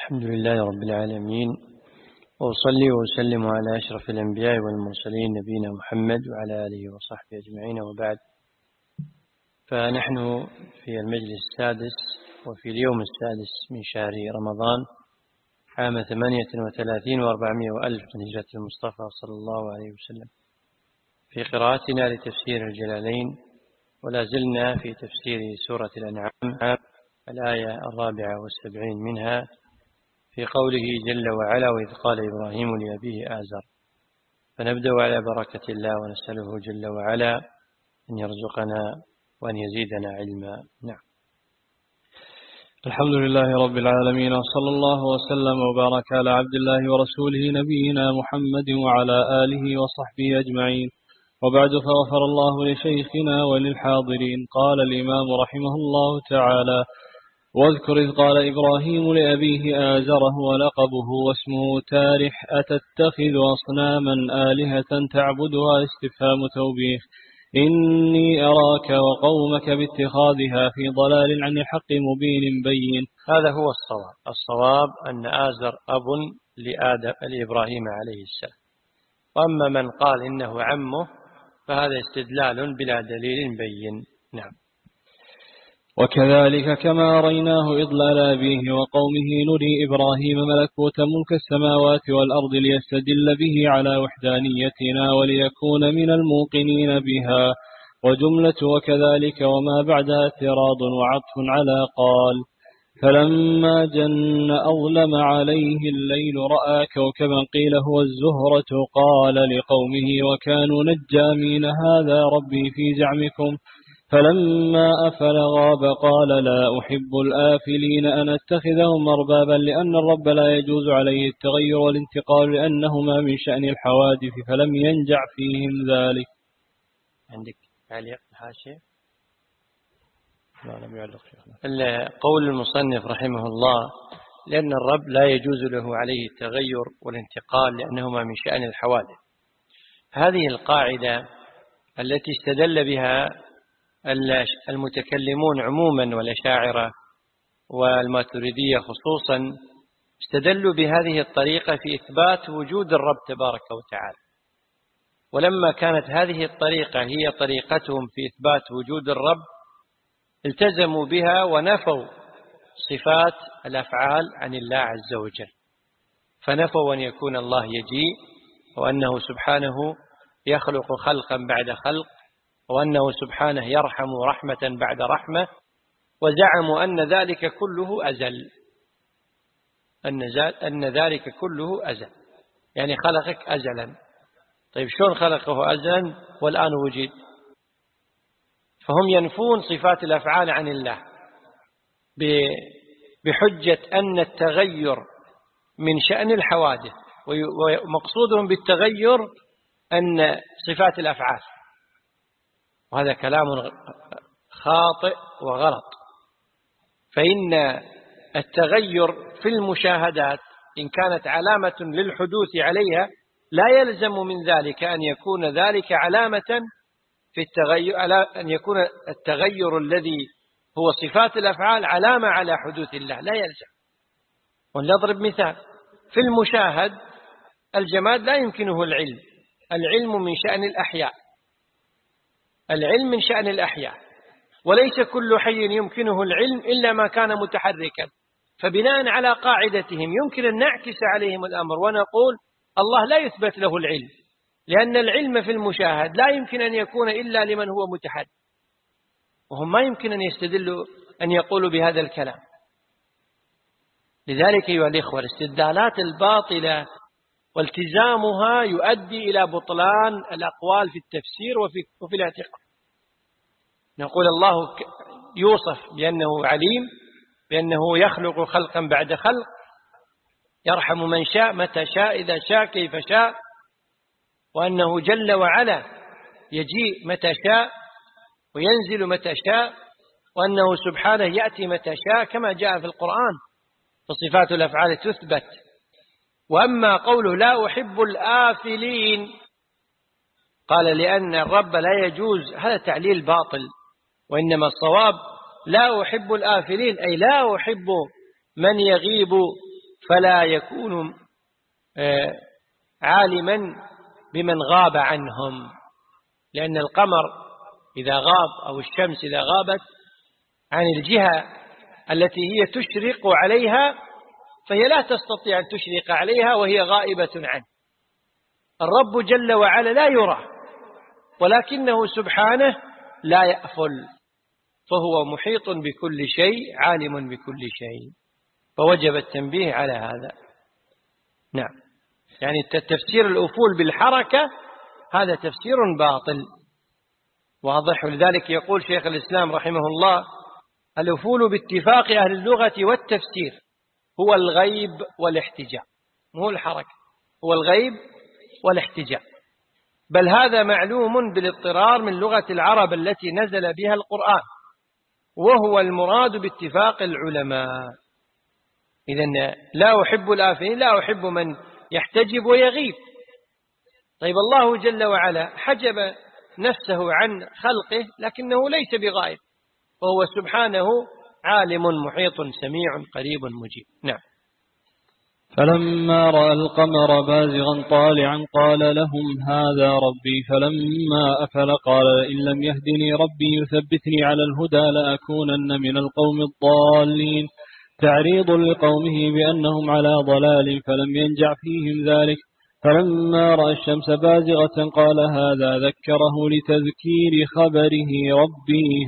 الحمد لله رب العالمين، وأصلي وأسلم على أشرف الأنبياء والمرسلين نبينا محمد وعلى آله وصحبه أجمعين، وبعد. فنحن في المجلس السادس وفي اليوم السادس من شهر رمضان عام 38 و400 وألف من هجرة المصطفى صلى الله عليه وسلم، في قراءتنا لتفسير الجلالين، ولا زلنا في تفسير سورة الأنعام الآية 74 منها، في قوله جل وعلا: وإذ قال إبراهيم لأبيه آزر. فنبدأ على بركة الله ونسأله جل وعلا أن يرزقنا وأن يزيدنا علما. نعم. الحمد لله رب العالمين، وصلى الله وسلم وبارك على عبد الله ورسوله نبينا محمد وعلى آله وصحبه أجمعين، وبعد. فغفر الله لشيخنا وللحاضرين. قال الإمام رحمه الله تعالى: واذكر إذ قال إبراهيم لأبيه آزر ولقبه واسمه تارح أتتخذ أصناما آلهة تعبدها؟ استفهام توبيخ. إني أراك وقومك باتخاذها في ضلال عن الحق مبين بين. هذا هو الصواب أن آزر أب لإبراهيم عليه السلام، وأما من قال إنه عمه فهذا استدلال بلا دليل بين. نعم. وكذلك كما أريناه إضلال أبيه وقومه نري إبراهيم ملكوت ملك السماوات والأرض ليستدل به على وحدانيتنا وليكون من الموقنين بها. وجملة وكذلك وما بعدها اعتراض وعطف على قال. فلما جن أظلم عليه الليل رأى كوكبا قيل هو الزهرة قال لقومه وكانوا نجامين هذا ربي في زعمكم. فلما أفل غاب قال لا أحب الآفلين أن أتخذهم أربابا، لأن الرب لا يجوز عليه التغير والانتقال لأنهما من شأن الحوادث فلم ينجع فيهم ذلك. عندك تعليق حاشية؟ لا لم يعلق شيخنا. قول المصنف رحمه الله: لأن الرب لا يجوز له عليه التغير والانتقال لأنهما من شأن الحوادث. هذه القاعدة التي استدل بها المتكلمون عموما والأشاعرة والماتريدية خصوصا، استدلوا بهذه الطريقة في إثبات وجود الرب تبارك وتعالى. ولما كانت هذه الطريقة هي طريقتهم في إثبات وجود الرب، التزموا بها ونفوا صفات الأفعال عن الله عز وجل، فنفوا أن يكون الله يجيء، وأنه سبحانه يخلق خلقا بعد خلق، وأنه سبحانه يرحم رحمة بعد رحمة، وزعموا أن ذلك كله أزل، أن ذلك كله أزل، يعني خلقك أزلا. طيب شلون خلقه أزلا والآن وجد؟ فهم ينفون صفات الأفعال عن الله بحجة أن التغير من شأن الحوادث، ومقصودهم بالتغير أن صفات الأفعال، وهذا كلام خاطئ وغلط. فإن التغير في المشاهدات إن كانت علامة للحدوث عليها لا يلزم من ذلك أن يكون ذلك علامة في التغير، أن يكون التغير الذي هو صفات الأفعال علامة على حدوث الله، لا يلزم. ونضرب مثال: في المشاهد الجماد لا يمكنه العلم من شأن الأحياء، العلم من شأن الأحياء، وليس كل حي يمكنه العلم إلا ما كان متحركا. فبناء على قاعدتهم يمكن أن نعكس عليهم الأمر ونقول الله لا يثبت له العلم، لأن العلم في المشاهد لا يمكن أن يكون إلا لمن هو متحرك، وهم ما يمكن أن يستدلوا أن يقولوا بهذا الكلام. لذلك أيها الإخوة، الاستدلالات الباطلة والتزامها يؤدي إلى بطلان الأقوال في التفسير وفي الاعتقاد. نقول الله يوصف بأنه عليم، بأنه يخلق خلقا بعد خلق، يرحم من شاء متى شاء إذا شاء كيف شاء، وأنه جل وعلا يجيء متى شاء وينزل متى شاء، وأنه سبحانه يأتي متى شاء كما جاء في القرآن، فصفات الأفعال تثبت. وأما قوله لا أحب الآفلين، قال لأن الرب لا يجوز، هذا تعليل باطل، وإنما الصواب لا أحب الآفلين، أي لا أحب من يغيب فلا يكون عالما بمن غاب عنهم، لأن القمر إذا غاب أو الشمس إذا غابت عن الجهة التي هي تشرق عليها فهي لا تستطيع أن تشرق عليها وهي غائبة عنه. الرب جل وعلا لا يرى، ولكنه سبحانه لا يأفل، فهو محيط بكل شيء عالم بكل شيء، فوجب التنبيه على هذا. نعم، يعني تفسير الأفول بالحركة هذا تفسير باطل واضح. ولذلك يقول شيخ الإسلام رحمه الله: الأفول باتفاق أهل اللغة والتفسير هو الغيب والاحتجاب، مو الحركة، هو الغيب والاحتجاب، بل هذا معلوم بالاضطرار من لغة العرب التي نزل بها القرآن، وهو المراد باتفاق العلماء. إذن لا أحب الآفلين، لا أحب من يحتجب ويغيب. طيب الله جل وعلا حجب نفسه عن خلقه لكنه ليس بغائب، وهو سبحانه عالم محيط سميع قريب مجيب. نعم. فلما رأى القمر بازغا طالعا قال لهم هذا ربي، فلما أفل قال إن لم يهدني ربي يثبتني على الهدى لأكونن من القوم الضالين، تعريض لقومه بأنهم على ضلال فلم ينجع فيهم ذلك. فلما رأى الشمس بازغة قال هذا، ذكره لتذكير خبره ربي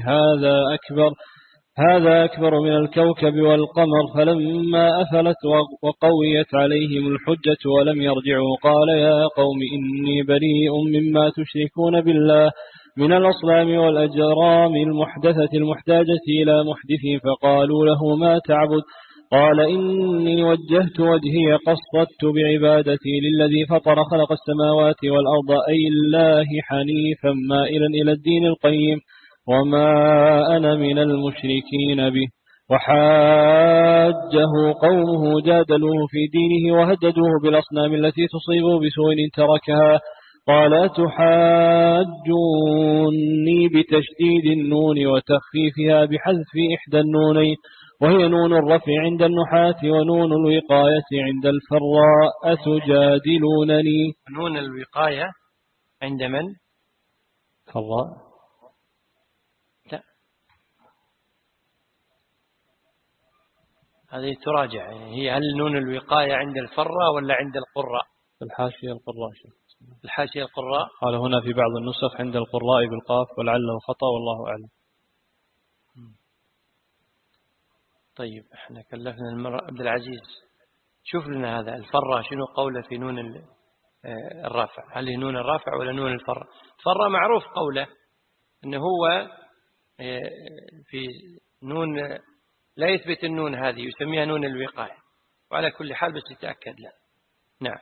هذا أكبر من الكوكب والقمر. فلما أفلت وقويت عليهم الحجة ولم يرجعوا قال يا قوم إني بريء مما تشركون بالله من الأصنام والأجرام المحدثة المحتاجة إلى محدث. فقالوا له ما تعبد؟ قال إني وجهت وجهي قصدت بعبادتي للذي فطر خلق السماوات والأرض أي الله حنيفا مائلا إلى الدين القيم وما أنا من المشركين به. وحاجه قومه جادلوه في دينه وهددوه بالأصنام التي تصيب بسوء إن تركها. قال تحاجوني بتشديد النون وتخفيفها بحذف إحدى النونين، وهي نون الرفع عند النحاة ونون الوقاية عند الفراء. أتجادلونني. نون الوقاية عند من؟ فراء. لا، هذه تراجع، هي هل نون الوقاية عند الفراء ولا عند القراء؟ الحاشية القراء. الحاشية القراء. قال هنا في بعض النسخ عند القراء بالقاف ولعله خطأ والله أعلم. طيب احنا كلفنا عبد العزيز شوف لنا هذا الفرة شنو قوله في نون الرافع، هل هي نون الرافع ولا نون الفرة؟ الفرة معروف قوله انه هو في نون لا يثبت النون هذه يسميها نون الوقاية، وعلى كل حال بس يتأكد له. نعم.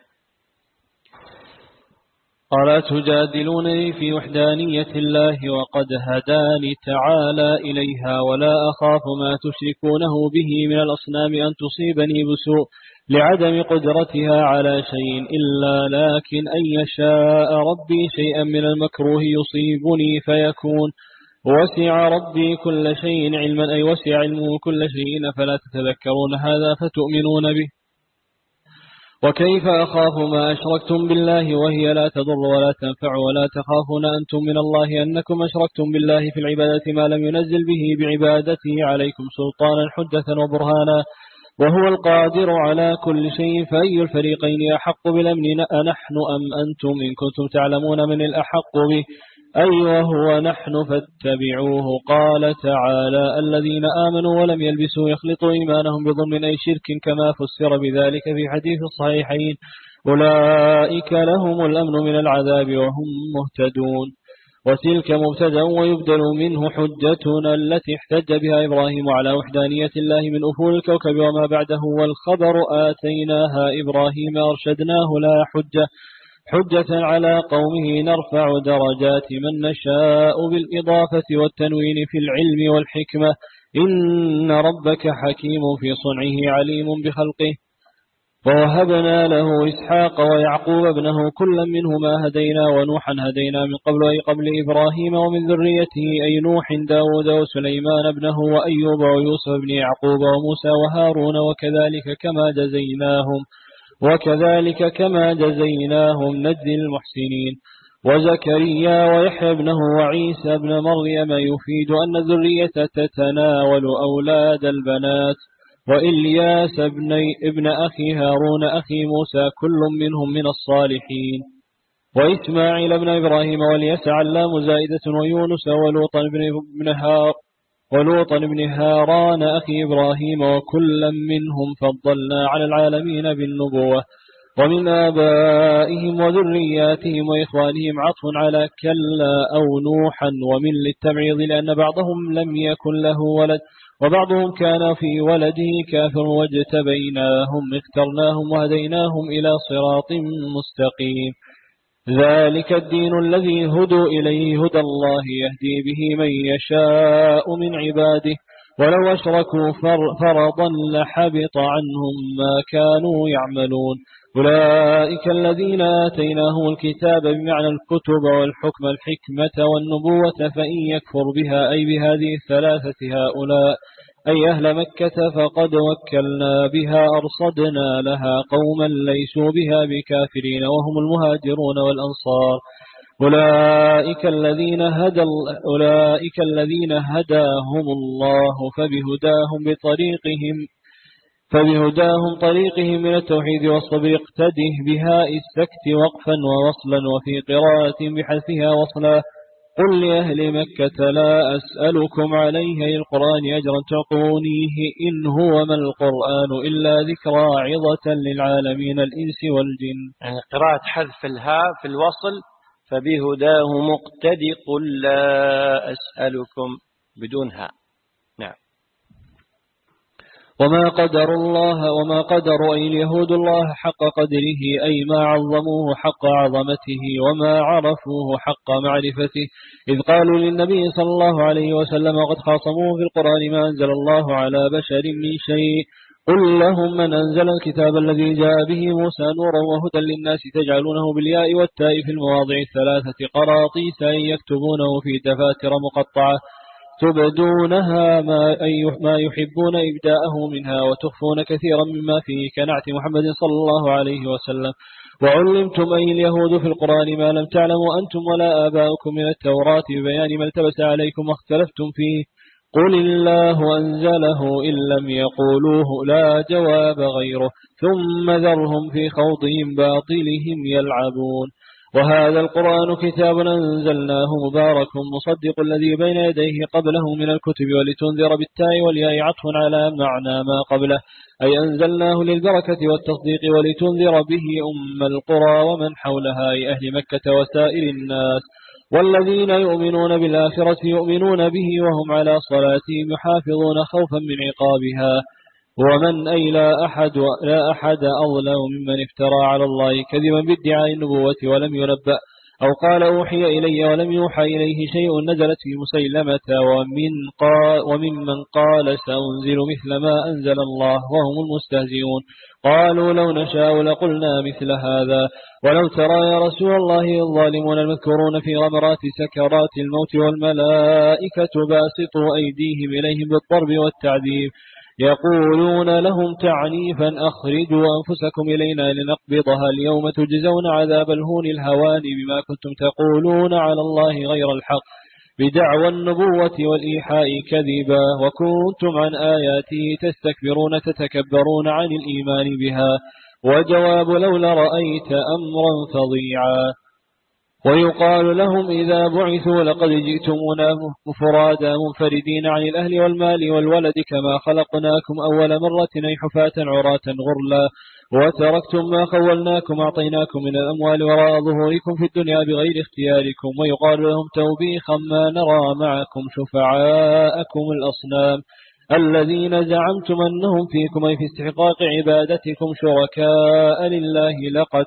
قال تجادلونني في وحدانية الله وقد هداني تعالى إليها ولا أخاف ما تشركونه به من الأصنام أن تصيبني بسوء لعدم قدرتها على شيء إلا لكن أن يشاء ربي شيئا من المكروه يصيبني فيكون. وسع ربي كل شيء علما أي وسع علمه كل شيء فلا تتذكرون هذا فتؤمنون به. وكيف أخاف ما أشركتم بالله وهي لا تضر ولا تنفع ولا تخافون أنتم من الله أنكم أشركتم بالله في العبادة ما لم ينزل به بعبادته عليكم سلطانا حجة وبرهانا وهو القادر على كل شيء، فأي الفريقين أحق بالأمن أنحن أم أنتم إن كنتم تعلمون من الأحق به أي وهو نحن فاتبعوه. قال تعالى الذين آمنوا ولم يلبسوا يخلطوا إيمانهم بظلم أي شرك كما فسر بذلك في حديث الصحيحين أولئك لهم الأمن من العذاب وهم مهتدون. وتلك مبتدأ ويبدل منه حجتنا التي احتج بها إبراهيم على وحدانية الله من أفول الكوكب وما بعده، والخبر آتيناها إبراهيم أرشدناه لا حجة على قومه نرفع درجات من نشاء بالإضافة والتنوين في العلم والحكمة إن ربك حكيم في صنعه عليم بخلقه. ووهبنا له إسحاق ويعقوب ابنه كلا منهما هدينا ونوحا هدينا من قبل أي قبل إبراهيم ومن ذريته أي نوح داود وسليمان ابنه وأيوب ويوسف بن يعقوب وموسى وهارون وكذلك كما جزيناهم نجزي المحسنين وزكريا ويحيى ابنه وعيسى ابن مريم يفيد أن الذرية تتناول أولاد البنات وإلياس ابن أخي هارون أخي موسى كل منهم من الصالحين وإسماعيل ابن إبراهيم واليسع اللام زائدة ويونس ولوطا بن هاران أخي إبراهيم وكلا منهم فضلنا على العالمين بالنبوة ومن آبائهم وذرياتهم وإخوانهم عطف على كلا أو نوحا ومن للتبعيض لأن بعضهم لم يكن له ولد وبعضهم كان في ولده كافر واجتبيناهم اخترناهم وهديناهم إلى صراط مستقيم ذلك الدين الذي هدوا إليه هدى الله يهدي به من يشاء من عباده ولو أشركوا فرضا لحبط عنهم ما كانوا يعملون أولئك الذين آتيناهم الكتاب بمعنى الكتب والحكم الحكمة والنبوة فإن يكفر بها أي بهذه الثلاثة هؤلاء أي أهل مكة فقد وكلنا بها أرصدنا لها قوما ليسوا بها بكافرين وهم المهاجرون والأنصار أولئك الذين هداهم الله فبهداهم طريقهم من التوحيد والصبر اقتده بها السكت وقفا ووصلا وفي قراءة بحذفها وصلا قل لأهل مكة لا أسألكم عليه القرآن أجرا تعطونيه إن هو ما القرآن إلا ذكرى عظة للعالمين الإنس والجن. يعني قراءة حذف الهاء في الوصل فبهداه مقتد قل لا أسألكم بدون هاء. نعم. وما قدروا أي اليهود الله حق قدره أي ما عظموه حق عظمته وما عرفوه حق معرفته إذ قالوا للنبي صلى الله عليه وسلم وقد خاصموه في القرآن ما أنزل الله على بشر من شيء قل لهم من أنزل الكتاب الذي جاء به موسى نورا وهدى للناس تجعلونه بالياء والتاء في المواضع الثلاثة قراطيس أن يكتبونه في دفاتر مقطعة تبدونها ما يحبون إبداءه منها وتخفون كثيرا مما فيه كنعت محمد صلى الله عليه وسلم وعلمتم أي اليهود في القرآن ما لم تعلموا أنتم ولا آباؤكم من التوراة ببيان ما التبس عليكم واختلفتم فيه قل الله أنزله إن لم يقولوه لا جواب غيره ثم ذرهم في خوضهم باطلهم يلعبون وهذا القرآن كتاب أنزلناه مبارك مصدق الذي بين يديه قبله من الكتب ولتنذر بالتاء والياء عطف على معنى ما قبله أي أنزلناه للبركة والتصديق ولتنذر به القرى ومن حولها أي أهل مكة وسائر الناس والذين يؤمنون بالآخرة يؤمنون به وهم على صلاتهم يحافظون خوفا من عقابها ومن أي لا أحد أظلم ممن افترى على الله كذبا بادعاء النبوة ولم ينبأ أو قال أوحي إلي ولم يوحى إليه شيء نزلت في مسيلمة وممن قال سأنزل مثل ما أنزل الله وهم المستهزئون قالوا لو نشاء لقلنا مثل هذا ولو ترى يا رسول الله الظالمون المذكورون في غمرات سكرات الموت والملائكة باسطوا أيديهم إليهم بالضرب والتعذيب يقولون لهم تعنيفا أخرجوا أنفسكم إلينا لنقبضها اليوم تجزون عذاب الهون الهوان بما كنتم تقولون على الله غير الحق بدعوى النبوة والإيحاء كذبا وكنتم عن آياته تستكبرون تتكبرون عن الإيمان بها وجواب لولا رأيت أمرا فظيعا ويقال لهم إذا بعثوا لقد جئتمونا فرادا منفردين عن الأهل والمال والولد كما خلقناكم أول مرة أي حفاة عراة غرلا وتركتم ما خولناكم أعطيناكم من الأموال وراء ظهوركم في الدنيا بغير اختياركم ويقال لهم توبيخا ما نرى معكم شفعاءكم الأصنام الذين زعمتم أنهم فيكم أي في استحقاق عبادتكم شركاء لله لقد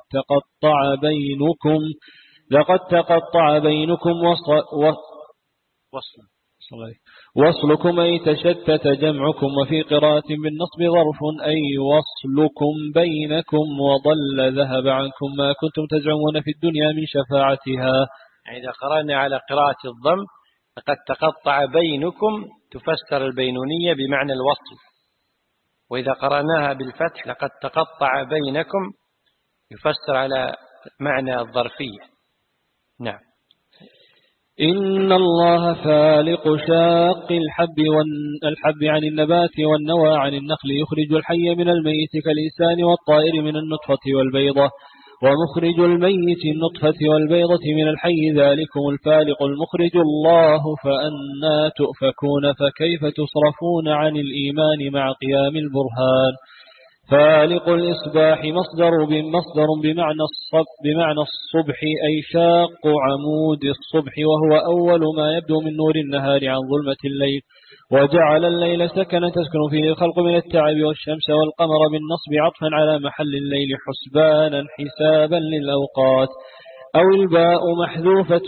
تقطع بينكم وصلكم أي تشتت جمعكم، وفي قراءة بالنصب ظرف أي وصلكم بينكم، وضل ذهب عنكم ما كنتم تزعمون في الدنيا من شفاعتها. إذا قرأنا على قراءة الضم فقد تقطع بينكم تفسر البينونية بمعنى الوصل، وإذا قرأناها بالفتح لقد تقطع بينكم يفسر على معنى الظرفية. نعم. إن الله فالق شاق الحب عن النبات والنوى عن النخل، يخرج الحي من الميت كالإنسان والطائر من النطفة والبيضة، ومخرج الميت النطفة والبيضة من الحي، ذلكم الفالق المخرج الله، فأنا تؤفكون، فكيف تصرفون عن الإيمان مع قيام البرهان. فالق الإصباح مصدر بمعنى الصبح، أي شاق عمود الصبح، وهو أول ما يبدو من نور النهار عن ظلمة الليل، وجعل الليل سكنا تسكن فيه الخلق من التعب، والشمس والقمر بالنصب عطفا على محل الليل حسبانا حسابا للأوقات. أو الباء محذوفة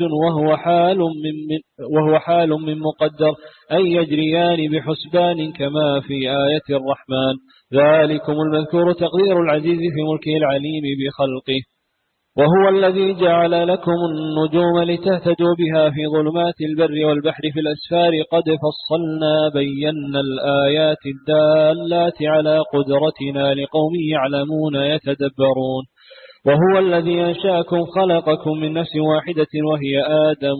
وهو حال من مقدر، أي يجريان بحسبان كما في آية الرحمن. ذلكم المذكور تقدير العزيز في ملكه العليم بخلقه. وهو الذي جعل لكم النجوم لتهتدوا بها في ظلمات البر والبحر في الأسفار، قد فصلنا بينا الآيات الدالات على قدرتنا لقوم يعلمون يتدبرون. وهو الذي أنشأكم خلقكم من نفس واحدة وهي آدم،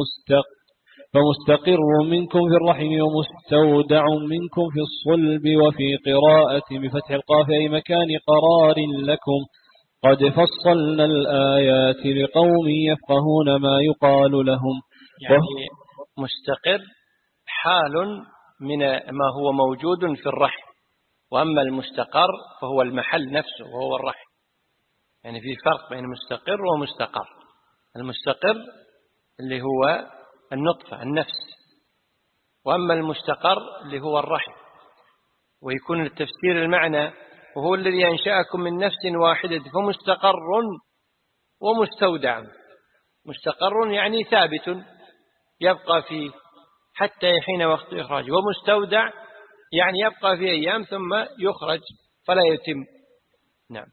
فمستقر منكم في الرحم ومستودع منكم في الصلب، وفي قراءة بفتح القاف أي مكان قرار لكم. قد فصلنا الآيات لقوم يفقهون ما يقال لهم. يعني مستقر حال من ما هو موجود في الرحم، وأما المستقر فهو المحل نفسه وهو الرحم. يعني في فرق بين مستقر ومستقر. المستقر اللي هو النطفة النفس، وأما المستقر اللي هو الرحم. ويكون التفسير المعنى وهو الذي أنشأكم من نفس واحدة، فمستقر ومستودع. مستقر يعني ثابت يبقى فيه حتى حين وقت إخراجه، ومستودع يعني يبقى فيه أيام ثم يخرج فلا يتم. نعم.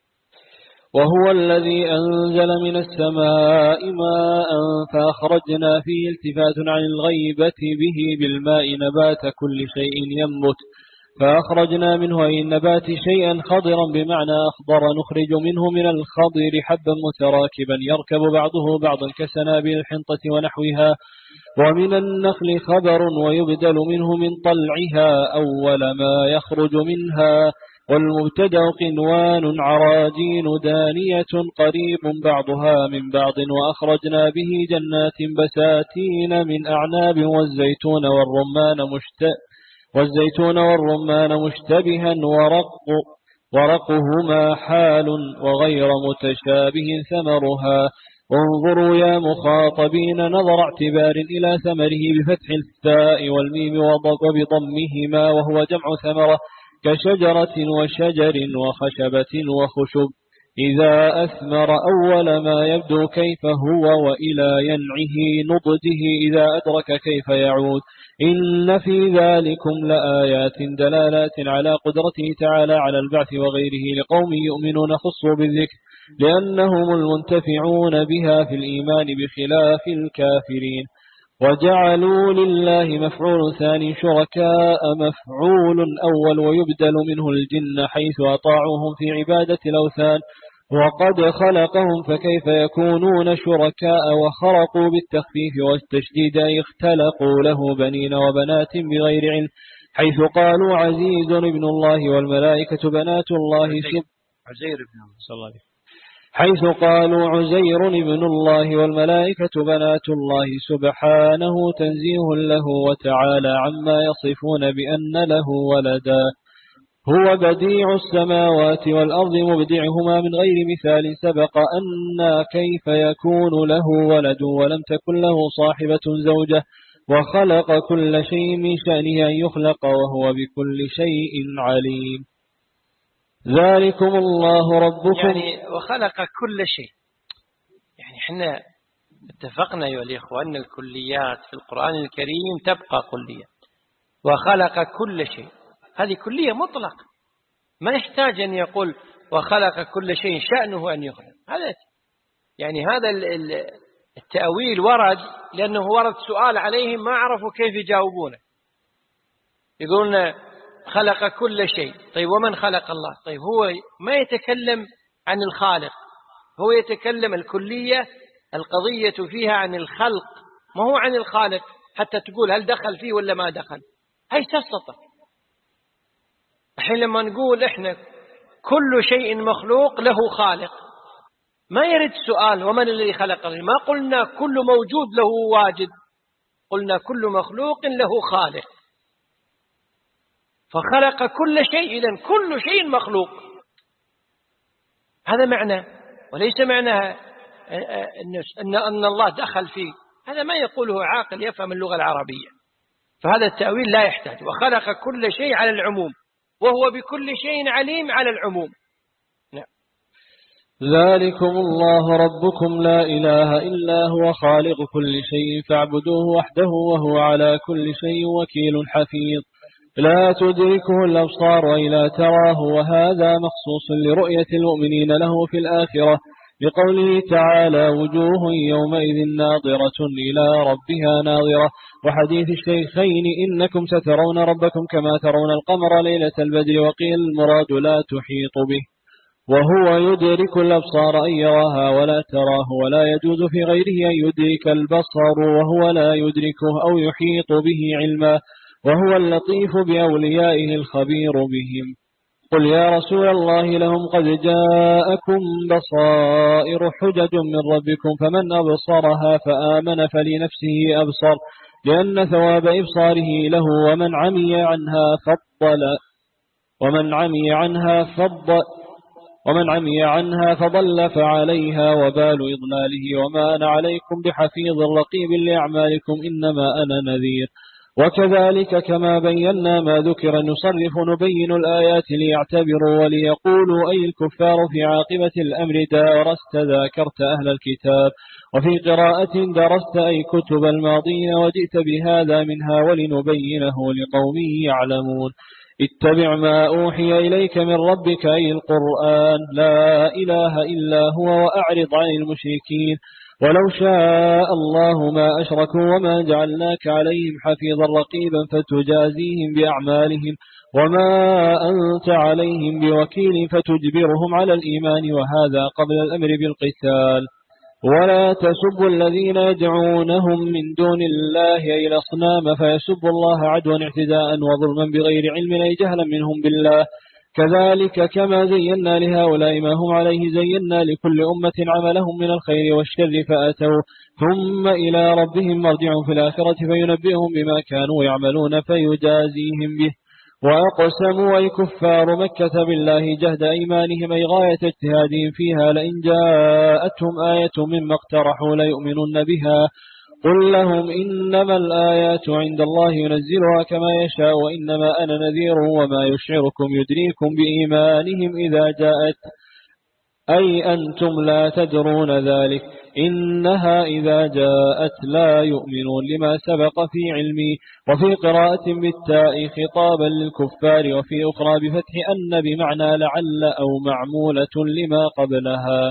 وهو الذي أنزل من السماء ماء فأخرجنا فيه التفات عن الغيبة به بالماء نبات كل شيء ينبت، فأخرجنا منه أي النبات شيئا خضرا بمعنى أخضر، نخرج منه من الخضر حبا متراكبا يركب بعضه بعضا كسنابل الحنطة ونحوها. ومن النخل خبر ويبدل منه من طلعها أول ما يخرج منها، والمبتدأ قنوان عراجين دانية قريب بعضها من بعض، وأخرجنا به جنات بساتين من أعناب والزيتون والرمان مشتبها ورقهما حال وغير متشابه ثمرها. انظروا يا مخاطبين نظر اعتبار إلى ثمره بفتح الثاء والميم وبضمهما، وهو جمع ثمرة كشجرة وشجر وخشبة وخشب. إذا أثمر أول ما يبدو كيف هو، وإلى ينعه نضجه إذا أدرك كيف يعود. إن في ذلكم لآيات دلالات على قدرته تعالى على البعث وغيره لقوم يؤمنون، خصوا بالذكر لأنهم المنتفعون بها في الإيمان بخلاف الكافرين. وجعلوا لله مفعول ثاني شركاء مفعول أول ويبدل منه الجن حيث أطاعوهم في عبادة الأوثان، وقد خلقهم فكيف يكونون شركاء، وخرقوا بالتخفيف والتشديد أي اختلقوا له بنين وبنات بغير علم، حيث قالوا عزيز ابن الله والملائكة بنات الله حيث قالوا عزير ابن الله والملائكة بنات الله سبحانه تنزيه له وتعالى عما يصفون بأن له ولدا. هو بديع السماوات والأرض مبدعهما من غير مثال سبق أن كيف يكون له ولد ولم تكن له صاحبة زوجة، وخلق كل شيء من شأنه أن يخلق وهو بكل شيء عليم. ذلكم الله ربكم. يعني وخلق كل شيء. يعني احنا اتفقنا أيها الإخوة أن الكليات في القرآن الكريم تبقى كلية، وخلق كل شيء، هذه كلية مطلقة، ما يحتاج أن يقول وخلق كل شيء شأنه أن يخلق. هذا يعني هذا التأويل ورد لأنه ورد سؤال عليهم ما عرفوا كيف يجاوبونه. يقولون خلق كل شيء، طيب ومن خلق الله؟ طيب هو ما يتكلم عن الخالق، هو يتكلم الكلية القضية فيها عن الخلق، ما هو عن الخالق حتى تقول هل دخل فيه ولا ما دخل. هي تستطيع. الحين لما نقول إحنا كل شيء مخلوق له خالق، ما يرد سؤال ومن الذي خلق، ما قلنا كل موجود له واجد، قلنا كل مخلوق له خالق. فخلق كل شيء، إذن كل شيء مخلوق، هذا معنى، وليس معناها أن الله دخل فيه، هذا ما يقوله عاقل يفهم اللغة العربية. فهذا التأويل لا يحتاج. وخلق كل شيء على العموم، وهو بكل شيء عليم على العموم. نعم. ذلكم الله ربكم لا إله إلا هو خالق كل شيء فاعبدوه وحده وهو على كل شيء وكيل حفيظ. لا تدركه الأبصار أي لا تراه، وهذا مخصوص لرؤية المؤمنين له في الآخرة، لقوله تعالى وجوه يومئذ ناظرة إلى ربها ناظرة، وحديث الشيخين إنكم سترون ربكم كما ترون القمر ليلة البدر، وقيل المراد لا تحيط به، وهو يدرك الأبصار أن يراها ولا تراه، ولا يجوز في غيره أن يدرك البصر وهو لا يدركه أو يحيط به علما، وهو اللطيف بأوليائه الخبير بهم. قل يا رسول الله لهم قد جاءكم بصائر حجج من ربكم فمن أبصرها فآمن فلنفسه أبصر، لأن ثواب إبصاره له، ومن عمي عنها فضل فعليها وبال إضلاله، وما أنا عليكم بحفيظ رقيب لأعمالكم إنما أنا نذير. وكذلك كما بينا ما ذكر نصرف نبين الآيات ليعتبروا وليقولوا أي الكفار في عاقبة الأمر درست ذاكرت أهل الكتاب، وفي قراءة درست أي كتب الماضين وجئت بهذا منها ولنبينه لقوم يعلمون. اتبع ما أوحي إليك من ربك أي القرآن لا إله إلا هو وأعرض عن المشركين، ولو شاء الله ما أشركوا وما جعلناك عليهم حفيظا رقيبا فتجازيهم بأعمالهم وما أنت عليهم بوكيل فتجبرهم على الإيمان، وهذا قبل الأمر بالقتال. ولا تسبوا الذين يدعونهم من دون الله أي الأصنام فيسبوا الله عدوا اعتداء وظلما بغير علم أي جهلا منهم بالله. كذلك كما زينا لهؤلاء ما هم عليه زينا لكل أمة عملهم من الخير والشر فأتوا، ثم إلى ربهم مرجعهم في الآخرة فينبئهم بما كانوا يعملون فيجازيهم به. وأقسموا أي كفار مكة بالله جهد أيمانهم أي غاية اجتهادهم فيها لئن جاءتهم آية مما اقترحوا ليؤمنون بها، قل لهم إنما الآيات عند الله ينزلها كما يشاء وإنما أنا نذير وما يشعركم يدريكم بإيمانهم إذا جاءت، أي أنتم لا تدرون ذلك، إنها إذا جاءت لا يؤمنون لما سبق في علمي. وفي قراءة بالتاء خطابا للكفار، وفي أخرى بفتح أن بمعنى لعل أو معمولة لما قبلها.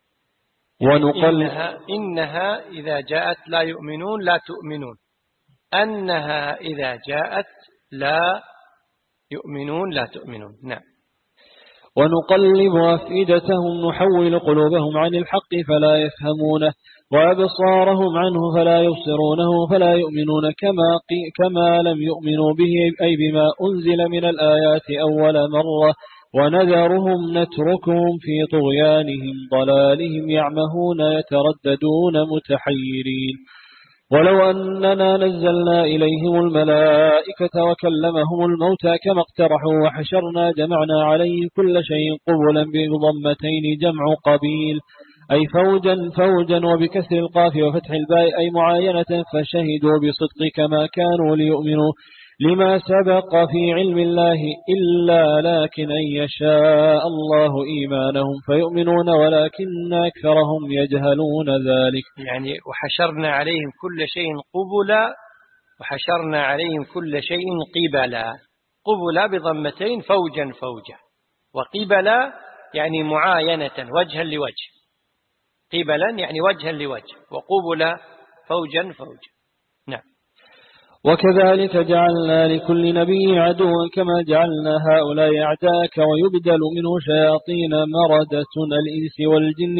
إنها إذا جاءت لا يؤمنون لا تؤمنون، أنها إذا جاءت لا يؤمنون لا تؤمنون. نعم. ونقلب أفئدتهم نحول قلوبهم عن الحق فلا يفهمونه وأبصارهم عنه فلا يبصرونه فلا يؤمنون كما لم يؤمنوا به أي بما أنزل من الآيات أول مرة، ونذرهم نتركهم في طغيانهم ضلالهم يعمهون يترددون متحيرين. ولو أننا نزلنا إليهم الملائكة وكلمهم الموتى كما اقترحوا وحشرنا جمعنا عليه كل شيء قبلا بضمتين جمع قبيل أي فوجا وبكسر القاف وفتح الباء أي معاينة، فشهدوا بصدق كما كانوا ليؤمنوا لما سبق في علم الله إلا لكن أن يشاء الله إيمانهم فيؤمنون ولكن أكثرهم يجهلون ذلك. يعني وحشرنا عليهم كل شيء قبلا وحشرنا عليهم كل شيء قبلا. قبلا بضمتين، فوجا فوجا، وقبلا يعني معاينة وجها لوجه. قبلا يعني وجها لوجه، وقبلا فوجا فوجا. نعم. وكذلك جعلنا لكل نبي عدوا كما جعلنا هؤلاء أعداءك، ويبدل منه شياطين مردة الإنس والجن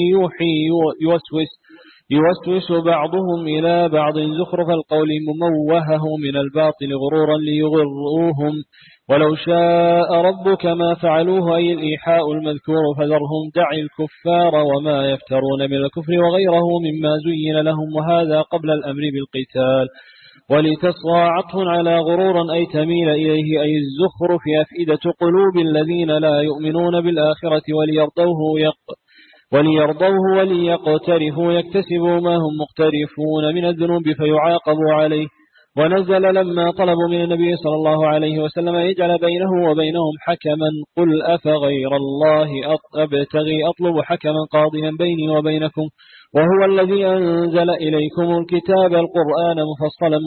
يوسوس بعضهم إلى بعض زخرف القول مموهه من الباطل غرورا ليغروهم، ولو شاء ربك ما فعلوه أي الإيحاء المذكور فذرهم دع الكفار وما يفترون من الكفر وغيره مما زين لهم، وهذا قبل الأمر بالقتال. ولتصغى عطف على غرورا أي تميل إليه أي الزخرف في أفئدة قلوب الذين لا يؤمنون بالآخرة وليرضوه وليقترفوا يكتسبوا ما هم مقترفون من الذنوب فيعاقبوا عليه. ونزل لما طلبوا من النبي صلى الله عليه وسلم يجعل بينه وبينهم حكما قل أفغير الله أبتغي أطلب حكما قاضيا بيني وبينكم وهو الذي أنزل إليكم الكتاب القرآن مفصلا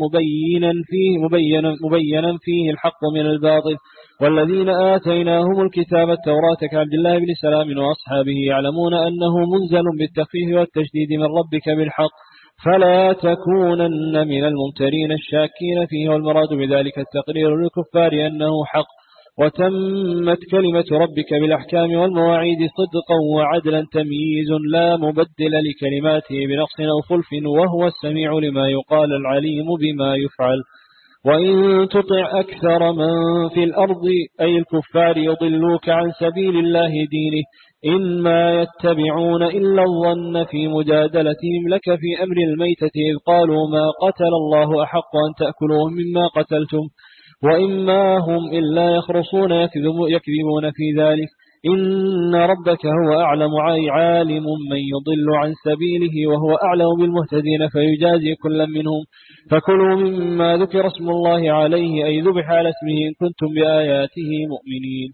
مبينا فيه الحق من الباطل، والذين آتيناهم الكتاب التوراة كعبد الله بن سلام وأصحابه يعلمون أنه منزل بالتخفيف والتشديد من ربك بالحق، فلا تكونن من الممترين الشاكين فيه. والمراد بذلك التقرير للكفار أنه حق، وتمت كلمة ربك بالأحكام والمواعيد صدقا وعدلا تمييز لا مبدل لكلماته بنقص أو خلف، وهو السميع لما يقال العليم بما يفعل. وإن تطع أكثر من في الأرض أي الكفار يضلوك عن سبيل الله دينه إنما يتبعون إلا الظن في مجادلتهم لك في أمر الميتة إذ قالوا ما قتل الله أحق أن تأكلوه مما قتلتم وإما هم إلا يخرصون يكذبون في ذلك. إن ربك هو أعلم عالم من يضل عن سبيله وهو أعلم بالمهتدين فيجازي كل منهم. فكلوا مما ذكر اسم الله عليه أي ذبح على اسمه إن كنتم بآياته مؤمنين.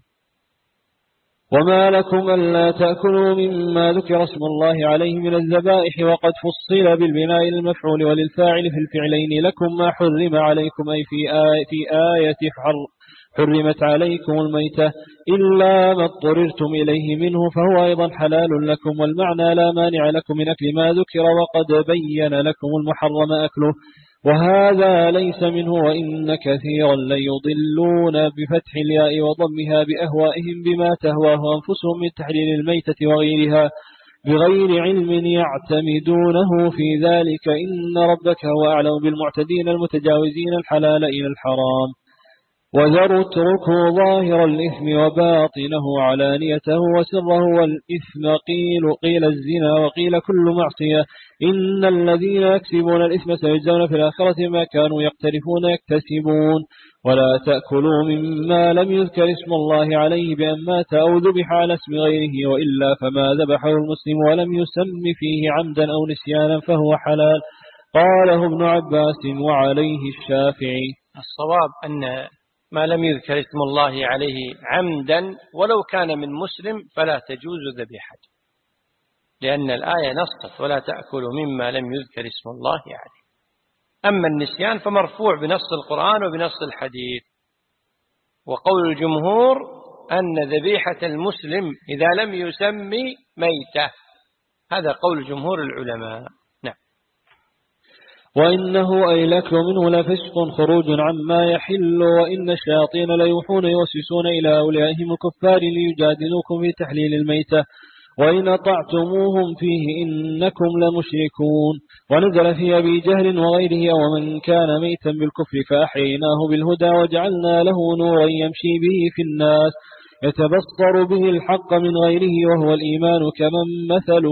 وما لكم ألا تأكلوا مما ذكر اسم الله عليه من الذبائح وقد فصل بالبناء المفعول وللفاعل في الفعلين لكم ما حرم عليكم أي في آية حرمت عليكم الميتة إلا ما اضطررتم إليه منه فهو أيضا حلال لكم، والمعنى لا مانع لكم من أكل ما ذكر وقد بين لكم المحرم أكله، وهذا ليس منه. وإن كثيرا ليضلون بفتح الياء وضمها بأهوائهم بما تهواه أنفسهم من تحليل الميتة وغيرها بغير علم يعتمدونه في ذلك. إن ربك هو أعلم بالمعتدين المتجاوزين الحلال إلى الحرام. وذروا اتركوا ظاهر الإثم وباطنه علانيته وسره، والإثم قيل الزنا وقيل كل معصية. إن الذين يكسبون الإثم سيجزون في الآخرة ما كانوا يقترفون يكتسبون. ولا تأكلوا مما لم يذكر اسم الله عليه بأن مات أو ذبح على اسم غيره وإلا فما ذبحه المسلم ولم يسم فيه عمدا أو نسيانا فهو حلال. قاله ابن عباس وعليه الشافعي. الصواب أن ما لم يذكر اسم الله عليه عمدا ولو كان من مسلم فلا تجوز ذبيحته، لأن الآية نصت ولا تأكلوا مما لم يذكر اسم الله عليه. أما النسيان فمرفوع بنص القرآن وبنص الحديث. وقول الجمهور أن ذبيحة المسلم إذا لم يسمي ميتة، هذا قول جمهور العلماء. وإنه أي لكم منه لفسق خروج عما يحل، وإن الشياطين ليوحون يوسوسون إلى أوليائهم الكفار ليجادلوكم في تحليل الميتة وإن أطعتموهم فيه إنكم لمشركون. ونزل في أبي جهل وغيره ومن كان ميتا بالكفر فأحييناه بالهدى وجعلنا له نورا يمشي به في الناس يتبصر به الحق من غيره وهو الإيمان كمن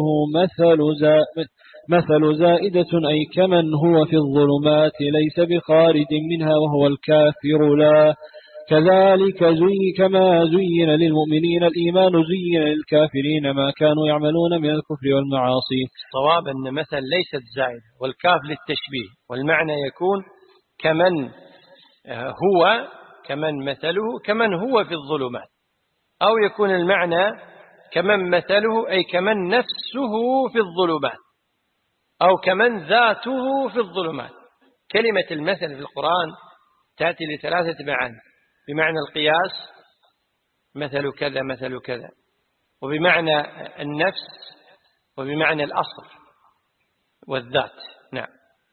مثل زائدة أي كمن هو في الظلمات ليس بخارج منها وهو الكافر لا. كذلك كما زين للمؤمنين الإيمان زين للكافرين ما كانوا يعملون من الكفر والمعاصي. الصواب أن مثل ليست زائدة والكاف للتشبيه، والمعنى يكون كمن هو كمن مثله كمن هو في الظلمات، أو يكون المعنى كمن مثله أي كمن نفسه في الظلمات، أو كمن ذاته في الظلمات كلمة المثل في القرآن تأتي لثلاثة معاني: بمعنى القياس مثل كذا مثل كذا، وبمعنى النفس، وبمعنى الأصل والذات. نعم.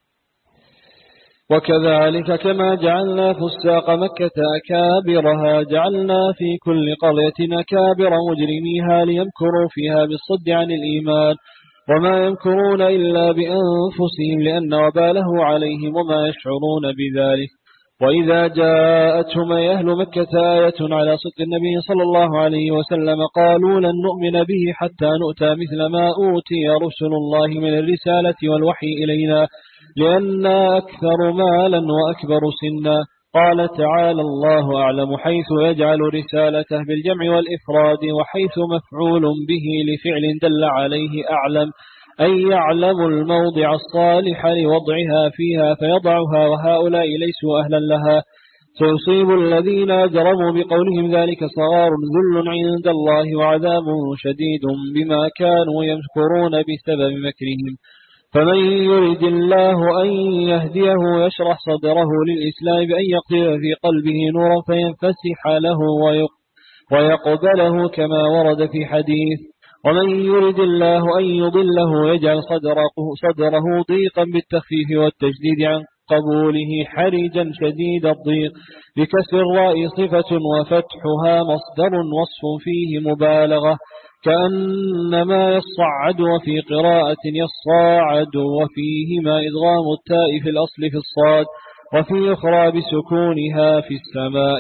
وكذلك كما جعلنا فساق مكة أكابرها جعلنا في كل قرية أكابر مجرميها ليمكروا فيها بالصد عن الإيمان وما يمكرون إلا بأنفسهم لأن وباله عليهم وما يشعرون بذلك. وإذا جاءتهم أهل مكة آية على صدق النبي صلى الله عليه وسلم قالوا لن نؤمن به حتى نؤتى مثل ما أوتي رسل الله من الرسالة والوحي إلينا لأننا أكثر مالا وأكبر سنا. قال تعالى: الله أعلم حيث يجعل رسالته بالجمع والإفراد، وحيث مفعول به لفعل دل عليه أعلم، أي يعلم الموضع الصالح لوضعها فيها فيضعها، وهؤلاء ليسوا أهلا لها. سيصيب الذين أجرموا بقولهم ذلك صغار ذل عند الله وعذاب شديد بما كانوا يمكرون بسبب مكرهم. فمن يرد الله أن يهديه يشرح صدره للإسلام بأن يقذف في قلبه نورا فينفسح له ويقبله كما ورد في حديث: ومن يرد الله أن يضله يجعل صدره ضيقا بالتخفيف والتجديد عن قبوله حرجا شديد الضيق، بكسر الراء صفة وفتحها مصدر وصف فيه مبالغة، كأنما يصعد، وفي قراءة يصاعد، وفيهما إدغام التاء في الأصل في الصاد، وفي أخرى بسكونها في السماء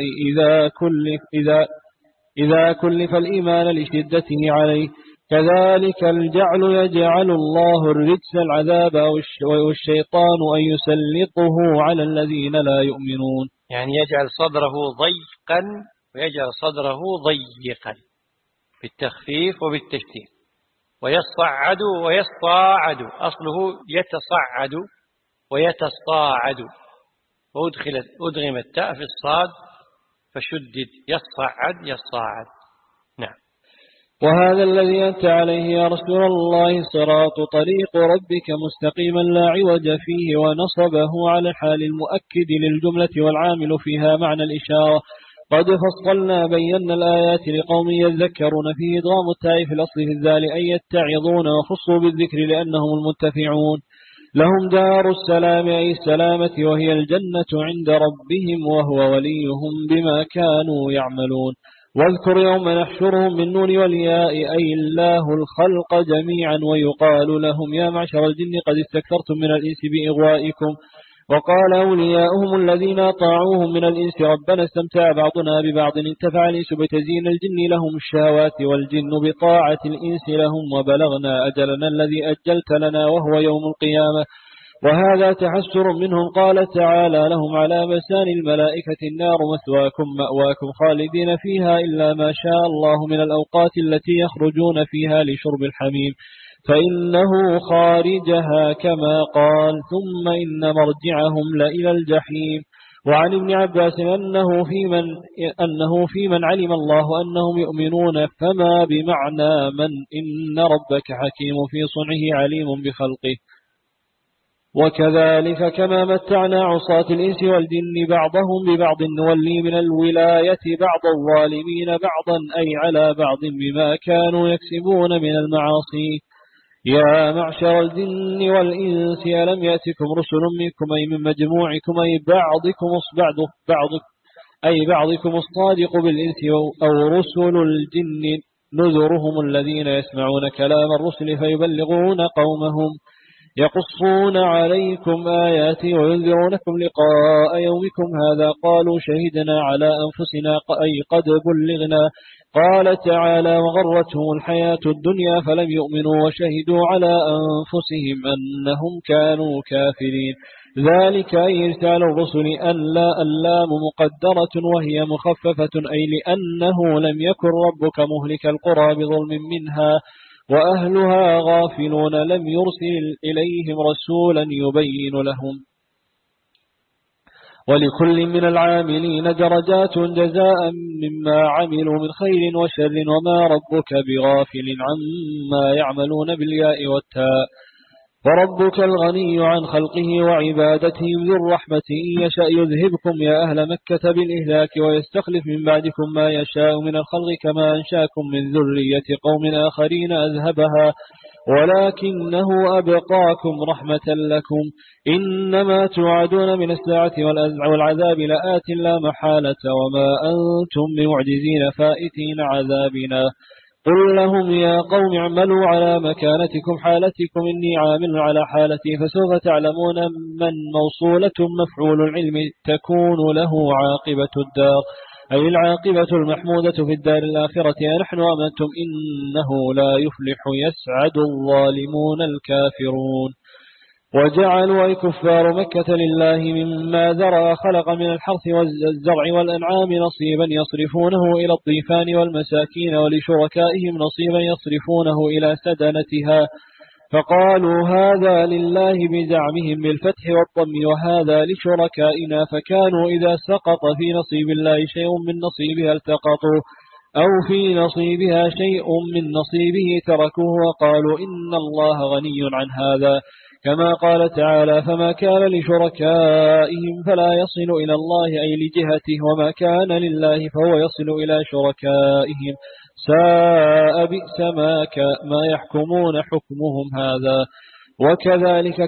إذا كلف الإيمان لشدته عليه. كذلك الجعل يجعل الله الرجس العذاب والشيطان أن يسلطه على الذين لا يؤمنون. يعني يجعل صدره ضيقا ويجعل صدره ضيقا بالتخفيف وبالتشديد. ويصعد ويصاعد، أصله يتصعد ويتصاعد، وأدغم التاء في الصاد فشدد، يصعد يصاعد. نعم. وهذا الذي أنت عليه يا رسول الله صراط طريق ربك مستقيما لا عوج فيه، ونصبه على الحال المؤكد للجملة والعامل فيها معنى الإشارة. قد فصلنا بينا الآيات لقوم يذكرون فيه إدغام التاء في الأصل في الذال أي يتعظون وخصوا بالذكر لأنهم المنتفعون. لهم دار السلام أي السلامة وهي الجنة عند ربهم وهو وليهم بما كانوا يعملون. واذكر يوم نحشرهم من نون والياء أي الله الخلق جميعا ويقال لهم يا معشر الجن قد استكثرتم من الإنس بإغوائكم. وقال أولياؤهم الذين أطاعوهم من الإنس ربنا استمتع بعضنا ببعض انتفع الإنس بتزيين الجن لهم الشهوات والجن بطاعة الإنس لهم وبلغنا أجلنا الذي أجلت لنا وهو يوم القيامة. وهذا تحسر منهم. قال تعالى لهم على مسان الملائكة النار مثواكم مأواكم خالدين فيها إلا ما شاء الله من الأوقات التي يخرجون فيها لشرب الحميم فإنه خارجها كما قال ثم إن مرجعهم لإلى الجحيم. وعن ابن عباس أنه في من علم الله أنهم يؤمنون فما بمعنى من إن ربك حكيم في صنعه عليم بخلقه. وكذلك كما متعنا عصاة الإنس والجن بعضهم ببعض نولي من الولاية بعض الظالمين بعضا أي على بعض بما كانوا يكسبون من المعاصي. يا معشر الجن والإنس ألم يأتكم رسل منكم أي من مجموعكم أي بعضكم الصادق بالإنس أو رسل الجن نذرهم الذين يسمعون كلام الرسل فيبلغون قومهم يقصون عليكم آياتي وينذرونكم لقاء يومكم هذا قالوا شهدنا على أنفسنا أي قد بلغنا. قال تعالى وغرتهم الحياة الدنيا فلم يؤمنوا وشهدوا على أنفسهم أنهم كانوا كافرين. ذلك أي إرسال الرسل اللام مقدرة وهي مخففة أي لأنه لم يكن ربك مهلك القرى بظلم منها وأهلها غافلون لم يرسل إليهم رسولا يبين لهم. ولكل من العاملين درجات جزاء مما عملوا من خير وشر وما ربك بغافل عما يعملون بالياء والتاء. وربك الغني عن خلقه وعبادتهم ذو الرحمة إن يشأ يذهبكم يا أهل مكة بالإهلاك ويستخلف من بعدكم ما يشاء من الخلق كما أنشاكم من ذرية قوم آخرين أذهبها ولكنه أبقاكم رحمة لكم إنما توعدون من الساعة والعذاب لآت لا محالة وما أنتم بمعجزين فائتين عذابنا قل لهم يا قوم اعملوا على مكانتكم حالتكم إني عامل على حالتي فسوف تعلمون من موصولة مفعول العلم تكون له عاقبة الدار أي العاقبة المحمودة في الدار الآخرة نحن أمنتم إنه لا يفلح يسعد الظالمون الكافرون وجعلوا أي كفار مكة لله مما ذرى خلق من الحرث والزرع والأنعام نصيبا يصرفونه إلى الضيفان والمساكين ولشركائهم نصيبا يصرفونه إلى سدنتها فقالوا هذا لله بزعمهم بالفتح والضم وهذا لشركائنا فكانوا إذا سقط في نصيب الله شيء من نصيبها التقطوا أو في نصيبها شيء من نصيبه تركوه وقالوا إن الله غني عن هذا كما قال تعالى فما كان لشركائهم فلا يصل إلى الله أي لجهته وما كان لله فهو يصل إلى شركائهم ساء بئس ما يحكمون حكمهم هذا وكذلك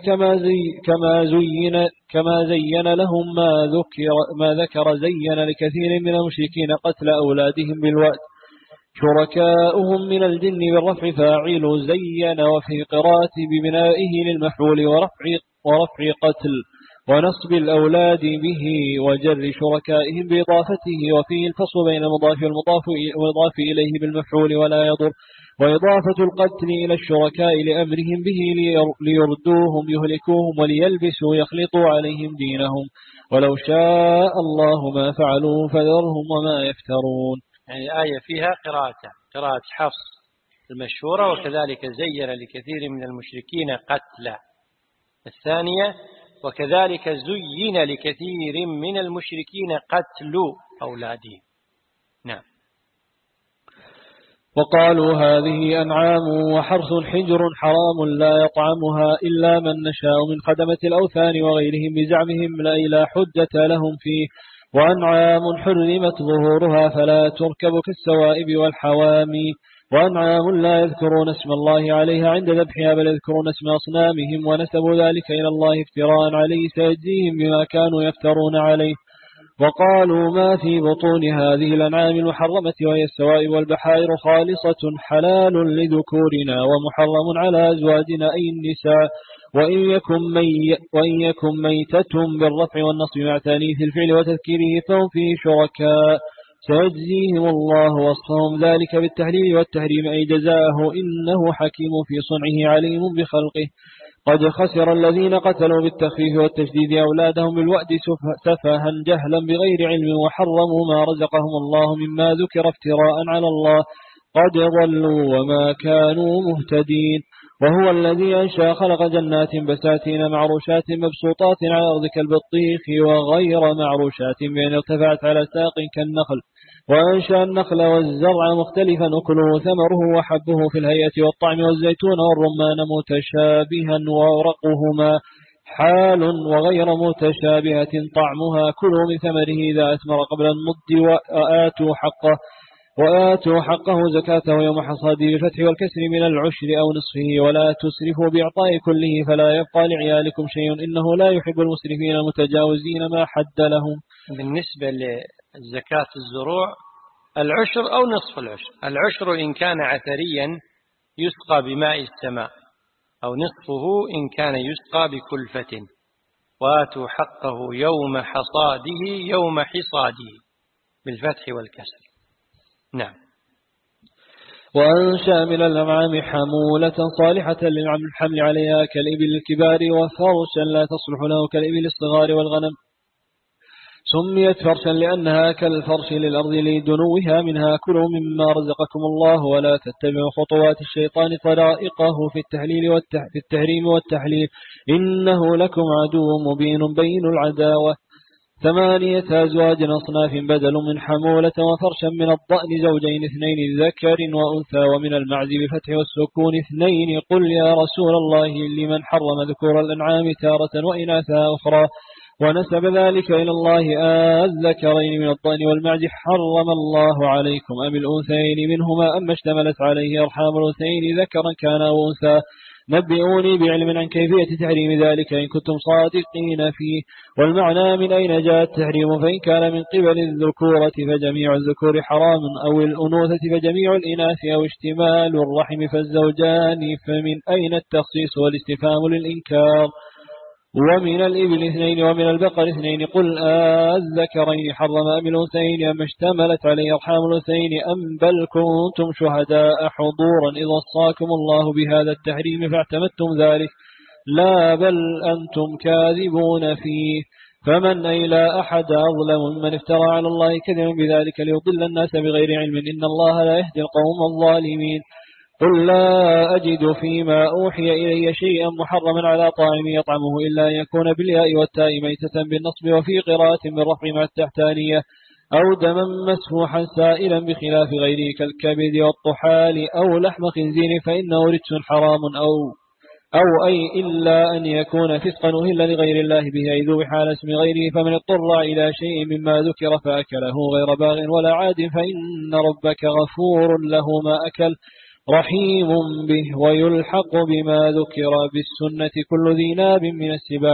كما زين لهم ما ذكر زين لكثير من المشركين قتل أولادهم بالوأد شركاؤهم من الجن بالرفع فاعل زين وفي قراءة ببنائه للمفعول ورفع قتل ونصب الأولاد به وجر شركائهم بإضافته وفيه الفصل بين المضاف والمضاف إليه بالمفعول ولا يضر وإضافة القتل إلى الشركاء لأمرهم به ليردوهم يهلكوهم وليلبسوا يخلطوا عليهم دينهم ولو شاء الله ما فعلوا فذرهم وما يفترون. يعني الآية فيها قراءة حفص المشهورة وكذلك زين لكثير من المشركين قتل الثانية وكذلك زين لكثير من المشركين قتل أولادهم. نعم. وقالوا هذه أنعام وحرث حجر حرام لا يطعمها إلا من نشاء من خدمة الأوثان وغيرهم بزعمهم لا حجة لهم فيه وأنعام حرمت ظهورها فلا تركب كالسوائب والحوامي وأنعام لا يذكرون اسم الله عليها عند ذبحها بل يذكرون اسم أصنامهم ونسبوا ذلك إلى الله افتراء عليه سيجزيهم بما كانوا يفترون عليه وقالوا ما في بطون هذه الأنعام المحرمة وهي السوائب والبحائر خالصة حلال لذكورنا ومحرم على أزواجنا أي النساء وإن يكن ميتة بالرفع والنصب مع تانيث الفعل وتذكيره فهم فيه شركاء سيجزيهم الله وصفهم ذلك بالتحليل والتحريم أي جزاءه إنه حكيم في صنعه عليم بخلقه قد خسر الذين قتلوا بالتخفيف والتشديد أولادهم بالوأد سفها جهلا بغير علم وحرموا ما رزقهم الله مما ذكر افتراء على الله قد ضلوا وما كانوا مهتدين وهو الذي أنشأ خلق جنات بساتين معروشات مبسوطات على الأرض كالبطيخ وغير معروشات بأن ارتفعت على ساق كالنخل وأنشأ النخل والزرع مختلفا أكله ثمره وحبه في الهيئة والطعم والزيتون والرمان متشابها وورقهما حال وغير متشابهة طعمها كلوا من ثمره إذا أثمر قبل النضج وآتوا حقه زكاته يوم حصاده بالفتح والكسر من العشر أو نصفه ولا تسرفوا بإعطاء كله فلا يبقى لعيالكم شيء إنه لا يحب المسرفين المتجاوزين ما حد لهم. بالنسبة لزكاة الزروع العشر أو نصف العشر. العشر إن كان عثريا يسقى بماء السماء أو نصفه إن كان يسقى بكلفة وآتوا حقه يوم حصاده بالفتح والكسر. نعم. وأنشأ من الأنعام حمولة صالحة للحمل عليها كالإبل الكبار وفرشا لا تصلح له كالإبل الصغار والغنم سميت فرشا لأنها كالفرش للأرض لدنوها منها كلوا مما رزقكم الله ولا تتبعوا خطوات الشيطان طرائقه في التحريم والتحليل إنه لكم عدو مبين بين العداوة 8 أزواج أصناف بدل من حمولة وفرشا من الضأن زوجين 2 ذكر وأنثى ومن المعز بفتح والسكون 2 قل يا رسول الله لمن حرم ذكور الأنعام تارة وإناثا أخرى ونسب ذلك إلى الله الذكرين من الضأن والمعز حرم الله عليكم أم الأنثيين منهما أم اشتملت عليه أرحام الأنثيين ذكرا كان أو أنثى نبئوني بعلم عن كيفية تحريم ذلك إن كنتم صادقين فيه. والمعنى من أين جاء التحريم فإن كان من قبل الذكورة فجميع الذكور حرام أو الأنوثة فجميع الإناث أو اشتمال الرحم فالزوجان فمن أين التخصيص والاستفهام للإنكار. ومن الإبل 2 ومن البقر 2 قل الذكرين حرم أم الأنثيين أم اشتملت عليه أرحام الأنثيين أم بل كنتم شهداء حضورا إذ وصاكم الله بهذا التحريم فاعتمدتم ذلك لا بل أنتم كاذبون فيه. فمن أي لا أحد أظلم ممن افترى على الله كذبا بذلك ليضل الناس بغير علم إن الله لا يهدي القوم الظالمين. قل لا أجد فيما أوحي إلي شيئا محرما على طاعم يطعمه إلا أن يكون بالياء والتاء ميتة بالنصب وفي قراءة بالرفع مع التحتانية أو دما مسفوحا سائلا بخلاف غيره كالكبد والطحال أو لحم خنزير فإنه رجس حرام أو أي إلا أن يكون فسقا أهل لغير الله به أي ذبح على اسم غيره فمن اضطر إلى شيء مما ذكر فأكله غير باغ ولا عاد فإن ربك غفور له ما أكل رحيم به. ويلحق بما ذكر بالسنة كل ذي ناب من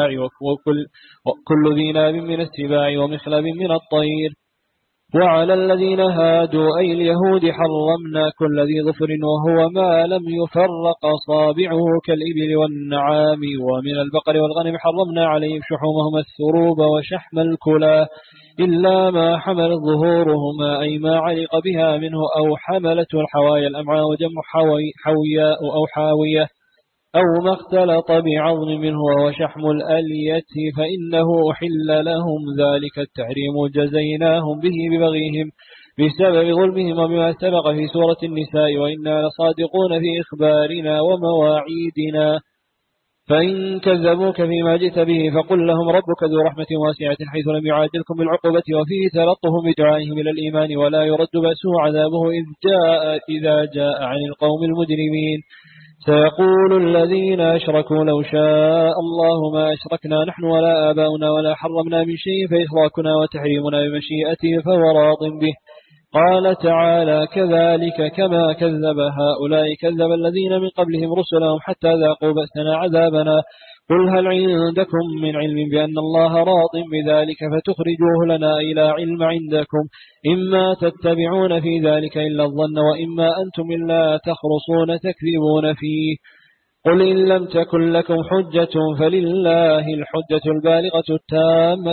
السباع ومخلب من الطير. وعلى الذين هادوا أي اليهود حرمنا كل ذي ظفر وهو ما لم يفرق أصابعه كالإبل والنعام. ومن البقر والغنم حرمنا عليهم شحومهما الثروب وشحم الكلى إلا ما حمل ظهورهما أي ما علق بها منه أو حملته الحوايا الأمعاء وجمع حوياء أو حاوية أو ما اختلط بعظم منه وهو شحم الألية فإنه أحل لهم ذلك التحريم جزيناهم به ببغيهم بسبب ظلمهم وبما سبق في سورة النساء وإنا لصادقون في إخبارنا ومواعيدنا. فإن كذبوك فيما جئت به فقل لهم ربك ذو رحمة واسعة حيث لم يعاجلكم بالعقوبة وفيه تلطف بدعائهم إلى الإيمان ولا يرد بأسه عذابه إذا جاء عن القوم المجرمين. سيقول الذين أشركوا لو شاء الله ما أشركنا نحن ولا آباؤنا ولا حرمنا من شيء فإشراكنا وتحريمنا بمشيئته فهو راض به. قال تعالى كذلك كما كذب هؤلاء كذب الذين من قبلهم رسلهم حتى ذاقوا بأسنا عذابنا. قل هل عندكم من علم بأن الله راض بذلك فتخرجوه لنا إلى علم عندكم إما تتبعون في ذلك إلا الظن وإما أنتم إلا تخرصون تكذبون فيه. قل إن لم تكن لكم حجة فلله الحجة البالغة التامة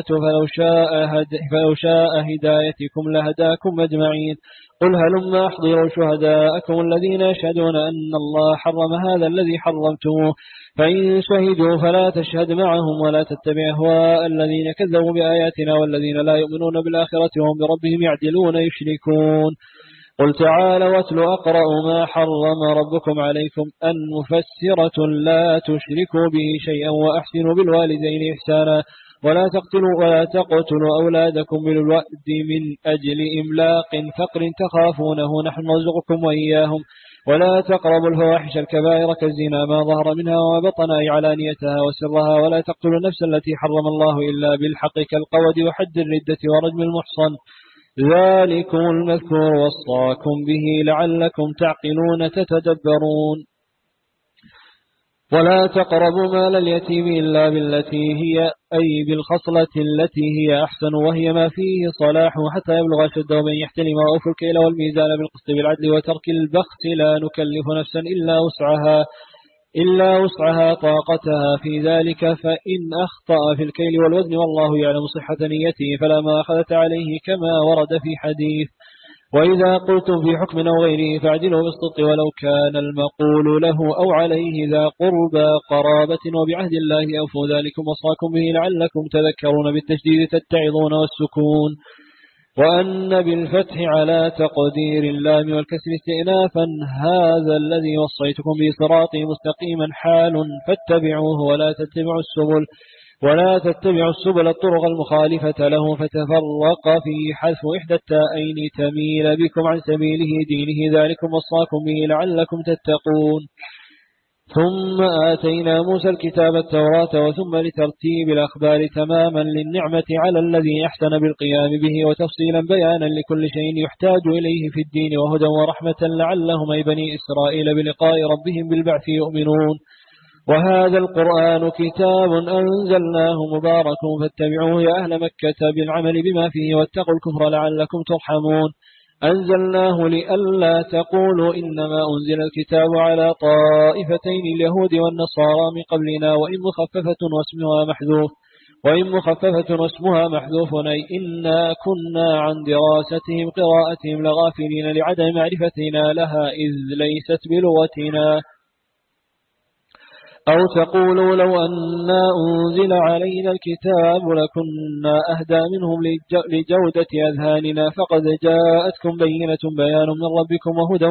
فلو شاء هدايتكم لهداكم أجمعين. قل هلما أحضروا شهداءكم الذين يشهدون أن الله حرم هذا الذي حرمتموه فإن شهدوا فلا تشهد معهم ولا تتبع أهواء الذين كذبوا بآياتنا والذين لا يؤمنون بالآخرة وهم بربهم يعدلون يشركون. قل تعالوا واتلوا أقرأ ما حرم ربكم عليكم أن مفسرة لا تشركوا به شيئا وأحسنوا بالوالدين إحسانا ولا تقتلوا أولادكم بالوأد من أجل إملاق فقر تخافونه نحن نرزقكم وإياهم ولا تقربوا الفواحش الكبائر كالزنا ما ظهر منها وما بطن أي علانيتها وسرها ولا تقتلوا النفس التي حرم الله إلا بالحق كالقود وحد الردة ورجم المحصن ذلكم المذكور وصاكم به لعلكم تعقلون تتدبرون. ولا تقربوا مال اليتيم إلا بالتي هي أي بالخصلة التي هي أحسن وهي ما فيه صلاحه حتى يبلغ شده ومن يحتلم وأوفوا الكيل والميزان بالقسط بالعدل وترك البخس لا نكلف نفسا إلا وسعها طاقتها في ذلك فإن أخطأ في الكيل والوزن والله يعلم صحة نيته فلا ما أخذت عليه كما ورد في حديث. وإذا قلتم في حكم أو غيره فاعدلوا بالصدق ولو كان المقول له أو عليه ذا قربى قرابة وبعهد الله أوفوا ذلكم وصاكم به لعلكم تذكرون بالتشديد تتعظون والسكون. وأن بالفتح على تقدير اللام والكسر استئنافا هذا الذي وصيتكم به صراطي مستقيما حال فاتبعوه ولا تتبعوا السبل ولا تتبعوا السبل الطرق المخالفة له فتفرق في حذف إحدى التائين تميل بكم عن سبيله دينه ذلكم وصاكم به لعلكم تتقون. ثم آتينا موسى الكتاب التوراة وثم لترتيب الأخبار تماما للنعمة على الذي أحسن بالقيام به وتفصيلا بيانا لكل شيء يحتاج إليه في الدين وهدى ورحمة لعلهم أي بني إسرائيل بلقاء ربهم بالبعث يؤمنون. وهذا القرآن كتاب أنزلناه مبارك فاتبعوه يا أهل مكة بالعمل بما فيه واتقوا الكفر لعلكم ترحمون. أنزلناه لئلا تقولوا إنما أنزل الكتاب على طائفتين اليهود والنصارى من قبلنا وإن مخففة واسمها محذوف أي إنا كنا عن دراستهم قراءتهم لغافلين لعدم معرفتنا لها إذ ليست بلغتنا. أو تقولوا لو أنا أنزل علينا الكتاب لكنا أهدى منهم لجودة أذهاننا فقد جاءتكم بيان من ربكم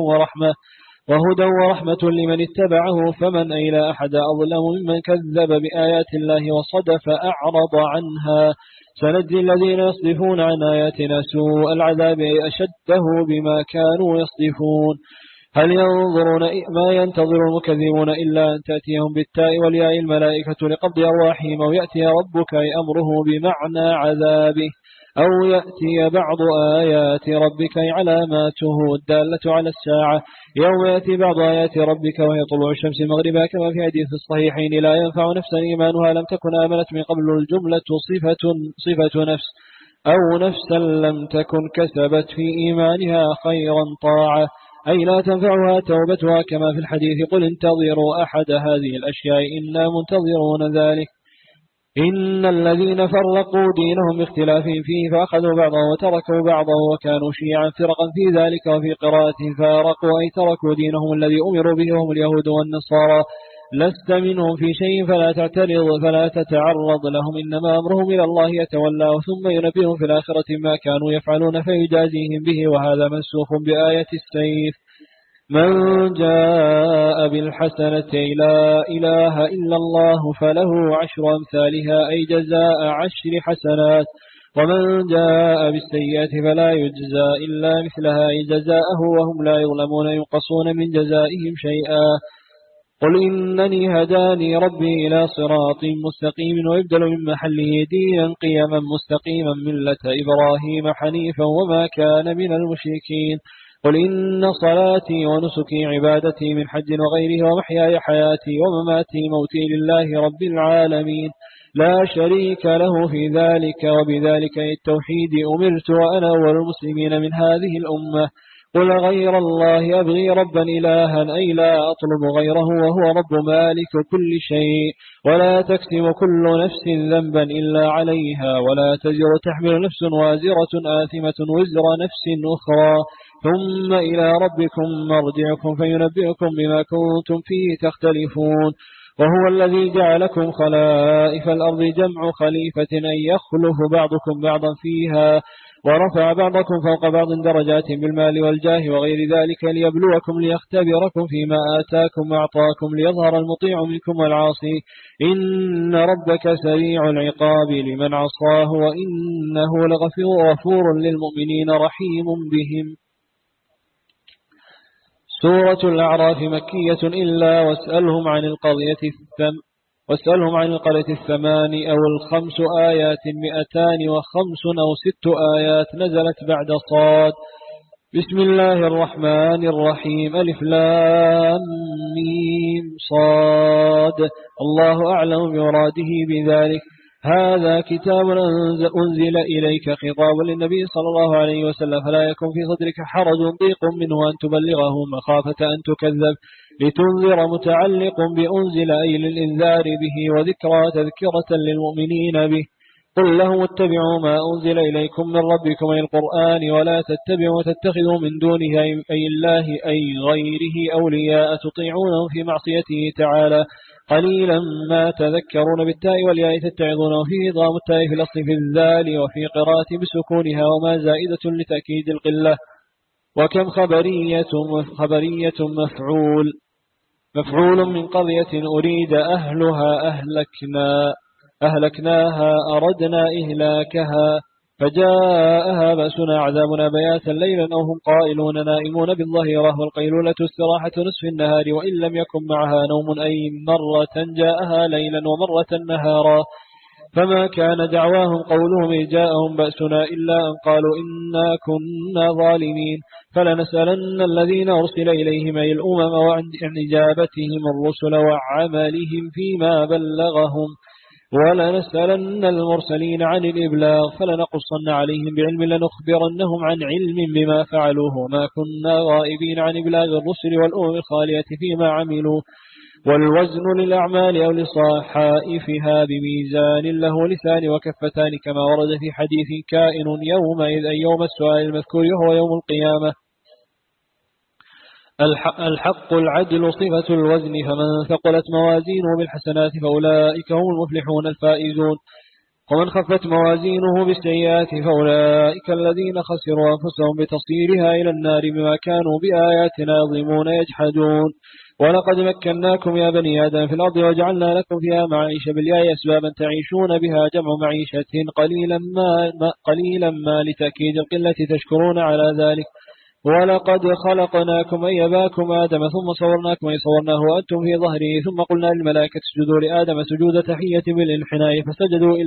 وهدى ورحمة لمن اتبعه فمن لا أحد أظلم ممن كذب بآيات الله وصدف أعرض عنها. سنجزي الذين يصدفون عن آياتنا سوء العذاب أشده بما كانوا يصدفون. هل ينظرون ما ينتظر المكذبون إلا أن تأتيهم بالتاء والياء الملائكة لقبض أرواحهم أو يأتي ربك أي أمره بمعنى عذابه أو يأتي بعض آيات ربك أي علاماته الدالة على الساعة يوم يأتي بعض آيات ربك وهي طلوع الشمس مغربها كما في حديث الصحيحين لا ينفع نفسا إيمانها لم تكن آمنت من قبل الجملة صفة نفس أو نفسا لم تكن كسبت في إيمانها خيرا طاعة أي لا تنفعها توبتها كما في الحديث قل انتظروا أحد هذه الأشياء إنا منتظرون ذلك. إن الذين فرقوا دينهم باختلافهم فيه فأخذوا بعضه وتركوا بعضه وكانوا شيعا فرقا في ذلك وفي قراءة فارقوا أي تركوا دينهم الذي أمروا به هم اليهود والنصارى. لست منهم في شيء فلا تعترض فلا تتعرض لهم إنما أمرهم إلى الله يتولى ثم ينبئهم في الآخرة ما كانوا يفعلون فيجازيهم به وهذا منسوخ بآية السيف. من جاء بالحسنة لا إله إلا الله فله 10 أمثالها أي جزاء 10 حسنات ومن جاء بالسيئة فلا يجزى إلا مثلها أي جزاءه وهم لا يظلمون ينقصون من جزائهم شيئا. قل إنني هداني ربي إلى صراط مستقيم ويبدل من محله دينا قيما مستقيما ملة إبراهيم حنيفا وما كان من المشركين. قل إن صلاتي ونسكي عبادتي من حج وغيره ومحياي حياتي ومماتي موتي لله رب العالمين لا شريك له في ذلك وبذلك التوحيد أمرت وأنا أول المسلمين من هذه الأمة. قل غير الله أبغي ربا إلها أي لا أطلب غيره وهو رب مالك كل شيء ولا تكسب كل نفس ذنبا إلا عليها ولا تزر تحمل نفس وازرة آثمة وزر نفس أخرى ثم إلى ربكم مرجعكم فينبئكم بما كنتم فيه تختلفون. وهو الذي جعلكم خلائف الأرض جمع خليفة أن يخلف بعضكم بعضا فيها ورفع بعضكم فوق بعض درجات بالمال والجاه وغير ذلك ليبلوكم ليختبركم فيما آتاكم وأعطاكم ليظهر المطيع منكم والعاصي إن ربك سريع العقاب لمن عصاه وإنه لغفور للمؤمنين رحيم بهم. سورة الأعراف مكية إلا واسألهم عن القرية 8 أو 5 آيات 205 أو 6 آيات نزلت بعد صاد. بسم الله الرحمن الرحيم ألف لام ميم صاد الله أعلم بمراده بذلك. هذا كتاب أنزل إليك خطاب للنبي صلى الله عليه وسلم فلا يكن في صدرك حرج ضيق منه أن تبلغه مخافة أن تكذب لتنذر متعلق بأنزل أي للإنذار به وذكرى تذكرة للمؤمنين به. قل لهم اتبعوا ما أنزل إليكم من ربكم أي القرآن ولا تتبعوا وتتخذوا من دونه أي الله أي غيره أولياء تطيعونهم في معصيته تعالى قليلا ما تذكرون بالتاء والياء تتعظون وفيه ضام التاء في الأصل في الذال وفي قراءة بسكونها وما زائدة لتأكيد القلة. وكم خبرية مفعول من قضية أريد أهلها أهلكنا أهلكناها أردنا إهلاكها فجاءها بأسنا عذابنا بياتا ليلا أو هم قائلون نائمون بالظهيرة والقيلولة استراحة نصف النهار وإن لم يكن معها نوم أي مرة جاءها ليلا ومرة نهارا فما كان دعواهم قولهم إذ جاءهم بأسنا إلا أن قالوا إنا كنا ظالمين فلنسألن الذين أرسل إليهم أي الأمم وعن إجابتهم الرسل وعملهم فيما بلغهم ولنسألن المرسلين عن الإبلاغ فلنقصن عليهم بعلم لنخبرنهم عن علم بما فعلوه وما كنا غائبين عن إبلاغ الرسل والأمم الخالية فيما عملوا والوزن للأعمال أو لصحائفها بميزان له لسان وكفتان كما ورد في حديث كائن يومئذ أي يوم السؤال المذكور وهو يوم القيامة. الحق العدل صفة الوزن فمن ثقلت موازينه بالحسنات فأولئك هم المفلحون الفائزون ومن خفت موازينه بالسيئات فأولئك الذين خسروا أنفسهم بتصيرها إلى النار بما كانوا بآياتنا يظلمون يجحدون. ولقد مكناكم يا بني آدم في الأرض وجعلنا لكم فيها معيشة بالياء أسبابا تعيشون بها جمع معيشة قليلا ما لتأكيد القلة تشكرون على ذلك. ولقد خلقناكم أي أباكم آدم ثم صورناكم أي صورناه وأنتم في ظهره ثم قلنا للملائكة اسجدوا لآدم سجود تحية بالانحناء فسجدوا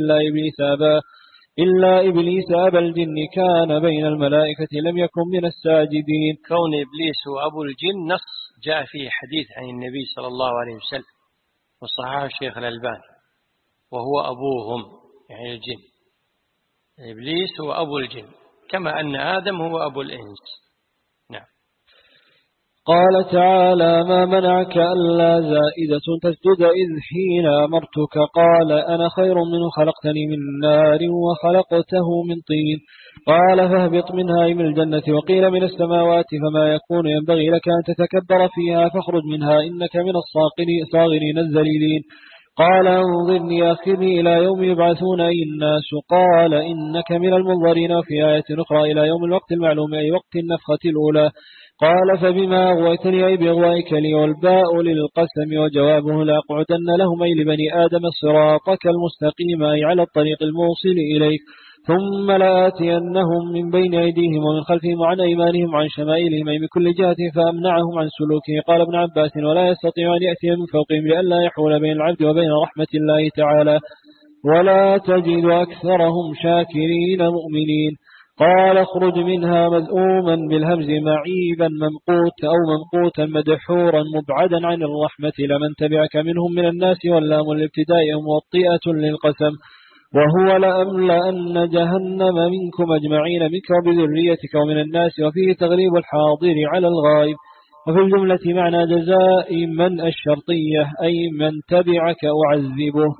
إلا إبليس أبى الجن كان بين الملائكة لم يكن من الساجدين. كون إبليس وأبو الجن نص جاء فيه حديث عن النبي صلى الله عليه وسلم وصححه الشيخ الألباني وهو أبوهم يعني الجن. إبليس هو أبو الجن كما أن آدم هو أبو الإنس. نعم. قال تعالى ما منعك ألا زائدة تسجد إذ حين أمرتك قال أنا خير منه خلقتني من نار وخلقته من طين قال فاهبط منها من الجنة وقيل من السماوات فما يكون ينبغي لك أن تتكبر فيها فاخرج منها إنك من الصاغرين الذليلين قال انظرني أخذني إلى يوم يبعثون أي الناس قال إنك من المنظرين وفي آية أخرى إلى يوم الوقت المعلوم أي وقت النفخة الأولى قال فبما أغويتني أي بإغوائك لي والباء للقسم وجوابه لأقعدن لهم أي لبني آدم صراطك المستقيم أي على الطريق الموصل إليك ثم لآتينهم من بين أيديهم ومن خلفهم وعن أيمانهم وعن شمائلهم أي من كل جهة فأمنعهم عن سلوكه قال ابن عباس ولا يستطيع أن يأتي من فوقهم لئلا يحول بين العبد وبين رحمة الله تعالى ولا تجد أكثرهم شاكرين مؤمنين قال اخرج منها مذءوما بالهمز معيبا ممقوتا مدحورا مبعدا عن الرحمة لمن تبعك منهم من الناس واللام الابتداء موطئة للقسم وهو لأملأن جهنم منكم أجمعين منك وبذريتك ومن الناس وفيه تغليب الحاضر على الغائب وفي الجملة معنى جزاء من الشرطية أي من تبعك أعذبه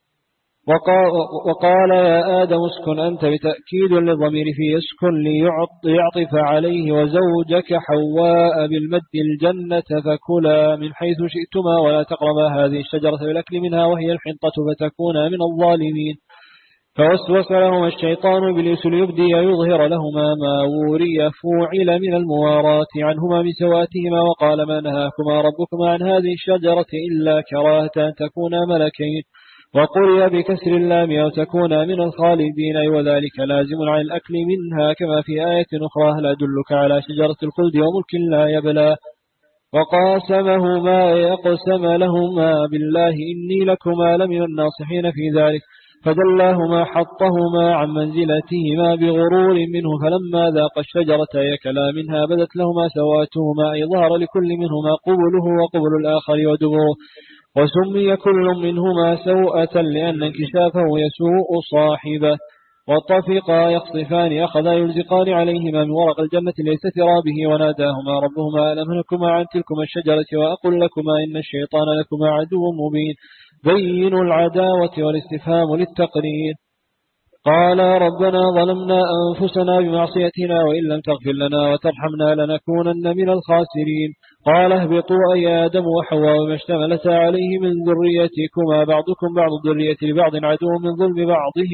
وقال يا آدم اسكن أنت بتأكيد للضمير في اسكن ليعطف عليه وزوجك حواء بالمد الجنة فكلا من حيث شئتما ولا تقربا هذه الشجرة بالأكل منها وهي الحنطة فتكونا من الظالمين فوسوس لهما الشيطان إبليس ليبدي يظهر لهما ما وري فوعل من المواراة عنهما من سواتهما وقال ما نهاكما ربكما عن هذه الشجرة إلا كراهة أن تكونا ملكين وقرئ بكسر اللام أو تكون من الخالدين وذلك لازم عن الأكل منها كما في آية أخرى هل أدلك على شجرة الخلد وملك لا يبلى وقاسمهما يقسم لهما بالله إني لكما لمن الناصحين في ذلك فدلاهما حطهما عن منزلتهما بغرور منه فلما ذاق الشجرة يكلا منها بدت لهما سواتهما أي ظهر لكل منهما قبله وقبل الآخر ودبره وسمي كل منهما سوءة لأن انكشافه يسوء صاحبه وطفقا يخصفان أخذا يلزقان عليهما من ورق الجنة ليسترا به وناداهما ربهما ألم أنهكما عن تلكما الشجرة وأقل لكما إن الشيطان لكما عدو مبين بين العداوة والاستفهام للتقرير قال ربنا ظلمنا أنفسنا بمعصيتنا وإن لم تغفر لنا وترحمنا لنكونن من الخاسرين قال اهبطوا أي آدم وحواء وما اشتملتا عليه من ذريتكما بعضكم بعض الذرية لبعض عدو من ظلم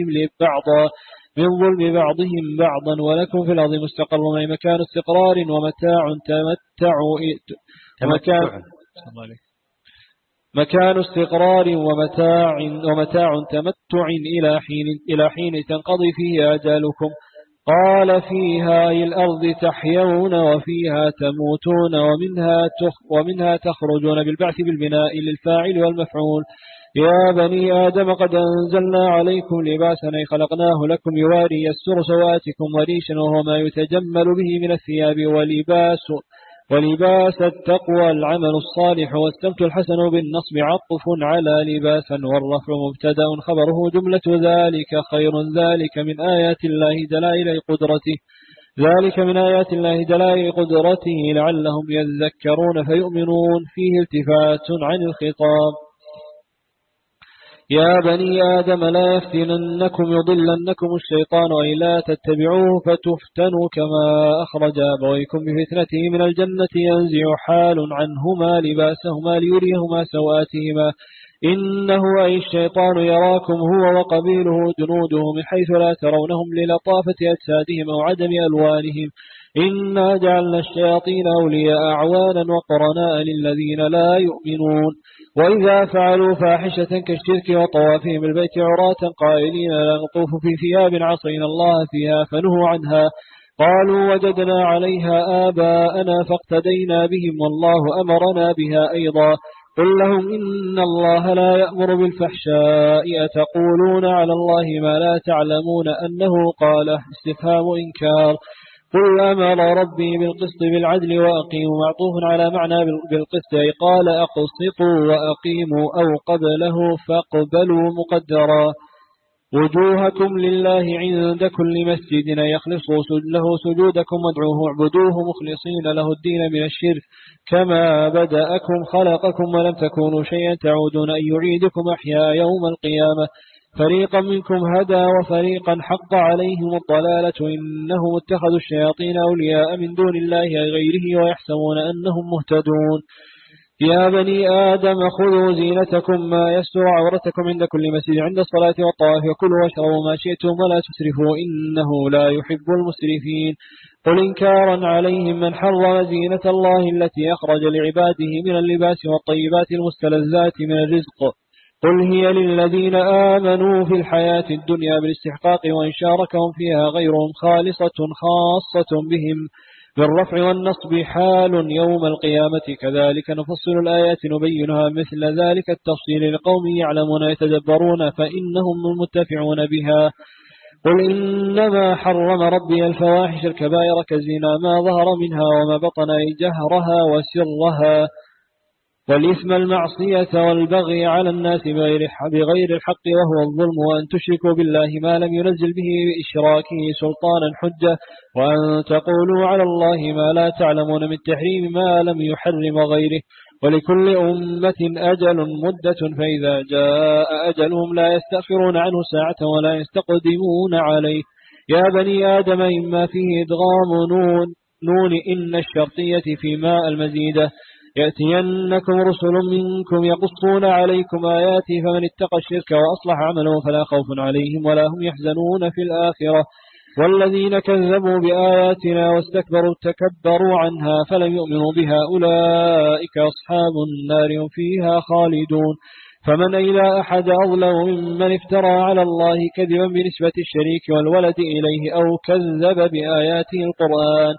بعضهم بعضا ولكم في الأرض مستقر أي مكان استقرار ومتاع مكان استقرار ومتاع تمتع إلى حين تنقضي فيه أجالكم. قال فيها أي الأرض تحيون وفيها تموتون ومنها تخرجون بالبعث بالبناء للفاعل والمفعول. يا بني آدم قد أنزلنا عليكم لباسا أي خلقناه لكم يواري يستر سواتكم وريشا وهو ما يتجمل به من الثياب ولباس التقوى العمل الصالح. والسمت الحسن بالنصب عطف على لباسا والرفع مبتدأ خبره جملة ذلك خير. ذلك من آيات الله دلائل قدرته لعلهم يذكرون فيؤمنون. فيه التفات عن الخطاب. يا بني آدم لا يفتننكم يضلنكم الشيطان أي لا تتبعوه فتفتنوا كما أخرج أبويكم بفتنته من الجنة ينزع حال عنهما لباسهما ليريهما سوآتهما إنه أي الشيطان يراكم هو وقبيله جنوده من حيث لا ترونهم للطافة أجسادهم أو عدم ألوانهم. إنا جعلنا الشياطين أولياء أعوانا وقرناء للذين لا يؤمنون. وإذا فعلوا فاحشة كالشرك وطوافهم البيت عراة قائلين لا نطوف في ثياب عصينا الله فيها فنهوا عنها. قالوا وجدنا عليها آباءنا فاقتدينا بهم والله أمرنا بها أيضا. قل لهم إن الله لا يأمر بالفحشاء أتقولون على الله ما لا تعلمون أنه قاله استفهام إنكار. قل أمر ربي بالقسط بالعدل وأقيموا معطوف على معنى بالقسط أي قال أقسطوا وأقيموا أو قبله فاقبلوا مقدرا. وجوهكم لله عند كل مسجد يخلصوا له سجودكم وادعوه اعبدوه مخلصين له الدين من الشرك كما بدأكم خلقكم ولم تكونوا شيئا تعودون أن يعيدكم أحياء يوم القيامة. فريقا منكم هدى وفريقا حق عليهم الضلالة إنهم اتخذوا الشياطين أولياء من دون الله غيره ويحسبون أنهم مهتدون. يا بني آدم خذوا زينتكم ما يستر عورتكم عند كل مسجد عند الصلاة والطواف وكلوا واشربوا ما شئتم ولا تسرفوا إنه لا يحب المسرفين. قل إنكارا عليهم من حرم زينة الله التي أخرج لعباده من اللباس والطيبات المستلذات من الرزق قل هي للذين آمنوا في الحياة الدنيا بالاستحقاق وإن شاركهم فيها غيرهم خاصة بهم بالرفع والنصب حال يوم القيامة. كذلك نفصل الآيات نبينها مثل ذلك التفصيل لقوم يعلمون يتدبرون فإنهم المتفعون بها. قل إنما حرم ربي الفواحش الكبائر كالزنا ما ظهر منها وما بطن أي جهرها وسرها والإثم المعصية والبغي على الناس بغير الحق وهو الظلم وأن تشركوا بالله ما لم ينزل به بإشراكه سلطانا حجة وأن تقولوا على الله ما لا تعلمون من تحريم ما لم يحرم غيره. ولكل أمة أجل مدة فإذا جاء أجلهم لا يستأخرون عنه ساعة ولا يستقدمون عليه. يا بني آدم إما فيه إدغام نون إن الشرطية في ماء المزيدة يأتينكم رسل منكم يقصون عليكم آياتي فمن اتقى الشرك وأصلح عمله فلا خوف عليهم ولا هم يحزنون في الآخرة. والذين كذبوا بآياتنا واستكبروا تكبروا عنها فلم يؤمنوا بها أولئك أصحاب النار فيها خالدون. فمن إلى أحد أظلم ممن افترى على الله كذبا بنسبة الشريك والولد إليه أو كذب بآياته القرآن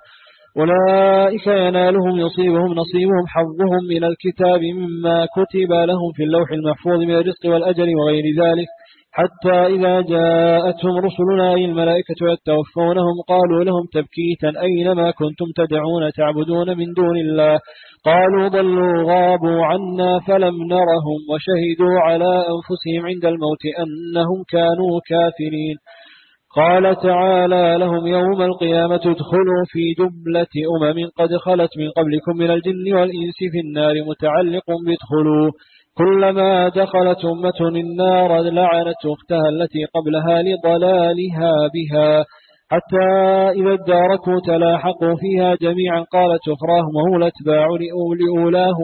أولئك ينالهم نصيبهم حظهم من الكتاب مما كتب لهم في اللوح المحفوظ من الرزق والأجل وغير ذلك حتى إذا جاءتهم رسلنا أي الملائكة يتوفونهم قالوا لهم تبكيتا أينما كنتم تدعون تعبدون من دون الله قالوا ضلوا غابوا عنا فلم نرهم وشهدوا على أنفسهم عند الموت أنهم كانوا كافرين. قال تعالى لهم يوم القيامة ادخلوا في جملة قد خلت من قبلكم من الجن والإنس في النار متعلق بادخلوا كلما دخلت أمة النار لعنت أختها التي قبلها لضلالها بها حتى إذا اداركوا تلاحقوا فيها جميعا قالت أخراهم وهم الأتباع لأولاهم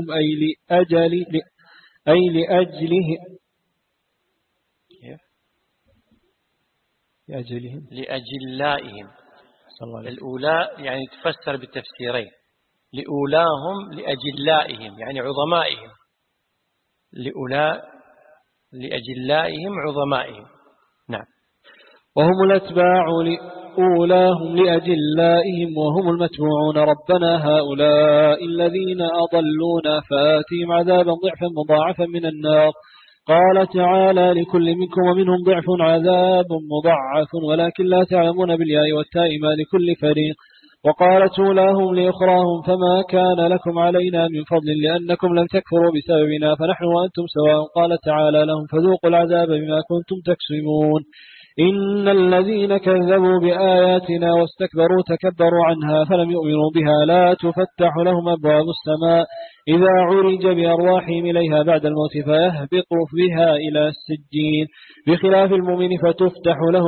لأجلائهم. الأولى يعني تفسر بالتفسيرين لأولاهم لأجلائهم يعني عظمائهم لأجلائهم عظمائهم. نعم. وهم الأتباع لأولاهم لأجلائهم وهم المتبوعون. ربنا هؤلاء الذين أضلونا فآتهم عذابا ضعفا مضاعفا من النار. قال تعالى لكل منكم ومنهم ضعف عذاب مضاعف ولكن لا تعلمون بالياء والتاء ما لكل فريق. وقالت أولاهم لأخراهم فما كان لكم علينا من فضل لأنكم لم تكفروا بسببنا فنحن وأنتم سواء. قال تعالى لهم فذوقوا العذاب بما كنتم تكسبون. إن الذين كذبوا بآياتنا واستكبروا تكبروا عنها فلم يؤمنوا بها لا تفتح لهم أبواب السماء إذا عرج بأرواحهم إليها بعد الموت فيهبطوا بها إلى السجين بخلاف المؤمن فتفتح له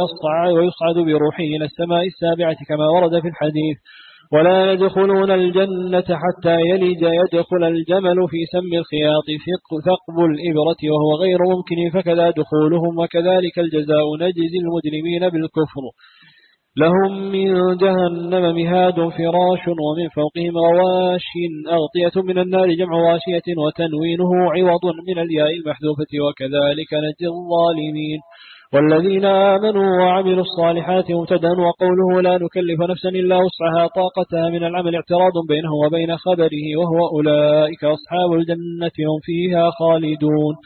ويصعد بروحه إلى السماء السابعة كما ورد في الحديث. ولا يدخلون الجنة حتى يدخل الجمل في سم الخياط ثقب الإبرة وهو غير ممكن فكذا دخولهم وكذلك الجزاء نجزي المجرمين بالكفر. لهم من جهنم مهاد فراش ومن فوقهم غواش أغطية من النار جمع غاشية وتنوينه عوض من الياء المحذوفة وكذلك نجزي الظالمين. والذين آمنوا وعملوا الصالحات مبتدأ وقوله لا نكلف نفسا إلا وسعها طاقتها من العمل اعتراض بينه وبين خبره وهو أولئك أصحاب الجنة هم فيها خالدون.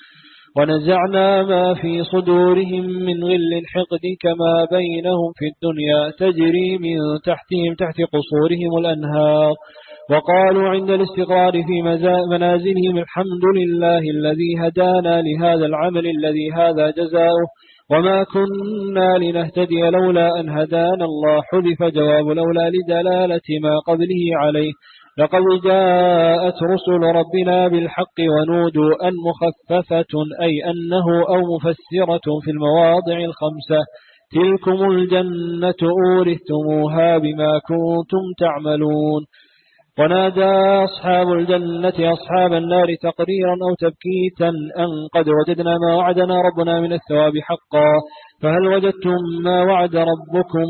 ونزعنا ما في صدورهم من غل حقد كما بينهم في الدنيا تجري من تحتهم تحت قصورهم الأنهار. وقالوا عند الاستقرار في منازلهم الحمد لله الذي هدانا لهذا العمل الذي هذا جزاؤه وما كنا لنهتدي لولا أن هدانا الله. حذف جواب لولا لدلالة ما قبله عليه. لقد جاءت رسل ربنا بالحق ونودوا أن مخففة أي أنه أو مفسرة في المواضع الخمسة. تلكم الجنة أورثتموها بما كنتم تعملون. ونادى أصحاب الجنة أصحاب النار تقريرا أو تبكيتا أن قد وجدنا ما وعدنا ربنا من الثواب حقا فهل وجدتم ما وعد ربكم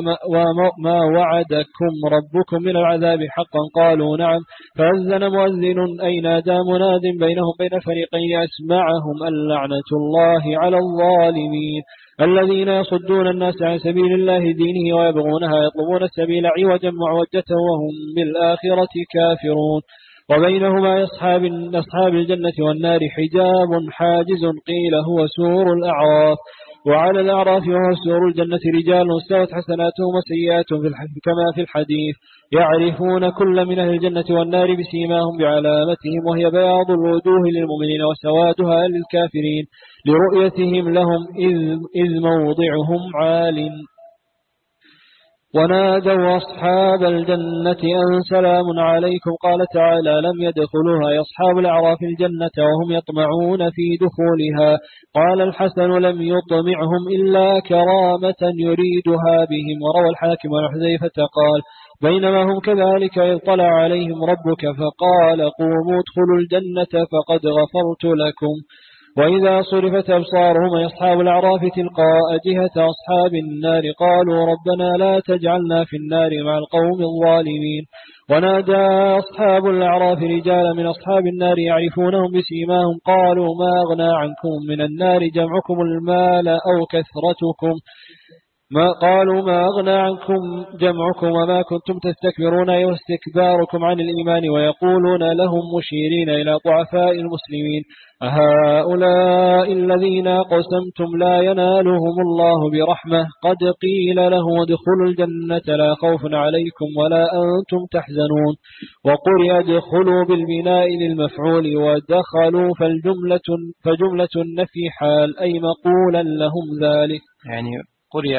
وما وعدكم ربكم من العذاب حقا قالوا نعم. فأذن مؤذن أي نادى مناد بينهم بين الفريقين أسمعهم اللعنة الله على الظالمين الذين يصدون الناس عن سبيل الله دينه ويبغونها يطلبون السبيل عوجا معوجة وهم بالآخرة كافرون. وبينهما أصحاب الجنة والنار حجاب حاجز قيل هو سور الأعراف. وعلى الأعراف وهو سور الجنة رجال استوت حسناتهم وسيئات كما في الحديث يعرفون كل من أهل الجنة والنار بسيماهم بعلامتهم وهي بياض الوجوه للمؤمنين وسوادها للكافرين لرؤيتهم لهم إذ موضعهم عال. ونادوا أصحاب الجنة أن سلام عليكم. قال تعالى لم يدخلوها أصحاب الأعراف الجنة وهم يطمعون في دخولها. قال الحسن لم يطمعهم إلا كرامة يريدها بهم. وروى الحاكم عن حذيفة قال بينما هم كذلك اطلع عليهم ربك فقال قوموا ادخلوا الجنة فقد غفرت لكم. وإذا صرفت أبصارهم أصحاب الأعراف تلقاء جهة أصحاب النار قالوا ربنا لا تجعلنا في النار مع القوم الظالمين. ونادى أصحاب الأعراف رجالا من أصحاب النار يعرفونهم بسيماهم قالوا ما أغنى عنكم من النار جمعكم المال أو كثرتكم قالوا ما أغنى عنكم جمعكم وما كنتم تستكبرون واستكباركم عن الإيمان ويقولون لهم مشيرين إلى ضعفاء المسلمين هؤلاء الذين قسمتم لا ينالهم الله برحمة قد قيل لهم ادخلوا الجنة لا خوف عليكم ولا أنتم تحزنون. وقرئ ادخلوا بالبناء للمفعول ودخلوا فجملة النفي حال أي مقولا لهم ذلك. يعني قرئ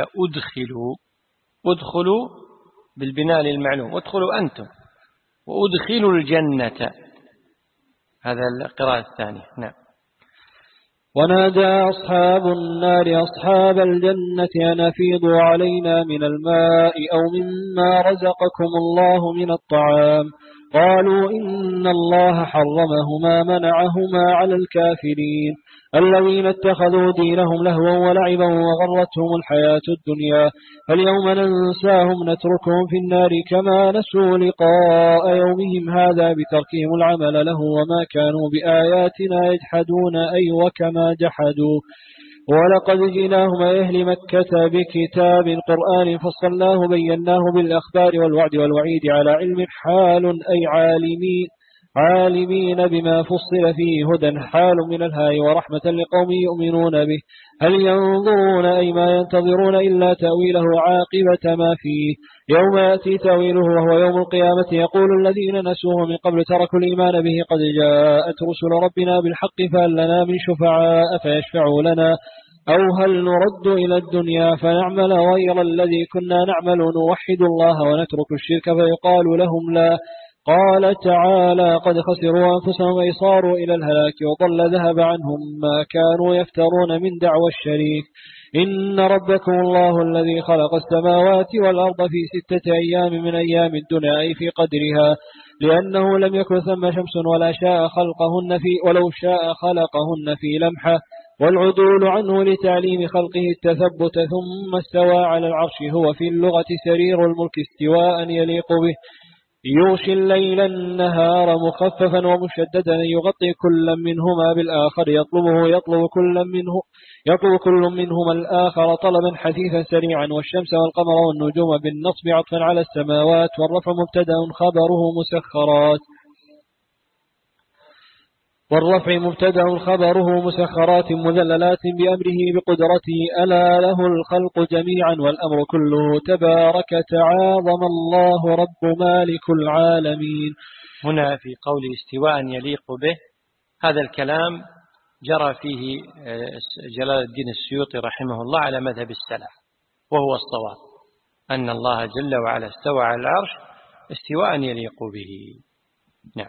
ادخلوا بالبناء للمعلوم ادخلوا أنتم وادخلوا الجنة. هذا القراءة الثانية. نعم. ونادى أصحاب النار أصحاب الجنة أن أفيضوا علينا من الماء أو مما رزقكم الله من الطعام قالوا إن الله حرمهما منعهما على الكافرين. الذين اتخذوا دينهم لهوا ولعبا وغرتهم الحياة الدنيا، فاليوم ننساهم نتركهم في النار كما نسوا لقاء يومهم هذا بتركهم العمل له وما كانوا بآياتنا يجحدون أي وكما جحدوا. ولقد جئناهم أهل مكة بكتاب قرآن فصلناه بيناه بالأخبار والوعد والوعيد على علم حال أي عالمين بما فصل فيه هدى حال من الهاء ورحمة لقوم يؤمنون به. هل ينظرون أي ما ينتظرون إلا تأويله عاقبة ما فيه يوم يأتي تأويله وهو يوم القيامة يقول الذين نسوه من قبل تركوا الإيمان به قد جاءت رسل ربنا بالحق فهل لنا من شفعاء فيشفعوا لنا أو هل نرد إلى الدنيا فنعمل غير الذي كنا نعمل نوحد الله ونترك الشرك فيقال لهم لا. قال تعالى قد خسروا أنفسهم وإصاروا إلى الهلاك وضل ذهب عنهم ما كانوا يفترون من دعوى الشريك. إن ربكم الله الذي خلق السماوات والأرض في 6 أيام من أيام الدنيا أي في قدرها لأنه لم يكن ثم شمس ولو شاء خلقهن في لمحة والعدول عنه لتعليم خلقه التثبت ثم استوى على العرش هو في اللغة سرير الملك استواء يليق به يغشي الليل النهار مخففا ومشددا يغطي كل منهما بالآخر يطلب كل منهما الآخر طلبا حثيثا سريعا والشمس والقمر والنجوم بالنصب عطفا على السماوات والرفع مبتدأ خبره مسخرات مذللات بأمره بقدرته ألا له الخلق جميعا والأمر كله تبارك تعاظم الله رب مالك العالمين. هنا في قول استواء يليق به هذا الكلام جرى فيه جلال الدين السيوطي رحمه الله على مذهب السلف وهو الصواب أن الله جل وعلا استوى على العرش استواء يليق به. نعم.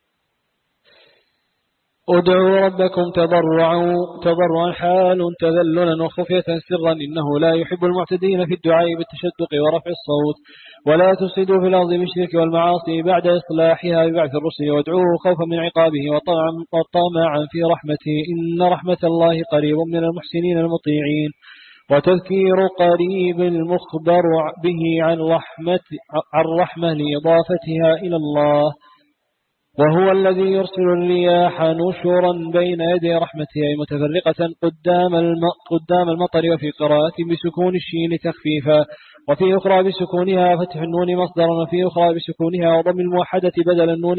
ادعوا ربكم تضرعا حال تذللا وخفية سرا إنه لا يحب المعتدين في الدعاء بالتشدق ورفع الصوت. ولا تفسدوا في الأرض بالشرك والمعاصي بعد إصلاحها ببعث الرسل وادعوه خوفا من عقابه وطمعا في رحمته إن رحمة الله قريب من المحسنين المطيعين. وتذكير قريب المخبر به عن رحمة لإضافتها إلى الله وهو الذي يرسل الرياح نشرا بين يدي رحمته أي متفرقة قدام المطر وفي قراءة بسكون الشين تخفيفا وفي أخرى بسكونها فتح النون مصدرا وفي أخرى بسكونها وضم الموحدة بدل النون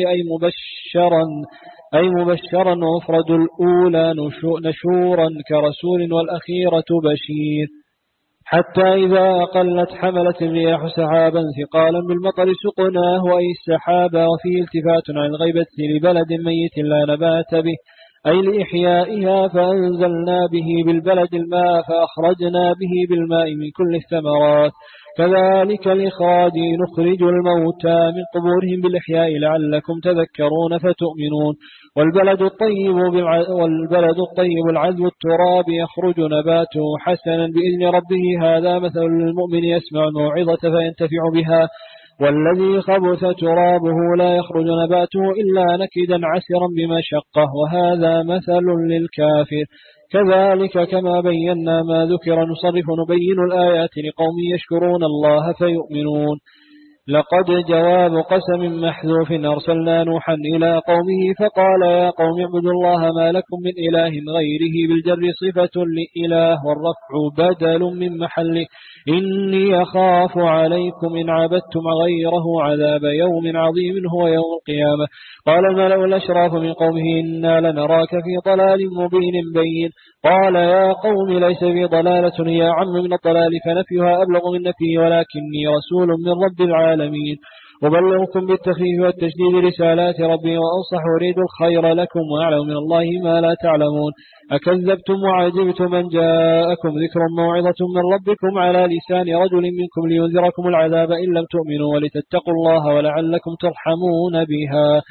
أي مبشرا ومفرد الأولى نشورا كرسول والأخيرة بشير. حتى إذا أقلت حملت الرياح سحابا ثقالا بالمطر سقناه أي السحابا وفيه التفات عن الغيبة لبلد ميت لا نبات به أي لإحيائها فأنزلنا به بالبلد الماء فأخرجنا به بالماء من كل الثمرات كذلك الإخراج نخرج الموتى من قبورهم بالإحياء لعلكم تذكرون فتؤمنون. والبلد الطيب العذب التراب يخرج نباته حسنا بإذن ربه هذا مثل للمؤمن يسمع الموعظة فينتفع بها والذي خبث ترابه لا يخرج نباته إلا نكدا عسرا بمشقة وهذا مثل للكافر. كذلك كما بينا ما ذكر نصرف نبين الآيات لقوم يشكرون الله فيؤمنون. لقد جواب قسم محذوف أرسلنا نوحا إلى قومه فقال يا قوم اعبدوا الله ما لكم من إله غيره بالجر صفة لإله والرفع بدل من محله إني أخاف عليكم إن عبدتم غيره عذاب يوم عظيم هو يوم القيامة. قال الملأ الأشراف من قومه إنا لنراك في ضلال مبين بين. قال يا قوم ليس بي ضلالة هي أعم من الضلال فنفيها أبلغ من نفيه ولكني رسول من رب العالمين أبلغكم بالتخفيف والتشديد رسالات ربي وأنصح أريد الخير لكم وأعلم من الله ما لا تعلمون. أكذبتم وعجبتم من جاءكم ذكر موعظة من ربكم على لسان رجل منكم لينذركم العذاب إن لم تؤمنوا ولتتقوا الله ولعلكم ترحمون بها.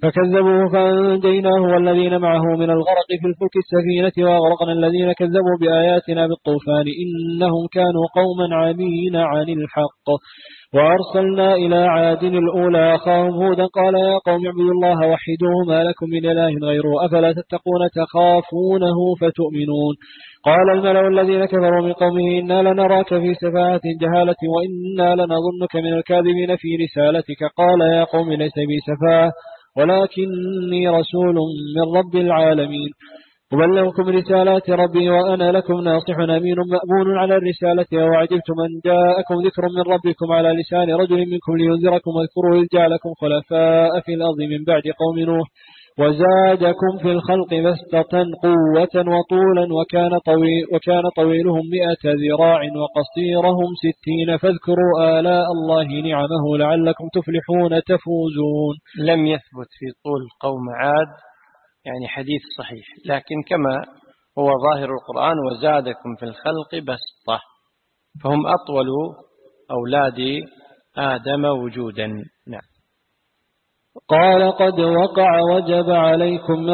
فكذبوه فأنجيناه والذين معه من الغرق في الفلك السفينة وأغرقنا الذين كذبوا بآياتنا بالطوفان إنهم كانوا قوما عمين عن الحق. وأرسلنا إلى عاد الأولى أخاهم هودا قال يا قوم اعبدوا الله وحدوه ما لكم من إله غيره أفلا تتقون تخافونه فتؤمنون. قال الملأ الذين كفروا من قومه إنا لنراك في سفاهة جهالة وإنا لنظنك من الكاذبين في رسالتك. قال يا قوم ليس بي سفاهة ولكني رسول من رب العالمين أبلغكم رسالات ربي وأنا لكم ناصح أمين مأمون على الرسالة. وعجبتم أن جاءكم ذكر من ربكم على لسان رجل منكم لينذركم واذكروا إذ جعلكم خلفاء في الأرض من بعد قوم نوح وزادكم في الخلق بسطة قوة وطولا وكان طويلهم 100 ذراع وقصيرهم 60 فاذكروا آلاء الله نعمه لعلكم تفلحون تفوزون. لم يثبت في طول قوم عاد يعني حديث صحيح، لكن كما هو ظاهر القرآن وزادكم في الخلق بسطة، فهم أطول أولاد آدم وجودا. نعم. قال قد وقع وجب عليكم من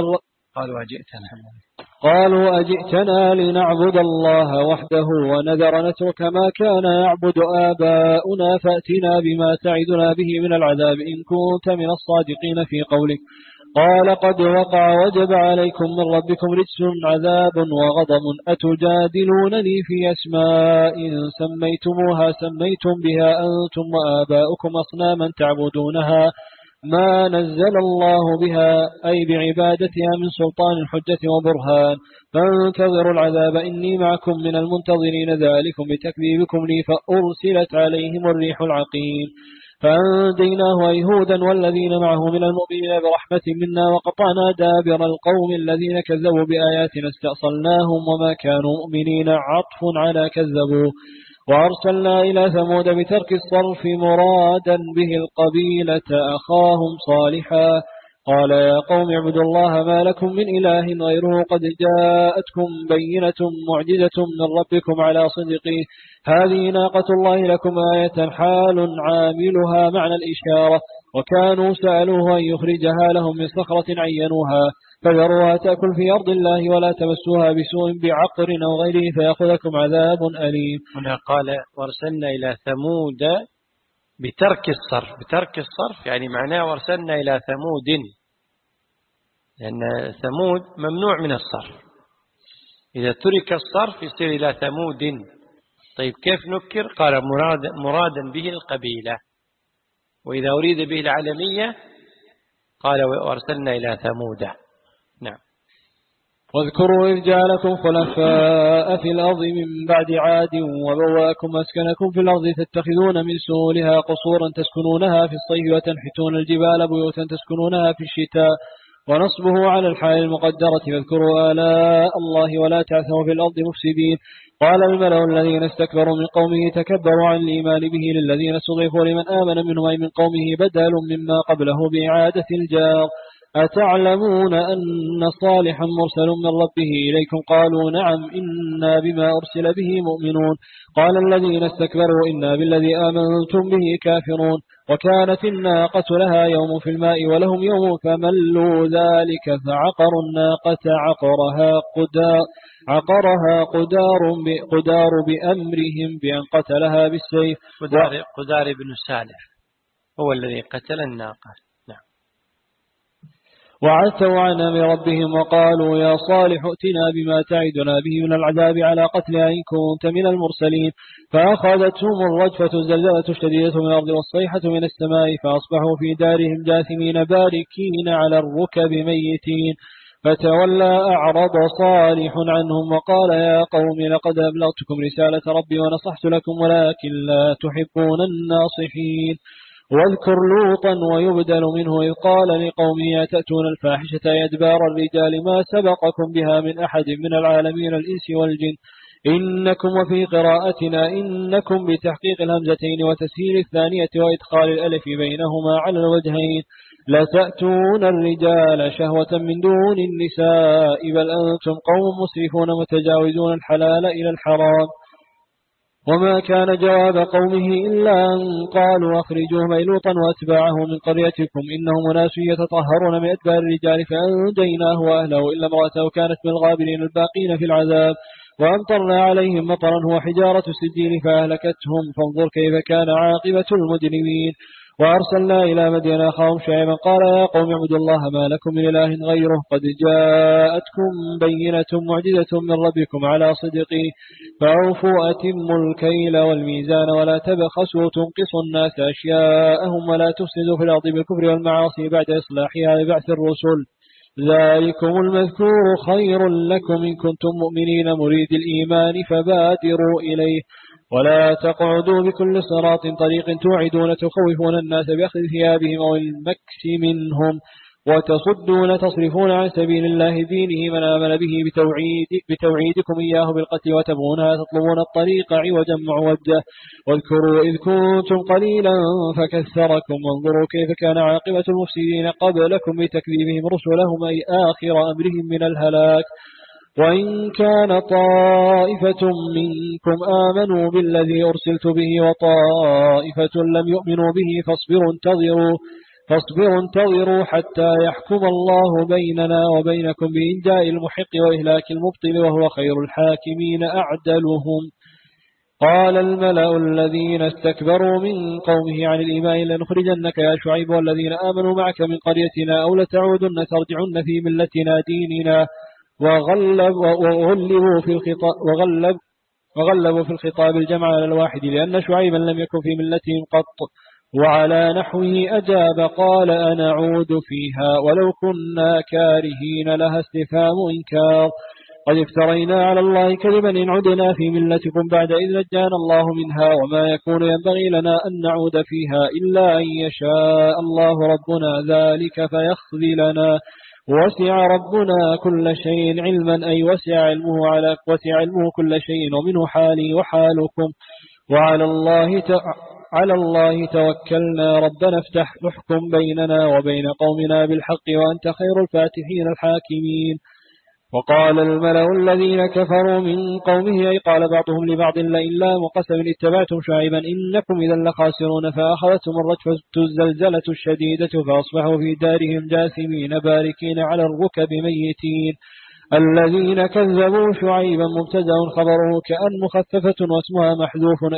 قالوا أجئتنا لنعبد الله وحده ونذر نترك ما كان يعبد آباؤنا فأتنا بما تعدنا به من العذاب إن كنت من الصادقين في قولك. قال قد وقع وجب عليكم من ربكم رجس عذاب وغضب أتجادلونني في أسماء سميتم بها أنتم وآباؤكم أصناما تعبدونها ما نزل الله بها أي بعبادتها من سلطان حجة وبرهان فانتظروا العذاب إني معكم من المنتظرين ذلكم بتكذيبكم لي فأرسلت عليهم الريح العقيم فأنجيناه ويهودا والذين معه من المؤمنين برحمة منا وقطعنا دابر القوم الذين كذبوا بآياتنا استأصلناهم وما كانوا مؤمنين عطف على كذبوا. وأرسلنا إلى ثمود بترك الصرف مرادا به القبيلة أخاهم صالحا قال يا قوم اعبدوا الله ما لكم من إله غيره قد جاءتكم بينة معجزة من ربكم على صدقه هذه ناقة الله لكم آية حال عاملها معنى الإشارة وكانوا سألوه أن يخرجها لهم من صخرة عينوها فذروها تأكل في أرض الله ولا تمسوها بسوء بعقر أو غيره فيأخذكم عذاب أليم. هنا قال وارسلنا إلى ثمود بترك الصرف يعني معناه وارسلنا إلى ثمود لأن ثمود ممنوع من الصرف، إذا ترك الصرف يصير إلى ثمود. طيب كيف نكر؟ قال مرادا به القبيلة، وإذا أريد به العالمية قال وارسلنا إلى ثمود. نعم. واذكروا إذ جعلكم خلفاء في الأرض من بعد عاد وبواكم أسكنكم في الأرض تتخذون من سهولها قصورا تسكنونها في الصيف وتنحتون الجبال بيوتا تسكنونها في الشتاء ونصبه على الحال المقدرة فاذكروا آلاء الله ولا تعثوا في الأرض مفسدين. قال الملأ الذين استكبروا من قومه تكبروا عن الإيمان به للذين استضعفوا لمن آمن منهم أي من قومه بدل مما قبله بإعادة الجار أتعلمون أن صالحا مرسل من ربه إليكم قالوا نعم إنا بما أرسل به مؤمنون. قال الذين استكبروا إنا بالذي آمنتم به كافرون. وكانت الناقة لها يوم في الماء ولهم يوم فملوا ذلك فعقروا الناقة عقرها قدار بأمرهم بأن قتلها بالسيف. قدار بن سالح هو الذي قتل الناقة. وعتوا عن أمر ربهم وقالوا يا صالح ائتنا بما تعدنا به من العذاب على قتلها إن كنت من المرسلين فأخذتهم الرجفة الزلزلة الشديدة من الأرض والصيحة من السماء فأصبحوا في دارهم جاثمين باركين على الركب ميتين فتولى أعرض صالح عنهم وقال يا قوم لقد أبلغتكم رسالة ربي ونصحت لكم ولكن لا تحبون الناصحين. واذكر لوطا ويبدل منه إذ قال لقومه أتأتون الفاحشة يدبار الرجال ما سبقكم بها من أحد من العالمين الإنس والجن إنكم وفي قراءتنا إنكم بتحقيق الهمزتين وتسهيل الثانية وإدخال الألف بينهما على الوجهين لتأتون الرجال شهوة من دون النساء بل أنتم قوم مسرفون متجاوزون الحلال إلى الحرام. وما كان جواب قومه إلا أن قالوا أخرجوهم أي لوطا وأتباعه من قريتكم إنهم أناس يتطهرون من أدبار الرجال فأنجيناه وأهله إلا امرأته كانت من الغابرين الباقين في العذاب وأمطرنا عليهم مطرا هو حجارة السجيل فأهلكتهم فانظر كيف كان عاقبة المجرمين. وأرسلنا إلى مدين أخاهم شعيبا قال يا قوم اعبدوا الله ما لكم من إله غيره قد جاءتكم بينة معجزة من ربكم على صدقه فأوفوا أتموا الكيل والميزان ولا تبخسوا تنقصوا الناس أشياءهم ولا تفسدوا في الأرض بالكفر والمعاصي بعد إصلاحها ببعث الرسل ذلكم المذكور خير لكم إن كنتم مؤمنين مريد الإيمان فبادروا إليه ولا تقعدوا بكل صراط طريق توعدون تخوفون الناس بأخذ ثيابهم أو المكس منهم وتصدون تصرفون عن سبيل الله دينه من آمن به بتوعيدكم إياه بالقتل وتبغونها تطلبون الطريق عوجا معوجة واذكروا إذ كنتم قليلا فكثركم وانظروا كيف كان عاقبة المفسدين قبلكم بتكذيبهم رسلهم أي آخر أمرهم من الهلاك. وإن كان طائفة منكم آمنوا بالذي أرسلت به وطائفة لم يؤمنوا به فاصبروا انتظروا حتى يحكم الله بيننا وبينكم بإنجاء المحق وإهلاك المبطل وهو خير الحاكمين أعدلهم. قال الملأ الذين استكبروا من قومه عن الإيمان لنخرجنك يا شعيب والذين آمنوا معك من قريتنا أو لتعودن ترجعن في ملتنا ديننا وغلبوا في الخطاب الجمع على الواحد لأن شعيبا لم يكن في ملتهم قط وعلى نحوه أجاب قال أنا أعود فيها ولو كنا كارهين لها استفهام إنكار قد افترينا على الله كذبا إن عدنا في ملتكم بعد إذ نجانا الله منها وما يكون ينبغي لنا أن نعود فيها إلا أن يشاء الله ربنا ذلك فيخذلنا وسع ربنا كل شيء علما أي وسع علمه كل شيء ومنه حالي وحالكم وعلى الله توكلنا ربنا احكم بيننا وبين قومنا بالحق وأنت خير الفاتحين الحاكمين. وقال الملأ الذين كفروا من قومه أي قال بعضهم لبعض لئن وقسم اتبعتم شعيبا إنكم إذا لخاسرون فأخذتهم الرجفة الزلزلة الشديدة فأصبحوا في دارهم جاثمين باركين على الركب ميتين. الذين كذبوا شعيبا مبتدأ خبره كأن مخففة واسمها محذوف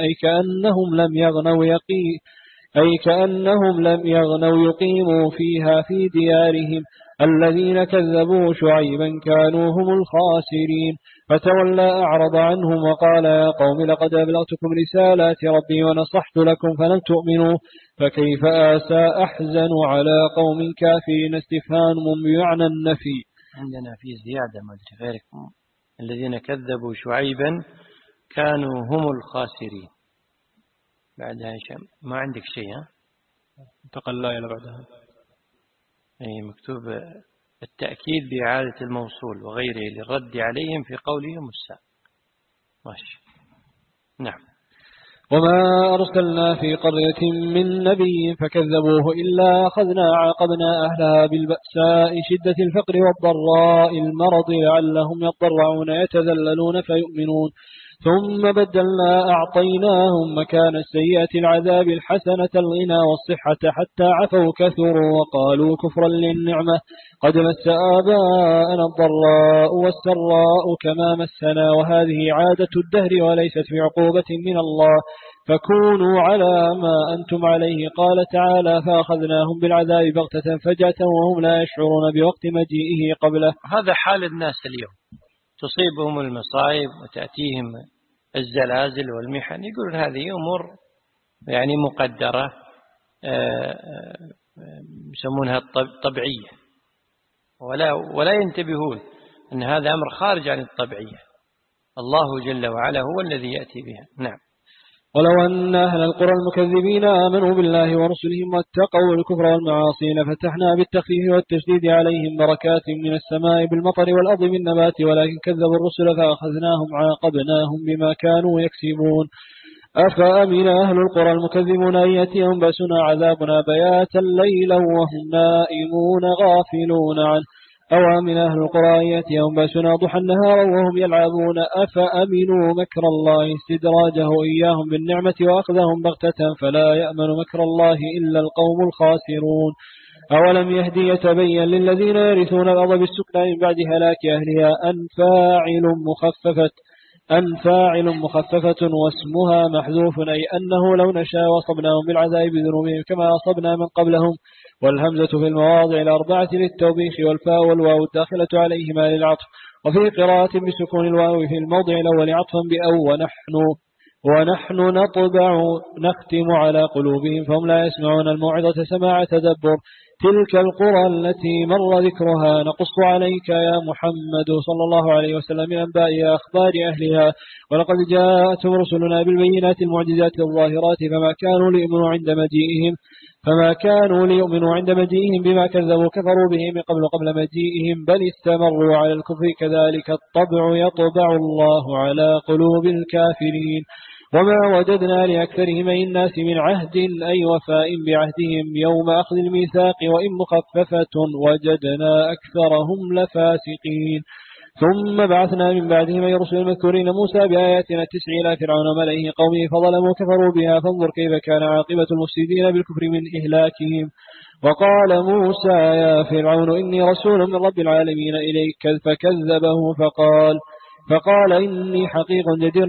أي كأنهم لم يغنوا يقيموا فيها في ديارهم. الذين كذبوا شعيبا كانوا هم الخاسرين فتولى أعرض عنهم وقال يا قوم لقد أبلغتكم رسالات ربي ونصحت لكم فلم تؤمنوا فكيف آسى أحزن على قوم كافرين استفهام بمعنى النفي. عندنا في زيادة ما أدري غيركم الذين كذبوا شعيبا كانوا هم الخاسرين بعدها ما عندك شيء انتقل لا إلى بعدها أي مكتوب التأكيد بإعادة الموصول وغيره للرد عليهم في قولهم السابق ماشي. نعم. وما أرسلنا في قرية من نبي فكذبوه إلا أخذنا عاقبنا أهلها بالبأساء شدة الفقر والضراء المرض لعلهم يضرعون يتذللون فيؤمنون ثم بدلنا أعطيناهم مكان السيئة العذاب الحسنة الغنى والصحة حتى عفوا كثروا وقالوا كفرا للنعمة قد مس آباءنا الضراء والسراء كما مسنا وهذه عادة الدهر وليست في عقوبة من الله فكونوا على ما أنتم عليه. قال تعالى فأخذناهم بالعذاب بغتة فجأة وهم لا يشعرون بوقت مجيئه قبله. هذا حال الناس اليوم تصيبهم المصائب وتأتيهم الزلازل والمحن يقولون هذه أمور يعني مقدرة يسمونها طبيعية ولا ينتبهون أن هذا أمر خارج عن الطبيعية الله جل وعلا هو الذي يأتي بها. نعم. ولو أن أهل القرى المكذبين آمنوا بالله ورسلهم واتقوا الكفر والمعاصي لفتحنا بالتخفيف والتشديد عليهم بركات من السماء بالمطر والأرض بالنبات ولكن كذبوا الرسل فأخذناهم عاقبناهم بما كانوا يكسبون. أفأمن أهل القرى المكذبون أن يأتيهم بأسنا عذابنا بياتا ليلا وهم نائمون غافلون عنه أو من أهل القرى يأتيهم بأسنا ضحى نهارا وهم يلعبون أفأمنوا مكر الله استدراجه إياهم بالنعمة وأخذهم بغتة فلا يأمن مكر الله إلا القوم الخاسرون. أولم يهدي يتبين للذين يرثون الأرض بالسكنى من بعد هلاك أهلها أن فاعل مخففة واسمها محذوف أي أنه لو نشاء وصبناهم بالعذاب بذنوبهم كما أصبنا من قبلهم. والهمزة في المواضع الأربعة للتوبيخ والفاء والواو الداخلة عليهما للعطف. وفي قراءة بسكون الواو في الموضع الأول عطفا بأو ونحن نطبع نختم على قلوبهم فهم لا يسمعون الموعظة سماع تدبر. تلك القرى التي مر ذكرها نقص عليك يا محمد صلى الله عليه وسلم من أنباء أخبار أهلها ولقد جاءتهم رسلنا بالبينات المعجزات الظاهرات فما كانوا ليؤمنوا عند مجيئهم بما كذبوا كفروا به من قبل مجيئهم بل استمروا على الكفر كذلك الطبع يطبع الله على قلوب الكافرين. وما وجدنا لأكثرهم من الناس من عهد أي وفاء بعهدهم يوم أخذ الميثاق وإن مخففة وجدنا أكثرهم لفاسقين. ثم بعثنا من بعدهم أي رسل المذكورين موسى بآياتنا 9 إلى فرعون ملئه قومه فظلموا كفروا بها فانظر كيف كان عاقبة المفسدين بالكفر من إهلاكهم. وقال موسى يا فرعون إني رسول من رب العالمين إليك فكذبه فقال إني حقيق جدير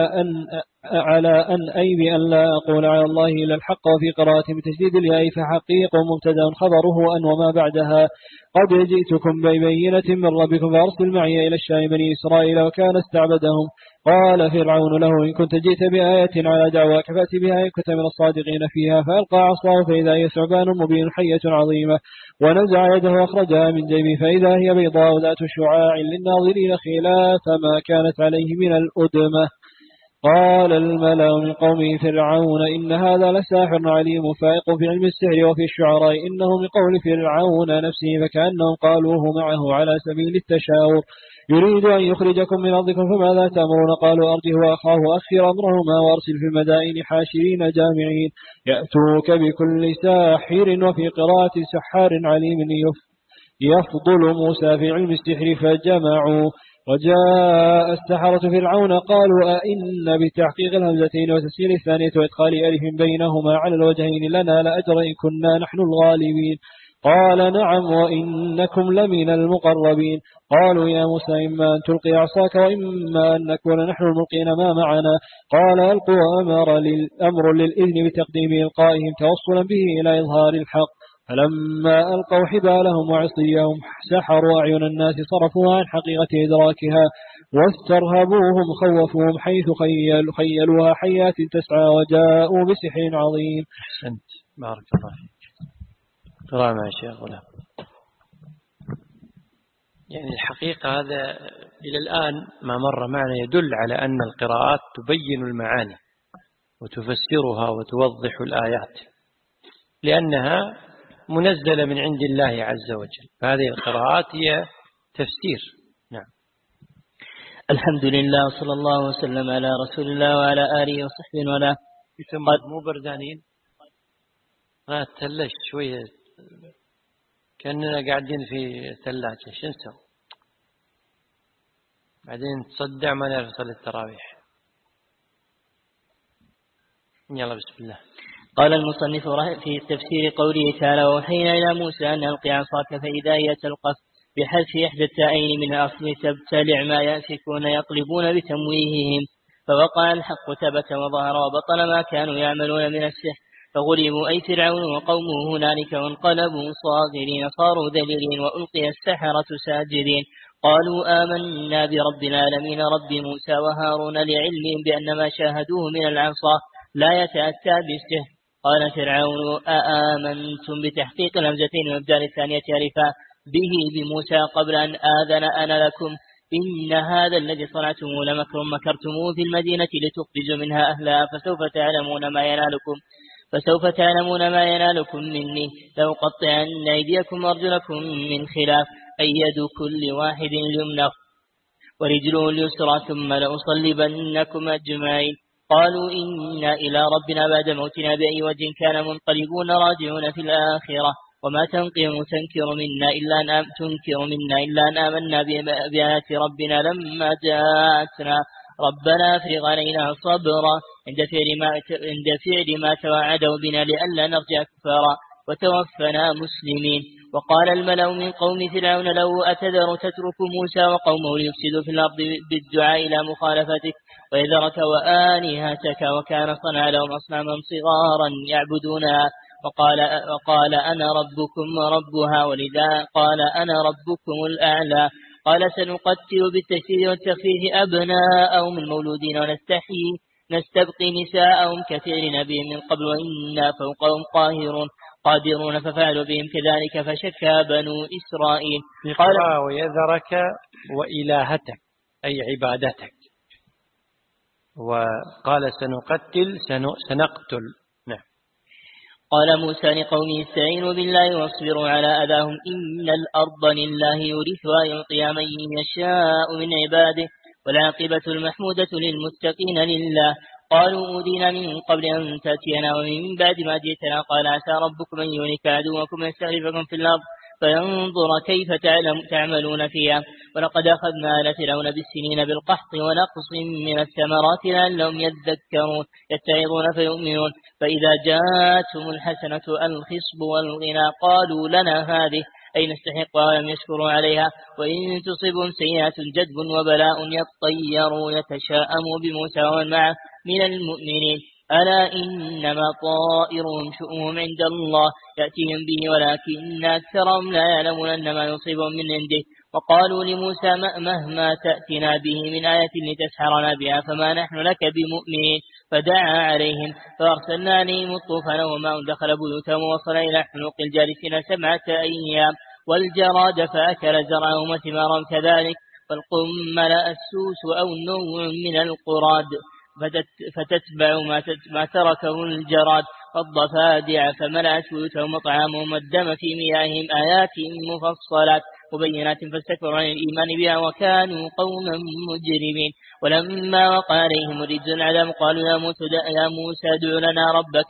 على أن أي بأن لا أقول على الله إلا الحق. وفي قراءة بتشديد الياء فحقيق مبتدا خبره أن وما بعدها قد جئتكم ببينة من ربكم فأرسل معي إلى الشام بني إسرائيل وكان استعبدهم. قال فرعون له إن كنت جئت بآية على دعواك فأتي بها إن كنت من الصادقين فيها. فألقى عصاه فإذا هي ثعبان مبين حية عظيمة ونزع يده وأخرجها من جيبه فإذا هي بيضاء ذات شعاع للناظرين خلاف ما كانت عليه من الأدمة. قال الملأ من قومه فرعون إن هذا لساحر عليم فائق في علم السحر وفي الشعراء إنه من قول فرعون نفسه فكأنهم قالوه معه على سبيل التشاور يريد أن يخرجكم من أرضكم فماذا تأمرون. قالوا أرجه وأخاه وأخر أمرهما وأرسل في المدائن حاشرين جامعين يأتوك بكل ساحر. وفي قراءة سحار عليم يفضل موسى في علم السحر فجمعوا. وجاء السحرة فرعون قالوا أئن بتحقيق الهمزتين وتسهيل الثانية وإدخال ألف بينهما على الوجهين لنا لأجر إن كنا نحن الغالبين. قال نعم وإنكم لمن المقربين. قالوا يا موسى إما أن تلقي عصاك وإما أن نكون نحن الملقين ما معنا. قال ألقوا أمر للإذن بتقديم إلقائهم توصلا به إلى إظهار الحق. فلما ألقوا حبالهم وعصيهم سحروا أعين الناس صرفوها عن حقيقة إدراكها واسترهبوهم خوفوهم حيث خيلوها حيات تسعى وجاءوا بسحر عظيم. أحسنت بارك الله فيك. قراءة مع الشيخ غلام. يعني الحقيقة هذا إلى الآن ما مر معنا يدل على أن القراءات تبين المعاني وتفسرها وتوضح الآيات لأنها منزلة من عند الله عز وجل. فهذه القراءات هي تفسير. نعم. الحمد لله صلى الله وسلم على رسول الله وعلى آله وصحبه ولا مو بردانين ما تلش شوية كأننا قاعدين في ثلاجة شنسو بعدين تصدع ما نعرف صلاة التراويح. يلا بسم الله. قال المصنف في تفسير قوله تعالى ووحينا إلى موسى أن ألقي عصاك فإذا هي تلقف بحذف إحدى التائين من الأصل تبتلع ما يأفكون يطلبون بتمويههم فوقع الحق ثبت وظهر وبطل ما كانوا يعملون من السحر فغلبوا أي فرعون وقومه هنالك وانقلبوا صاغرين صاروا ذليلين وألقي السحرة ساجدين. قالوا آمنا برب العالمين رب موسى وهارون لعلمهم بأن ما شاهدوه من العصا لا يتأتى بالسحر. قال فرعون أآمنتم بتحقيق الهمزتين والابدال الثانية عرفا به بموسى قبل أن آذن أنا لكم إن هذا الذي صنعتموه لمكر مكرتموه في المدينة لتخرجوا منها أهلها فسوف تعلمون ما ينالكم مني لأقطعن أيديكم وأرجلكم من خلاف أي يد كل واحد اليمنى ورجله اليسرى ثم لأصلبنكم أجمعين. قالوا إنا إلى ربنا بعد موتنا بأي وجه كان منقلبون راجعون في الآخرة وما تنكر منا إلا أن آمنا بآيات ربنا لما جاءتنا ربنا أفرغ علينا صبرا عند فعل ما توعدوا بنا لئلا نرجع كفارا وتوفنا مسلمين. وقال الملأ من قوم فرعون لو أتذر تترك موسى وقومه ليفسدوا في الأرض بالدعاء إلى مخالفتك ويذرك وآلهتك وكان صنع لهم أصناما صغارا يعبدونها وقال أنا ربكم وربها ولذا قال أنا ربكم الأعلى. قال سنقتل بالتشديد والتخفيف أبناءهم المولودين نستبقي نساءهم كثير نبي من قبل وإنا فوقهم قادرون ففعلوا بهم كذلك فشكى بنو إسرائيل. قال ويذرك وإلهتك أي عبادتك. وقال سنقتل. نعم. قال موسى لقومه استعينوا بالله واصبروا على أذاهم إن الأرض لله يورثها يعطي من يشاء من عباده والعاقبة المحمودة للمتقين لله. قالوا أودينا من قبل أن تأتينا ومن بعد ما جئتنا قال عسى ربكم أن يهلك عدوكم ويستخلفكم في الأرض فينظر كيف تعملون فيها ولقد أخذنا آل فرعون بالسنين بالقحط ونقص من الثمرات لعلهم يتعظون فيؤمنون. فإذا جاءتهم الحسنة الخصب والغنى قالوا لنا هذه أي نستحق ولم يشكروا عليها وإن تصبهم سيئة جدب وبلاء يطيروا يتشاءموا بموسى ومن معه من المؤمنين ألا إنما طائرهم شؤمهم عند الله يأتيهم به ولكن أكثرهم لا يعلمون أن ما يصيبهم من عنده. وقالوا لموسى مهما تأتنا به من آية لتسحرنا بها فما نحن لك بمؤمنين. فدعا عليهم فأرسلنا عليهم الطوفان وماء دخل بيوتهم ووصل إلى حلوق الجالسين 7 أيام والجراد فأكل زرعهم وثمارهم كذلك والقمل السوس أو نوع من القراد فتتبع ما تركه الجراد والضفادع فملأت بيوتهم وطعامهم والدم في مياههم آيات مفصلات وبينات فاستكبروا عن الإيمان بها وكانوا قوما مجرمين. ولما وقع عليهم رجز العذاب قالوا يا موسى ادع لنا ربك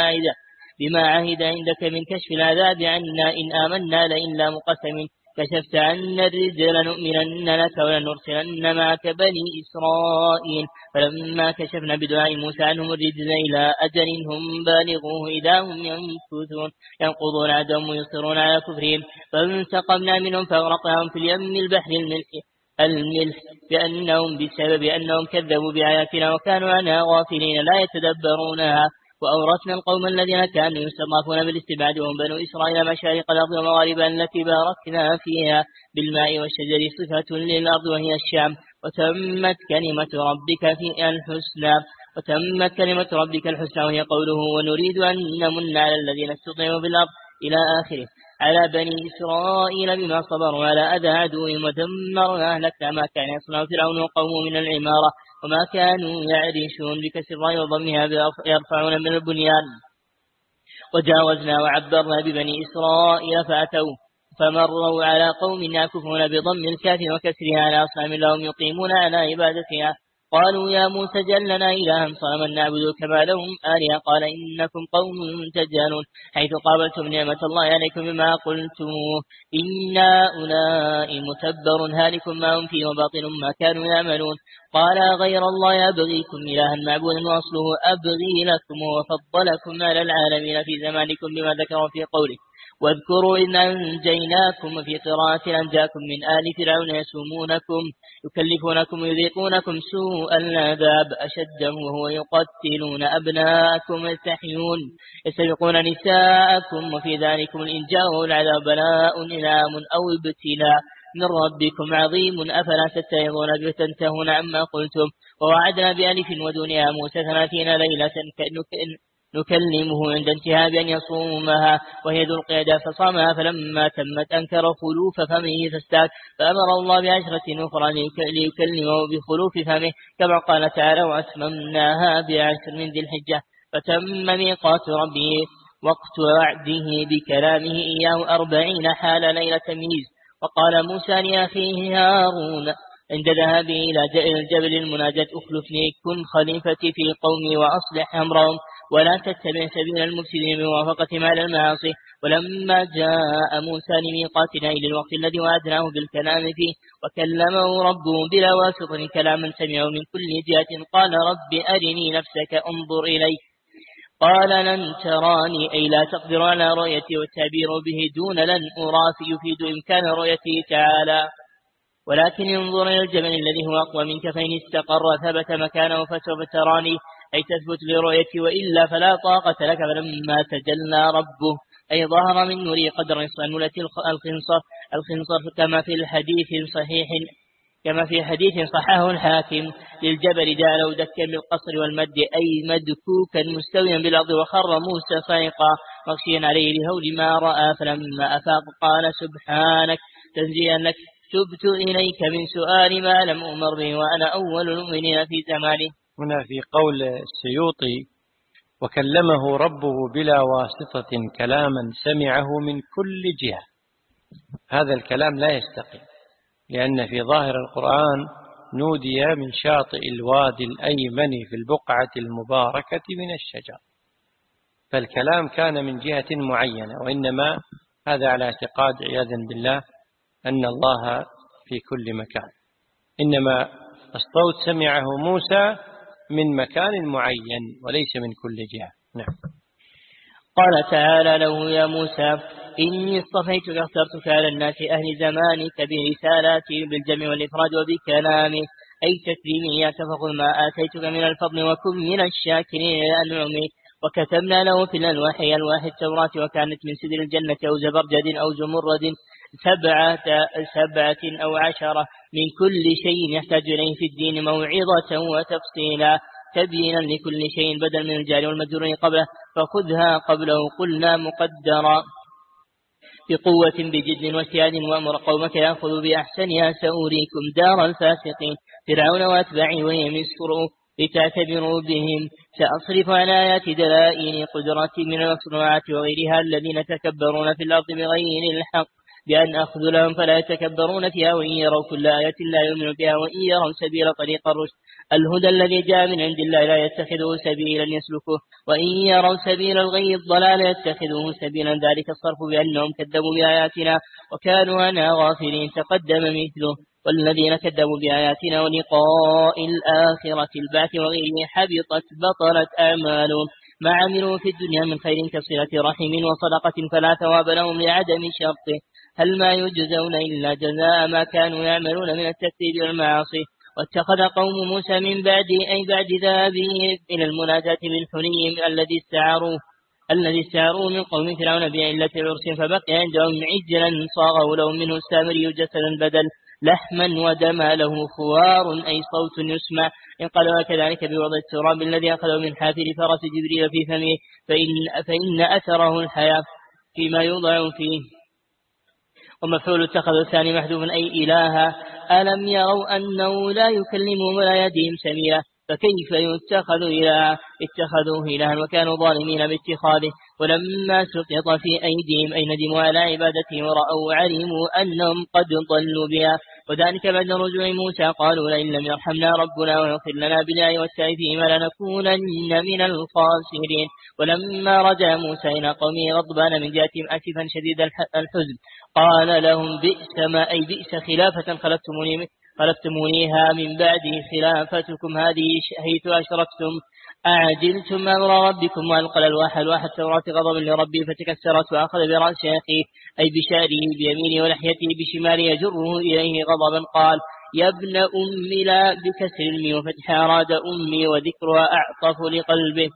بما عهد عندك من كشف العذاب عنا إن آمنا لئن مقسم كشفت عنا الرجز لنؤمنن لك ولنرسلن معك بني إسرائيل. فلما كشفنا بدعاء موسى عنهم الرجز إلى أجل هم بالغوه إذا هم ينقضون عهدهم ويصرون على كفرهم فانتقمنا منهم فأغرقناهم في اليم البحر الملح بسبب أنهم كذبوا بآياتنا وكانوا عنها غافلين لا يتدبرونها. وأورثنا القوم الذين كانوا يستضعفون بالاستبعاد وهم بنو إسرائيل مشارق الأرض ومغاربها التي باركنا فيها بالماء والشجر صفة للأرض وهي الشام. وتمت كلمة ربك الحسنى وهي قوله ونريد أن نمن على الذين استضعفوا في الأرض إلى آخره على بني إسرائيل بما صبروا على أذى عدوهم ودمرنا أهلكنا ما كان يصنع فرعون وقومه من العمارة وما كانوا يعرشون بكسر الراء وضمها يرفعون من البنيان. وجاوزنا وعبرنا ببني إسرائيل فمروا على قوم يعكفون بضم الكاف وكسرها على أصنام لهم يقيمون على عبادتها قالوا يا موسى اجعل لنا إلها صنما نعبده كما لهم آلهة قال إنكم قوم تجهلون حيث قابلتم نعمة الله عليكم بما قلتم إنا أولئك متبر هالك ما هم فيه وباطل ما كانوا يعملون. قال غير الله أبغيكم إلها معبودا وأصله أبغي لكم وفضلكم على العالمين في زمانكم بما ذكروا في قوله واذكروا إن أنجيناكم في قراءة أنجاكم من آل فرعون يسومونكم يكلفونكم ويذيقونكم سوء العذاب أشده وهو يقتلون أبناءكم يستحيون نساءكم وفي ذلكم الإنجاء والعذاب بلاء إنعام أو ابتلاء من ربكم عظيم أفلا تتعظون بتنتهون عما قلتم. ووعدنا بألف ودنيا موسى 30 ليلة نكلمه عند انتهاء بأن يصومها وهي ذو القعدة فصامها فلما تمت أنكر خلوف فمه فاستاك فأمر الله ب10 أخرى ليكلمه بخلوف فمه كما قال تعالى وأتممناها ب10 من ذي الحجة فتم ميقات ربه وقت وعده بكلامه إياه 40 حال ليلة تمييز. وقال موسى لأخيه هارون عند ذهابه إلى الجبل المناجاة أخلفني كن خليفتي في قومي وأصلح أمرهم ولا تتبع سبيل المفسدين بموافقتهم على المعاصي ولما جاء موسى لميقاتنا إلى الوقت الذي وعدناه بالكلام فيه وكلمه ربه بلا واسطة كلاما سمعه من كل جهة قال رب أرني نفسك انظر إلي قال لن تراني أي لا تقدر على رؤيتي والتعبير به دون لن أراك يفيد إمكان رؤيته تعالى ولكن انظر إلى الجبل الذي هو أقوى منك فإن استقر ثبت مكانه فسوف تراني أي تثبت لرؤيتي وإلا فلا طاقة لك فلما تجلى ربه أي ظهر من نور قدر صنولة الخنصر كما في حديث صححه الحاكم للجبل جعله دكا بالقصر والمد أي مدكوكا مستويا بالأرض وخر موسى صيقا مغشيا عليه لهول ما رأى فلما أفاق قال سبحانك تنزيها لك تبت إليك من سؤال ما لم أمر به وأنا أول المؤمنين في زمانه. هنا في قول السيوطي وكلمه ربه بلا واسطة كلاما سمعه من كل جهة، هذا الكلام لا يستقيم، لأن في ظاهر القرآن نودي من شاطئ الوادي الأيمن في البقعة المباركة من الشجر، فالكلام كان من جهة معينة، وإنما هذا على اعتقاد عياذا بالله أن الله في كل مكان، إنما الصوت سمعه موسى من مكان معين وليس من كل جهة. نعم. قال تعالى له يا موسى إني اصطفيتك اخترتك على الناس أهل زمانك برسالاتي بالجمع والإفراد وبكلامي أي تكريمي فخذ ما آتيتك من الفضل وكن من الشاكرين لأنعمي وكتبنا له في الألواح التوراة وكانت من سدر الجنة أو زبرجد أو زمرد 7 أو 10 من كل شيء يحتاج إليه في الدين موعظة وتفصيلا تبينا لكل شيء بدل من الجار والمجرور قبله فخذها قبله قلنا مقدرا بقوة بجد واجتهاد وأمر قومك يأخذوا بأحسنها سأريكم دار الفاسقين فرعون وأتباعه ويمسكروا لتعتبروا بهم سأصرف عن آيات دلائل قدرتي من المصنوعات وغيرها الذين تكبرون في الأرض بغير الحق بأن أخذ لهم فلا يتكبرون فيها وإن يروا كل آية لا يؤمنوا بها وإن يروا سبيل طريق الرشد الهدى الذي جاء من عند الله لا يتخذه سبيلا يسلكه وإن يروا سبيل الغي الضلال يتخذه سبيلا ذلك الصرف بأنهم كذبوا بآياتنا وكانوا عنها غافلين تقدم مثله والذين كذبوا بآياتنا ولقاء الآخرة البعث وغيره حبطت بطلت أعمالهم ما عملوا في الدنيا من خير كصلة رحم وصدقة فلا ثواب لهم لعدم شرطه هل ما يجزون إلا جزاء ما كانوا يعملون من التكذيب والمعاصي واتخذ قوم موسى من بعد ذهابه إلى المناجاة بالحني الذي استعاروه من قوم فرعون بعلة العرس فبقي عندهم عجلا صاغوا لهم منه السامري جسدا بدل لحما ودما له خوار أي صوت يسمع انقلب كذلك بوضع التراب الذي أخذه من حافر فرس جبريل في فمه فإن أثره الحياة فيما يوضع فيه ومفعول اتخذ الثاني محذوف أي إلها ألم يروا أنه لا يكلمهم ولا يهديهم سبيلا فكيف يتخذ إلها اتخذوه إلها وكانوا ظالمين باتخاذه ولما سقط في أيديهم أي ندموا على عبادته ورأوا علموا أنهم قد ضلوا بها وذلك بعد رجوع موسى قالوا لئن لم يرحمنا ربنا ويغفر لنا بالله والسعي فيما لنكونن من الخاسرين ولما رجع موسى إلى قومه غضبان من جهتهم أسفا شديد الحزن قال لهم بئس خلافة خلفتمونيها من بعد خلافتكم هذه حيث أشركتم أعجلتم أمر ربكم وألقى الألواح التوراة غضبا لربه فتكسرت وأخذ برأس أخيه أي بشعره بيمينه ولحيته بشماله يجره إليه غضبا قال يا ابن أمي لا بكسر المي وفتح أراد أمي وذكرها أعطف لقلبه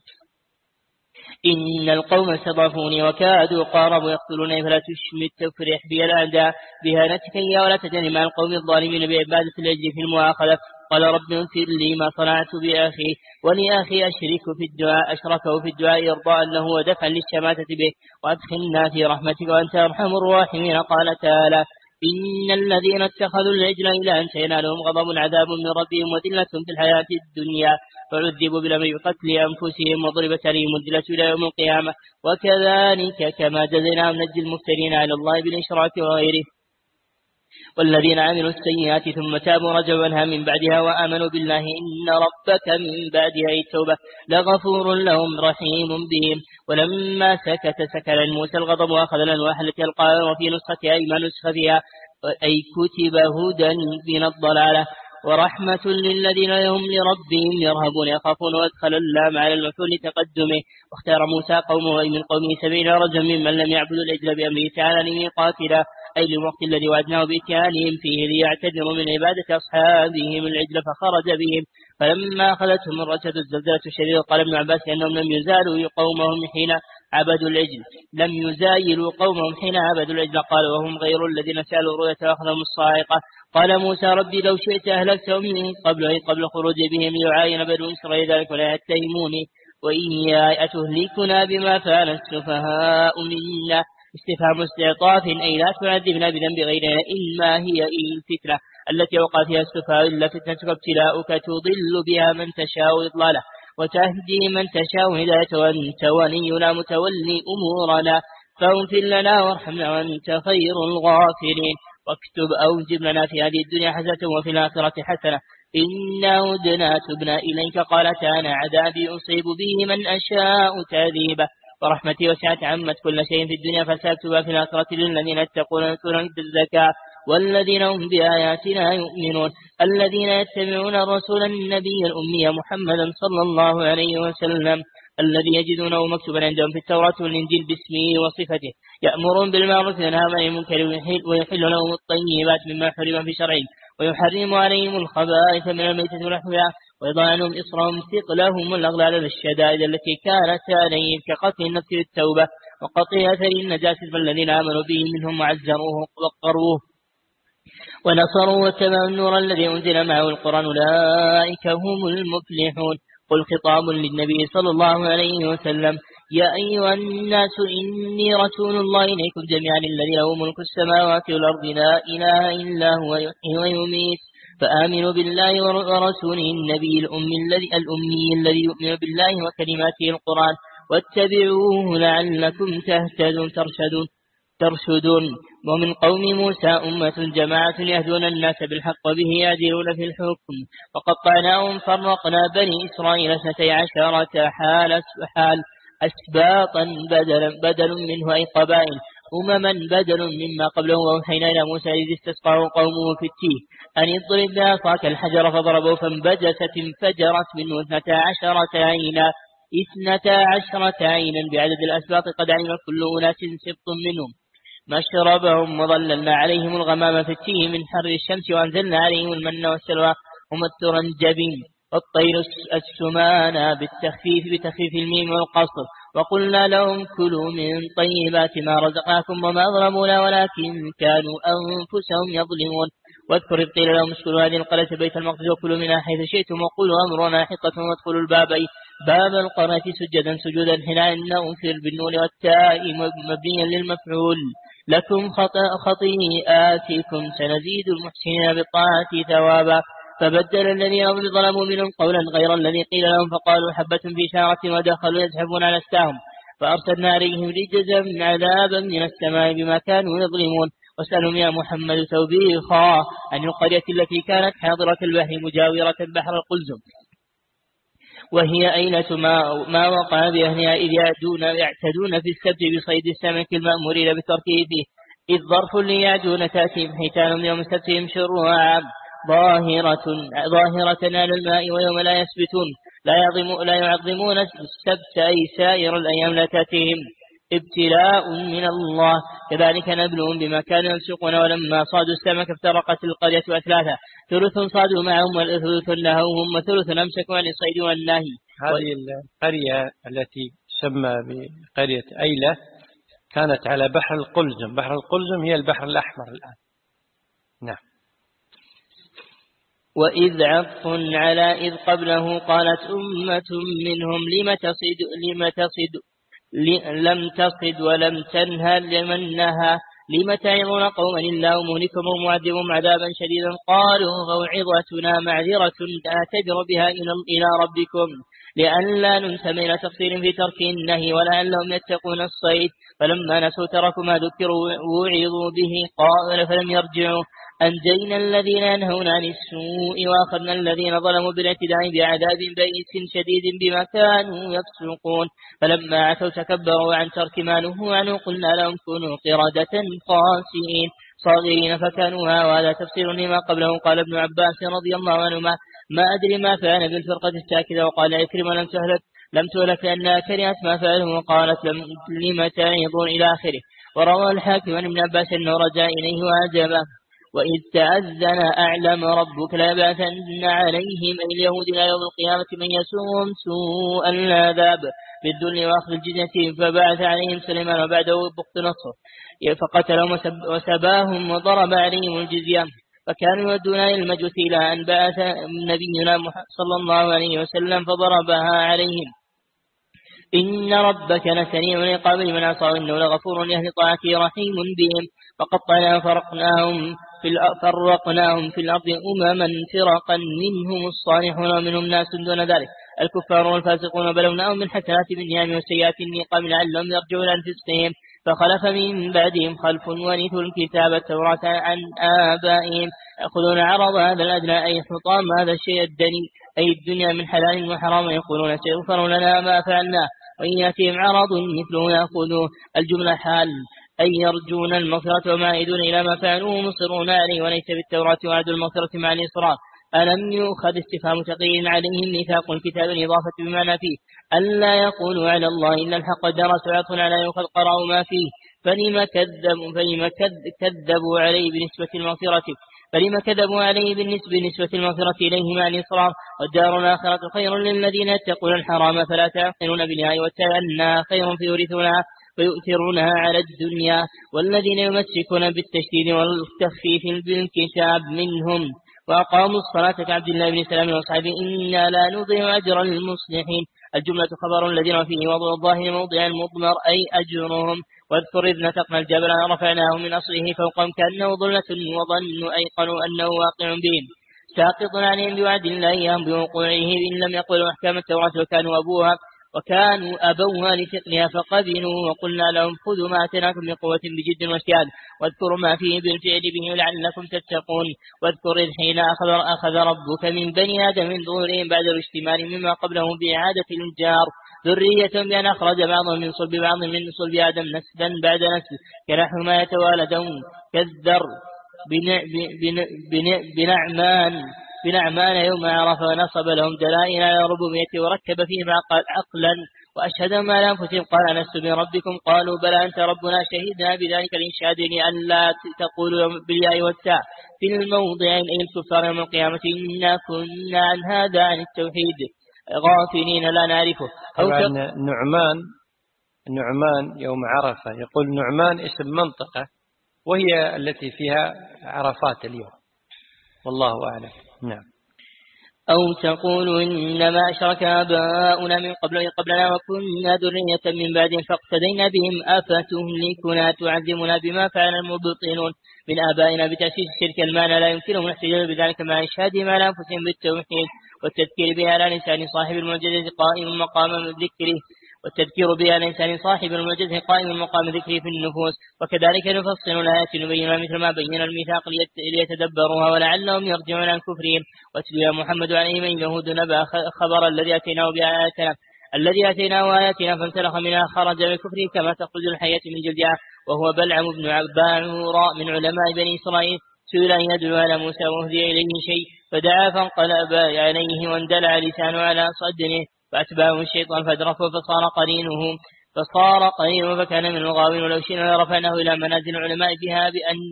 إن القوم استضعفوني وكادوا قاربوا يقتلوني فلا تشمت تفرح بي الأعداء بهانتك إياه ولا تجني مع القوم الظالمين بعبادة الأجل في المؤاخذة قال رب اغفر لي ما صنعت بأخي ولأخي أشركه في الدعاء إرضاء له ودفعا للشماتة به وأدخلنا في رحمتك وأنت أرحم الراحمين قال تعالى إن الذين اتخذوا العجل إلها سينالهم غضب عذاب من ربهم وذلة في الحياة الدنيا فعذبوا بالأمر بقتل أنفسهم وضربت عليهم الذلة إلى يوم القيامة وكذلك كما جزيناهم نجزي المفترين على الله بالإشراك وغيره والذين عملوا السيئات ثم تابوا رجعوا عنها من بعدها وآمنوا بالله إن ربك من بعدها التوبة لغفور لهم رحيم بهم. ولما سكن موسى الغضب وأخذ الألواح التي ألقاها وفي نسختها أي ما نسخ فيها أي كتب هدى من الضلالة ورحمة للذين هم لربهم يرهبون يخافون. وادخل اللام على المفعول لتقدمه. واختار موسى قومه من قومه 70 رجلا ممن لم يعبدوا العجل بأمره تعالى لميقاتنا أي للوقت الذي وعدناه بإتيانهم فيه ليعتذروا من عبادة أصحابهم العجل فخرج بهم. فلما أخذتهم الرجفة الزلزلة الشديدة قال ابن عباس أنهم لم يزالوا قومهم حين عبدوا العجل لم يزايلوا قومهم حين عبدوا العجل قال وهم غير الذين سألوا رؤية وأخذهم الصاعقة. قال موسى ربي لو شئت أهلكتهم من قبل خروج بهم ليعاين بنو إسرائيل ذلك ولا يتهموني وإياي أتهلكنا بما فعل السفهاء منا. استفهام استعطاف أي لا تعذبنا بذنب غيرنا إما هي الفتنة التي وقع فيها السفهاء إلا فتنتك ابتلاؤك تضل بها من تشاء إضلاله وتهدي من تشاء هداية وأنت ولينا متولي أمورنا فاغفر لنا وارحمنا وأنت خير الغافرين. واكتب أوجب لنا في هذه الدنيا حسنة وفي الآخرة حسنة إنا هدنا تبنا إليك قال تعالى عذابي أصيب به من أشاء تعذيبه ورحمتي وسعت عمت كل شيء في الدنيا فسأكتبها في الآخرة للذين يتقون ويؤتون الزكاة والذين هم بآياتنا يؤمنون الذين يتبعون الرسول النبي الأمي محمدا صلى الله عليه وسلم الذي يجدونه مكتوبا عندهم في التوراة والإنجيل باسمه وصفته يأمرون بالمعروف وينهون عن المنكر ويحل لهم الطيبات مما حرم في شرعه ويحرم عليهم الخبائث من الميتة ولحمها ويضع عنهم إصرهم ثقلهم والأغلال للشدائد التي كانت عليهم كقتل النفس بالتوبة وقطع أثر النجاسة فالذين آمنوا به منهم وعزروه وقروه ونصروا واتبعوا النور الذي أنزل معه القرآن أولئك هم المفلحون. قل خطاب للنبي صلى الله عليه وسلم يا أيها الناس إني رسول الله إليكم جميعا الذي له ملك السماوات والأرض لا إله إلا هو يحيي ويميت فآمنوا بالله ورسوله النبي الأمي الذي يؤمن بالله وكلماته القرآن واتبعوه لعلكم ترشدون. ومن قوم موسى أمة جماعة يهدون الناس بالحق وبه يعدلون في الحكم وقطعناهم فرقنا بني إسرائيل 12 حال أسباطا بدل منه أي قبائل أمما بدل مما قبله. وأوحينا إلى موسى إذ استسقاه قومه في التيه أن اضرب بعصاك الحجر فضربه فانبجست انفجرت منه 12 عينا بعدد الأسباط قد علم كل أناس سبط منهم مشربهم وظللنا عليهم الغمام في التيه من حر الشمس وأنزلنا عليهم المن والسلوى هم الترنجبين والطير السمانا بتخفيف الميم والقصر وقلنا لهم كلوا من طيبات ما رزقناكم وما ظلمونا ولكن كانوا أنفسهم يظلمون. واذكر إذ قيل لهم اسكنوا هذه القرية بيت المقدس وكلوا منها حيث شئتم وقولوا أمرنا حقة وادخلوا باب القرية سجودا حين نغفر بالنون والتاء مبنيا للمفعول لكم خطيئاتكم سنزيد المحسنين بالطاعة ثوابا. فبدل الذين ظلموا منهم قولا غير الذي قيل لهم فقالوا حبة في شعرة ودخلوا يزحفون على السهم فأرسلنا عليهم رجزا عذابا من السماء بما كانوا يظلمون. واسألهم يا محمد توبيخا عن القرية التي كانت حاضرة البحر مجاورة بحر القلزم وهي أينة ما وقع بأهلها إذ يعتدون في السبت بصيد السمك المأمورين بتركه فيه إذ ظرف ليعدون تأتيهم حيتانهم يوم سبتهم شرعا ظاهرة على الماء ويوم لا يسبتون لا يعظمون السبت أي سائر الأيام لا تأتيهم ابتلاء من الله كذلك نبلهم بما كانوا ينسقون. ولما صادوا السمك افترقت القرية أثلاثا ثلث صادوا معهم وثلث نهوهم وثلث أمسكوا عن الصيد والنهي. هذه القرية التي تسمى بقرية أيلة كانت على بحر القلزم. بحر القلزم هي البحر الأحمر الآن. نعم. وإذ عطف على إذ قبله قالت أمة منهم لم تصد ولم تنهى لمن نهى لم تعظون قوما الله مهلكهم ومعذبهم عذابا شديدا قالوا موعظتنا معذرة نعتذر بها إلى ربكم لئلا ننسى من تقصير في ترك النهي ولعلهم يتقون الصيد فلما نسوا تركوا ما ذكروا وعظوا به قال فلم يرجعوا أنجينا الذين ينهون عن السوء وأخذنا الذين ظلموا بالاعتداء بعذاب بئيس شديد بما كانوا يفسقون فلما عتوا تكبروا عن ترك ما نهوا عنه قلنا لهم كونوا قردة خاسئين صاغرين فكانوها. وهذا تفسير لما قبله. قال ابن عباس رضي الله عنهما ما أدري ما فعل بالفرقة الساكنة. وقال عكرمة لم تهلك لأنها كرهت ما فعله وقالت لم تعيضون إلى آخره. وروى الحاكم عن ابن عباس أنه رجع إليه وأعجبه وإذ تأذن أعلم ربك ليبعثن عليهم أي اليهود إلى يوم القيامة من يسوم سوء العذاب بالذل وأخذ الجزية فبعث عليهم سليمان وبعده بخت نصر فقتلهم وسباهم وضرب عليهم الجزية فكانوا يودون إلى المجوس إلى أن بعث نبينا صلى الله عليه وسلم فضربها عليهم. إن ربك لسريع العقاب لمن عصاه إنه لغفور لأهل طاعته رحيم بهم وقطعنا فرقناهم في الأرض أمما فرقا منهم الصالحون ومنهم ناس دون ذلك الكفار والفاسقون بلوناهم من حسنات بالنعم والسيئات النقام لعلهم يرجعون عن فسقهم فخلف من بعدهم خلف ورثوا الكتاب التوراة عن آبائهم يأخذون عرض هذا الأدنى أي حطام هذا الشيء الدني أي الدنيا من حلال وحرام يقولون سيغفر لنا ما فعلنا وإن يأتيهم عرض مثله يأخذوه. الجملة حال أي يرجون المغفرة وما يعيدون إلى ما فعلوه مصرون عليه وليس بالتوراة وعد المغفرة مع الإصرار. ألم يؤخذ استفهام تقييد عليهم ميثاق الكتاب الإضافة بمعنى فيه ألا يقولوا على الله إلا الحق درسوا عطف على يؤخذ قرأوا ما فيه فلما كذبوا عليه بنسبة المغفرة فلما كذبوا عليه بالنسبة المغفرة إليه مع الإصرار. والدار الآخرة خير للذين يتقون الحرام فلا تعقلون بالله وتأنى خير فيؤثرونها على الدنيا والذين يمسكون بالتشديد والتخفيف بالكتاب منهم وأقاموا الصلاة كعبد الله بن سلام وصحبه إنا لا نضيع أجر المصلحين. الجملة خبر الذين فيه وضع الظاهر موضع المضمر أي أجرهم. واذكر إذ نتقنا الجبل رفعناه من أصله فوقهم كأنه ظلة وظنوا أيقنوا أنه واقع بهم ساقط عليهم بوعد الله إياهم بوقوعه إن لم يقبلوا أحكام التوراة وكانوا أبوها لثقلها فقبلوا وقلنا لهم خذوا ما أتناكم من قوة بجد واجتهاد واذكروا ما فيه بالفعل به لعلكم تتقون. واذكر إذ حين أخذ ربك من بني آدم من ظهورهم بعد الاشتمال مما قبلهم بإعادة الجار ذرية بأن أخرج بعضهم من صلب بعض من صلب آدم نسلا بعد نسل كنحو ما يتوالدون كالذر بنعمان يوم عرف ونصب لهم دلائل على ربوبيته وركب فيهم عقلا وأشهد ما لا أنفسهم قال ألست بربكم قالوا بلى أنت ربنا شهدنا بذلك الإنشاد لأن لا تقولوا بالياء والتاء في الموضعين أي الكفار يوم القيامة إنا كنا عن هذا عن التوحيد غافلين لا نعرفه. طبعا نعمان يوم عرفة يقول نعمان اسم منطقة وهي التي فيها عرفات اليوم والله أعلم. نعم. أو تقولوا إنما أشرك آباؤنا من قبلنا وكنا ذرية من بعدهم فاقتدينا بهم أفتهلكنا تعذبنا بما فعل المبطلون من آبائنا بتأسيس الشرك المعنى لا يمكنهم الاحتجاج بذلك مع إشهادهم على أنفسهم بالتوحيد والتذكير بها على لسان صاحب المعجزة قائم مقام ذكره ذكره في النفوس. وكذلك نفصل الآيات نبينها مثل ما بين الميثاق ليتدبروها ولعلهم يرجعون عن كفرهم. واتلو يا محمد عليهم اليهود نبأ خبر الذي أتيناه آياتنا فانسلخ منها خرج بكفره كما تخرج الحياة من جلدها وهو بلعم بن باعوراء من علماء بني إسرائيل سئل أن يدعو على موسى وهدي إليه شيء فدعا فانقلب عليه واندلع لسانه على صدره فأتبعه الشيطان فأدركه فصار قرينه فكان من الغاوين ولو شئنا لرفعناه إلى منازل العلماء بها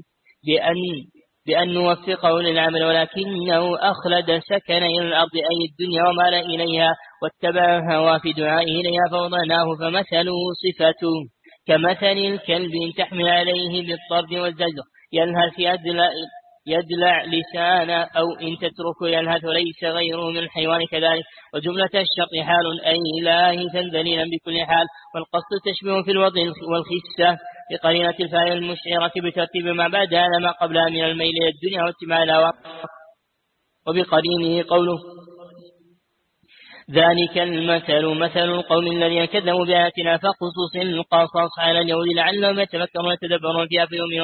بأن نوفقه للعمل ولكنه أخلد سكن إلى الأرض أي الدنيا ومال إليها واتبع هواه في دعائه إليها فوضعناه فمثله صفته كمثل الكلب إن تحمل عليه بالطرد والزجر ينهث يدلع لسانا أو إن تتركه ينهث وليس غيره من الحيوان كذلك. وجملة الشرط حال أي لاهثا ذليلا بكل حال والقصد تشبه في الوضع والخسة بقرينة الفاعل المشعرة بترتيب ما بعدها على ما قبلها من الميل إلى الدنيا واتباع الهوى. وبقرينه قوله ذلك المثل مثل القوم الذين كذبوا بآياتنا فقصص القصص على اليهود لعلهم يتفكرون ويتدبرون فيها فيؤمنون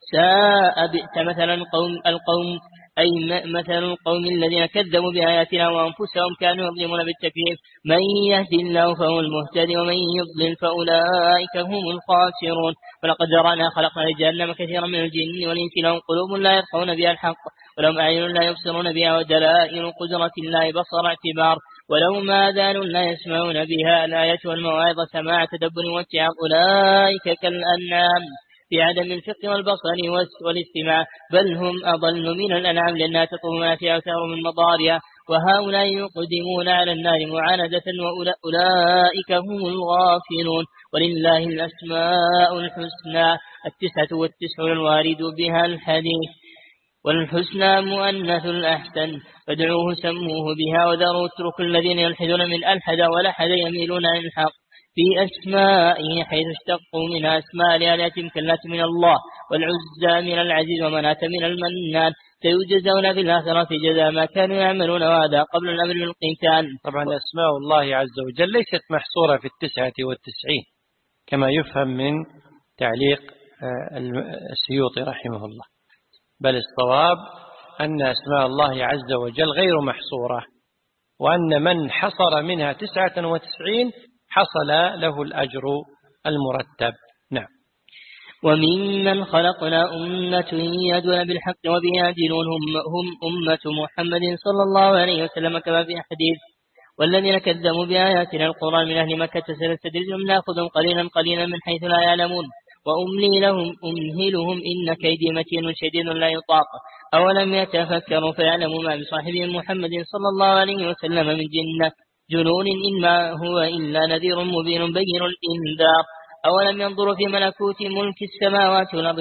ساء بئس مثلا القوم أي مثل القوم الذين كذبوا بآياتنا وأنفسهم كانوا يظلمون بالتكذيب. من يهدي الله فهو المهتدي ومن يضلل فأولئك هم الخاسرون. ولقد ذرأنا خلقنا لجهنم كثيرا من الجن والإنس لهم قلوب لا يفقهون بها الحق ولهم أعين لا يبصرون بها ودلائل قدرة الله بصر اعتبار ولهم آذان لا يسمعون بها الآية والمواعظ سماع تدبر واتعاظ. أولئك كالأنعام في عدم الفقه والبصر والاستماع بل هم أضل من الأنعام لأنها تطوم ما فيها وتهر من مضارها. وهؤلاء يقدمون على النار معاندة وأولئك هم الغافلون. ولله الأسماء الحسنى 99 الوارد بها الحديث والحسنى مؤنث الأحسن فادعوه سموه بها وذروا اتركوا الذين يلحدون من ألحد ولحد يميلون عن الحق في أسمائه حيث اشتقوا من أسماء لآلهتهم كاللات من الله والعزى من العزيز ومناة من المنان سيجزون في الآخرة جزاء ما كانوا يعملون وهذا قبل الأمر بالقتال. طبعا أسماء الله عز وجل ليست محصورة في 99 كما يفهم من تعليق السيوطي رحمه الله، بل الصواب أن أسماء الله عز وجل غير محصورة وأن من حصر منها 99 حصل له الأجر المرتب. نعم. وممن خلقنا أمة يهدون بالحق وبه يعدلون هم أمة محمد صلى الله عليه وسلم كما في حديث والذين كذبوا بآياتنا القرآن من أهل مكة سنستدرجهم نأخذهم قليلا قليلا من حيث لا يعلمون وأملي لهم أمهلهم إن كيدي متين شديد لا يطاق. أولم يتفكروا فيعلموا ما بصاحبهم محمد صلى الله عليه وسلم من جنون إنما هو إلا نذير مبين بين الإنذار. أولم ينظروا في ملكوت ملك السماوات والأرض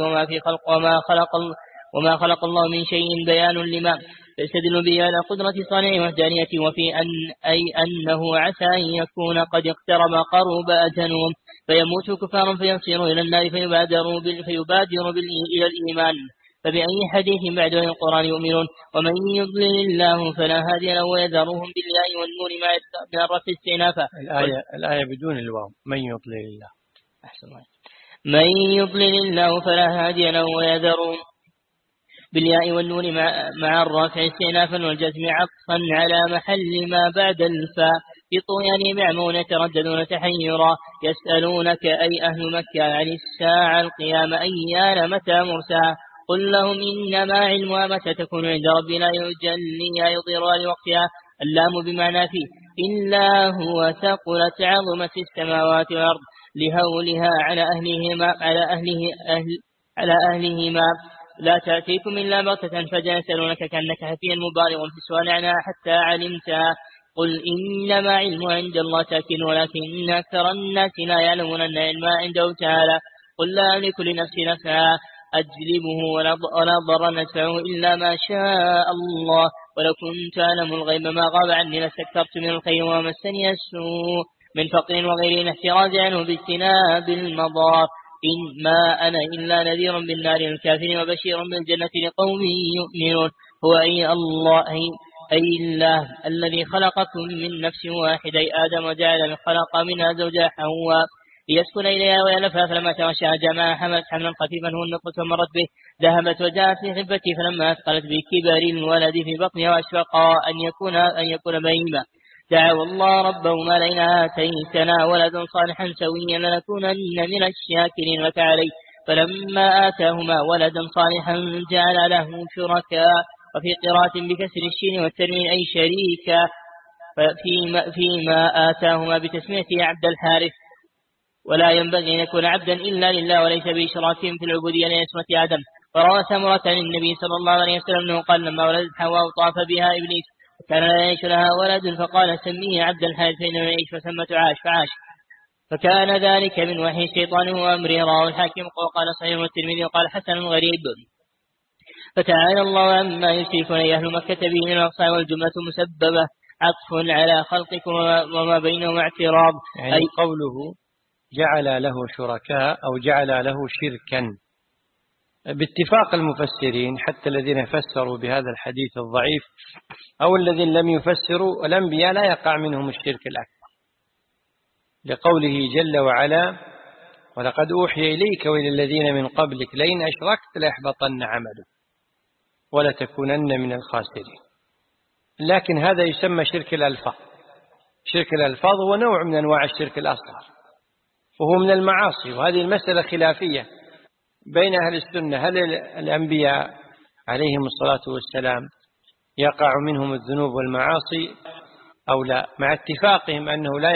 وما خلق الله من شيء بيان لما فيستدل به على قدرة صانع وحدانيته وفي أنه عسى أن يكون قد اقترب قرب أجلهم فيموتوا كفارا فيصيروا إلى النار فيبادروا إلى الإيمان فبأي حديث بعد القرآن يؤمنون. ومن يضلل الله فلا هادي له ويذرهم بالله والنور من الرف استئنافا. الآية بدون الواو من يضلل الله. أحسن الله. من يضلل الله فلا هادي له ويذرهم بالياء والنون مع الرفع استئنافا والجزم عطفا على محل ما بعد الفاء بطغيان معمون يترددون تحيرا يسألونك أي أهل مكة عن الساعة القيامة أيان متى مرساها قل لهم إنما علمها متى تكون عند ربنا يجليها يطيرها لوقتها. اللام بمعنى فيه إلا هو ثقلت عظمة السماوات والأرض لهولها على أهلهما لا تأتيكم إلا بغتة فجأة يسألونك كأنك حفي مبالغ في السؤال عنها حتى علمتها قل إنما علمها عند الله تأكيد ولكن أكثر الناس لا يعلمون أن علمها عنده تعالى. قل لا أملك لنفسي نفعا أجلبه ولا ضرا ندفعه إلا ما شاء الله ولو كنت أعلم الغيب ما غاب عني لاستكثرت من الخير وما مسني السوء من فقر وغيره الاحتراز عنه باجتناب المضار. إنما أنا إلا نذير بالنار الكافرين وبشير بالجنة لقوم يؤمنون. هو أي الله الذي خلقكم من نفس واحدة آدم وجعل الخلق منها زوجها حواء ليسكن إليها ويلفها فلما تغشاها جماعة حملت حملا خفيفا هو النطفة ومرت به ذهبت وجاءت في خفتي فلما أثقلت بكبر الولد في بطنها وأشفقا أن يكون بهيما دعوا الله ربهما لئن آتيتنا ولدا صالحا سويا لنكونن من الشاكرين لك عليه فلما آتاهما ولدا صالحا جعل له شركاء وفي قراءة بكسر الشين والتنوين أي شريكا فيما آتاهما بتسميته عبد الحارث ولا ينبغي أن يكون عبدا إلا لله وليس بإشراكهم في العبودية لنسمة آدم. وروى سمرة عن النبي صلى الله عليه وسلم أنه قال لما ولدت حواء طاف بها إبليس وكان لا يعيش لها ولد فقال سميه عبد الحارث فإنه يعيش فسمته عاش فعاش فكان ذلك من وحي الشيطان وأمره. رواه الحاكم وقال صحيح والترمذي وقال حسن غريب. فتعالى الله عما يشركون أهل مكة به من الأقصى والجملة مسببة عطف على خلقكم وما بينهم اعتراض أي قوله جعل له شركاء أو جعل له شركا باتفاق المفسرين حتى الذين فسروا بهذا الحديث الضعيف أو الذين لم يفسروا الأنبياء لا يقع منهم الشرك الأكبر لقوله جل وعلا ولقد أوحي إليك وإلى الذين من قبلك لئن أشركت ليحبطن عملك ولتكونن من الخاسرين. لكن هذا يسمى شرك الألفاظ. شرك الألفاظ هو نوع من أنواع الشرك الأصغر، وهو من المعاصي، وهذه المسألة خلافية بين أهل السنة. هل الأنبياء عليهم الصلاة والسلام يقع منهم الذنوب والمعاصي أو لا؟ مع اتفاقهم أنه لا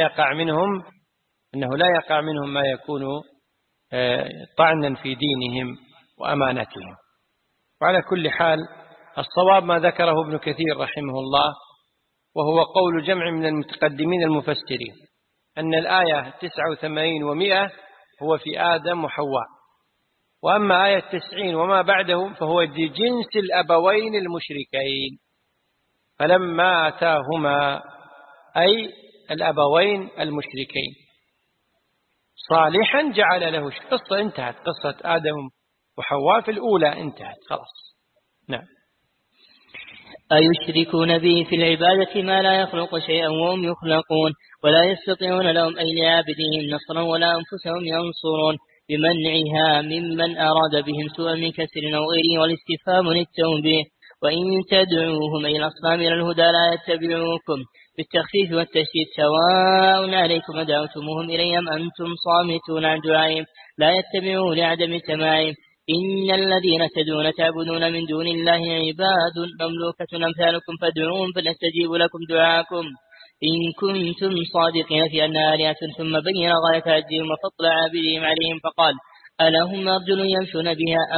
يقع منهم ما يكون طعنا في دينهم وأمانتهم. وعلى كل حال الصواب ما ذكره ابن كثير رحمه الله، وهو قول جمع من المتقدمين المفسرين، أن الآية 89 و100 هو في آدم وحواء، وأما آية 90 وما بعده فهو لجنس الأبوين المشركين، فلما أتاهما أي الأبوين المشركين صالحا جعل له. قصة انتهت، قصة آدم وحواء في الأولى انتهت خلاص. نعم. أيشركون به في العبادة ما لا يخلق شيئا وهم يخلقون ولا يستطيعون لهم أي لعابدهم نصرا ولا أنفسهم ينصرون، بمنعها ممن أراد بهم سوءا من كسر أو غيره، والاستفهام للتنبيه. وإن تدعوهم إلى الأصنام إلى الهدى لا يتبعوكم، بالتخفيف والتشديد سواء عليكم أدعوتموهم إليه أم أنتم صامتون عن دعائهم، لا يتبعوه لعدم سماعهم. إن الذين تدعون تعبدون من دون الله عباد مملوكة أمثالكم فادعوهم فليستجيب لكم دعاءكم إن كنتم صادقين في أن آلهة. ثم بين غاية هديهم وفضل عابدهم عليهم فقال: ألهم أرجل يمشون بها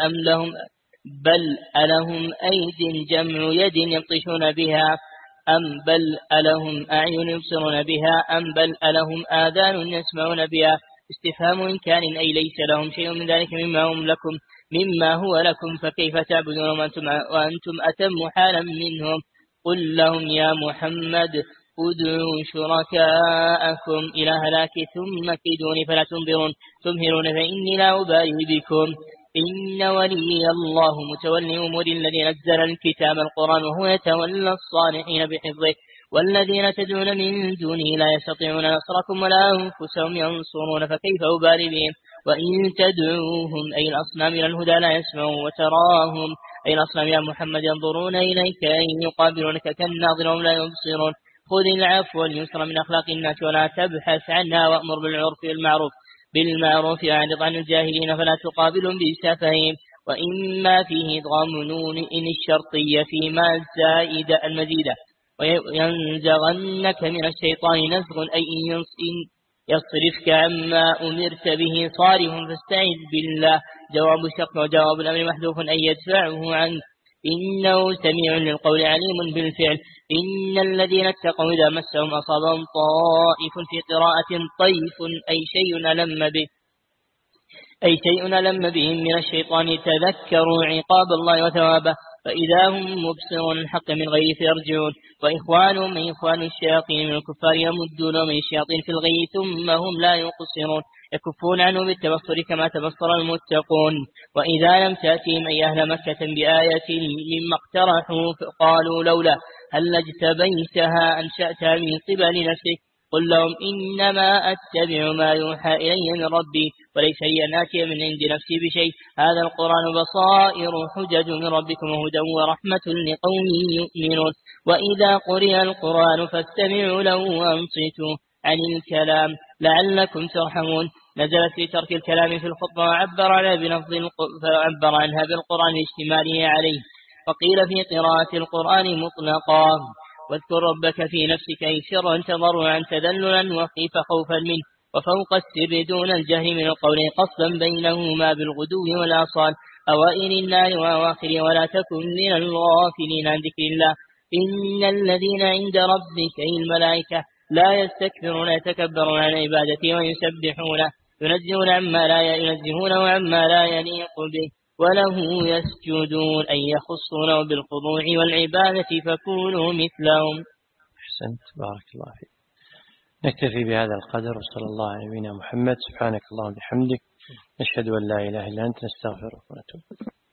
بل ألهم أيد جمع يد يبطشون بها بل ألهم أعين يبصرون بها بل ألهم آذان يسمعون بها. استفهام إنكار أي ليس لهم شيء من ذلك مما هو لكم، فكيف تعبدون وأنتم أتم حالا منهم. قل لهم يا محمد ادعوا شركاءكم إلى هلاك ثم كيدوني فلا تمهرون فإني لا أبالي بكم. إن ولي الله متولي أمور الذي نزل الكتاب القرآن وهو يتولى الصالحين بحفظه، والذين تدعون من دونه لا يستطيعون نصركم ولا أنفسهم ينصرون، فكيف أبالي بهم. وإن تدعوهم أي الأصنام إلى الهدى لا يسمعون، وتراهم أي الأصنام يا محمد ينظرون إليك أن يقابلونك كالناظر وهم لا يبصرون. خذ العفو واليسر من أخلاق الناس ولا تبحث عنها، وأمر بالمعروف أعرض عن الجاهلين فلا تقابلهم بسفههم. وإما فيه إدغام نون إن الشرطية فيما الزائدة المزيدة. وينزغنك من الشيطان نزغ أي إن يصرفك عما أمرت به صارف فاستعذ بالله. جواب الشق وجواب الأمر محذوف أن يدفعه عنك، إنه سميع للقول عليم بالفعل. إن الذين اتقوا إذا مسهم أصابهم طائف في قراءة طيف أي شيء ألم بهم من الشيطان تذكروا عقاب الله وثوابه فإذا هم مبصرون الحق من غير يرجعون. وإخوانهم من إخوان الشياطين من الكفار يمدون من الشياطين في الغي ثم هم لا يقصرون، يكفون عنه بالتبصر كما تبصر المتقون. وإذا لم تأتهم أي أهل مكة بآية مما اقترحوا قالوا لولا هل اجتبيتها أنشأتها من قبل نفسك. قل لهم إنما أتبع ما يوحى إلي من ربي وليس لي أن آتي من عند نفسي بشيء. هذا القرآن بصائر حجج من ربكم وهدى ورحمة لقوم يؤمنون. وإذا قرئ القرآن فاستمعوا له وأنصتوا عن الكلام لعلكم ترحمون. نزلت في ترك الكلام في الخطبة وعبر عنها بالقرآن اشتماله عليه، وقيل في قراءة القرآن مطلقا. واذكر ربك في نفسك أي سرا تضرعا تذللا وخيف خوفا منه، وفوق السر دون الجهر من القول قصدا بينهما بالغدو والآصال، أوائل النار وأواخر ولا تكن من الغافلين عن ذكر الله. إن الذين عند ربك أي الملائكة لا يستكبرون يتكبرون عن عبادته ويسبحونه ينزهونه عما لا يليق به وله يسجدون أي يخصونه بالخضوع والعبادة فكونوا مثلهم. أحسنت، بارك الله فيك. نكتفي بهذا القدر، وصلى الله على نبينا محمد. سبحانك اللهم وبحمدك، نشهد أن لا إله إلا أنت، نستغفرك ونتوب.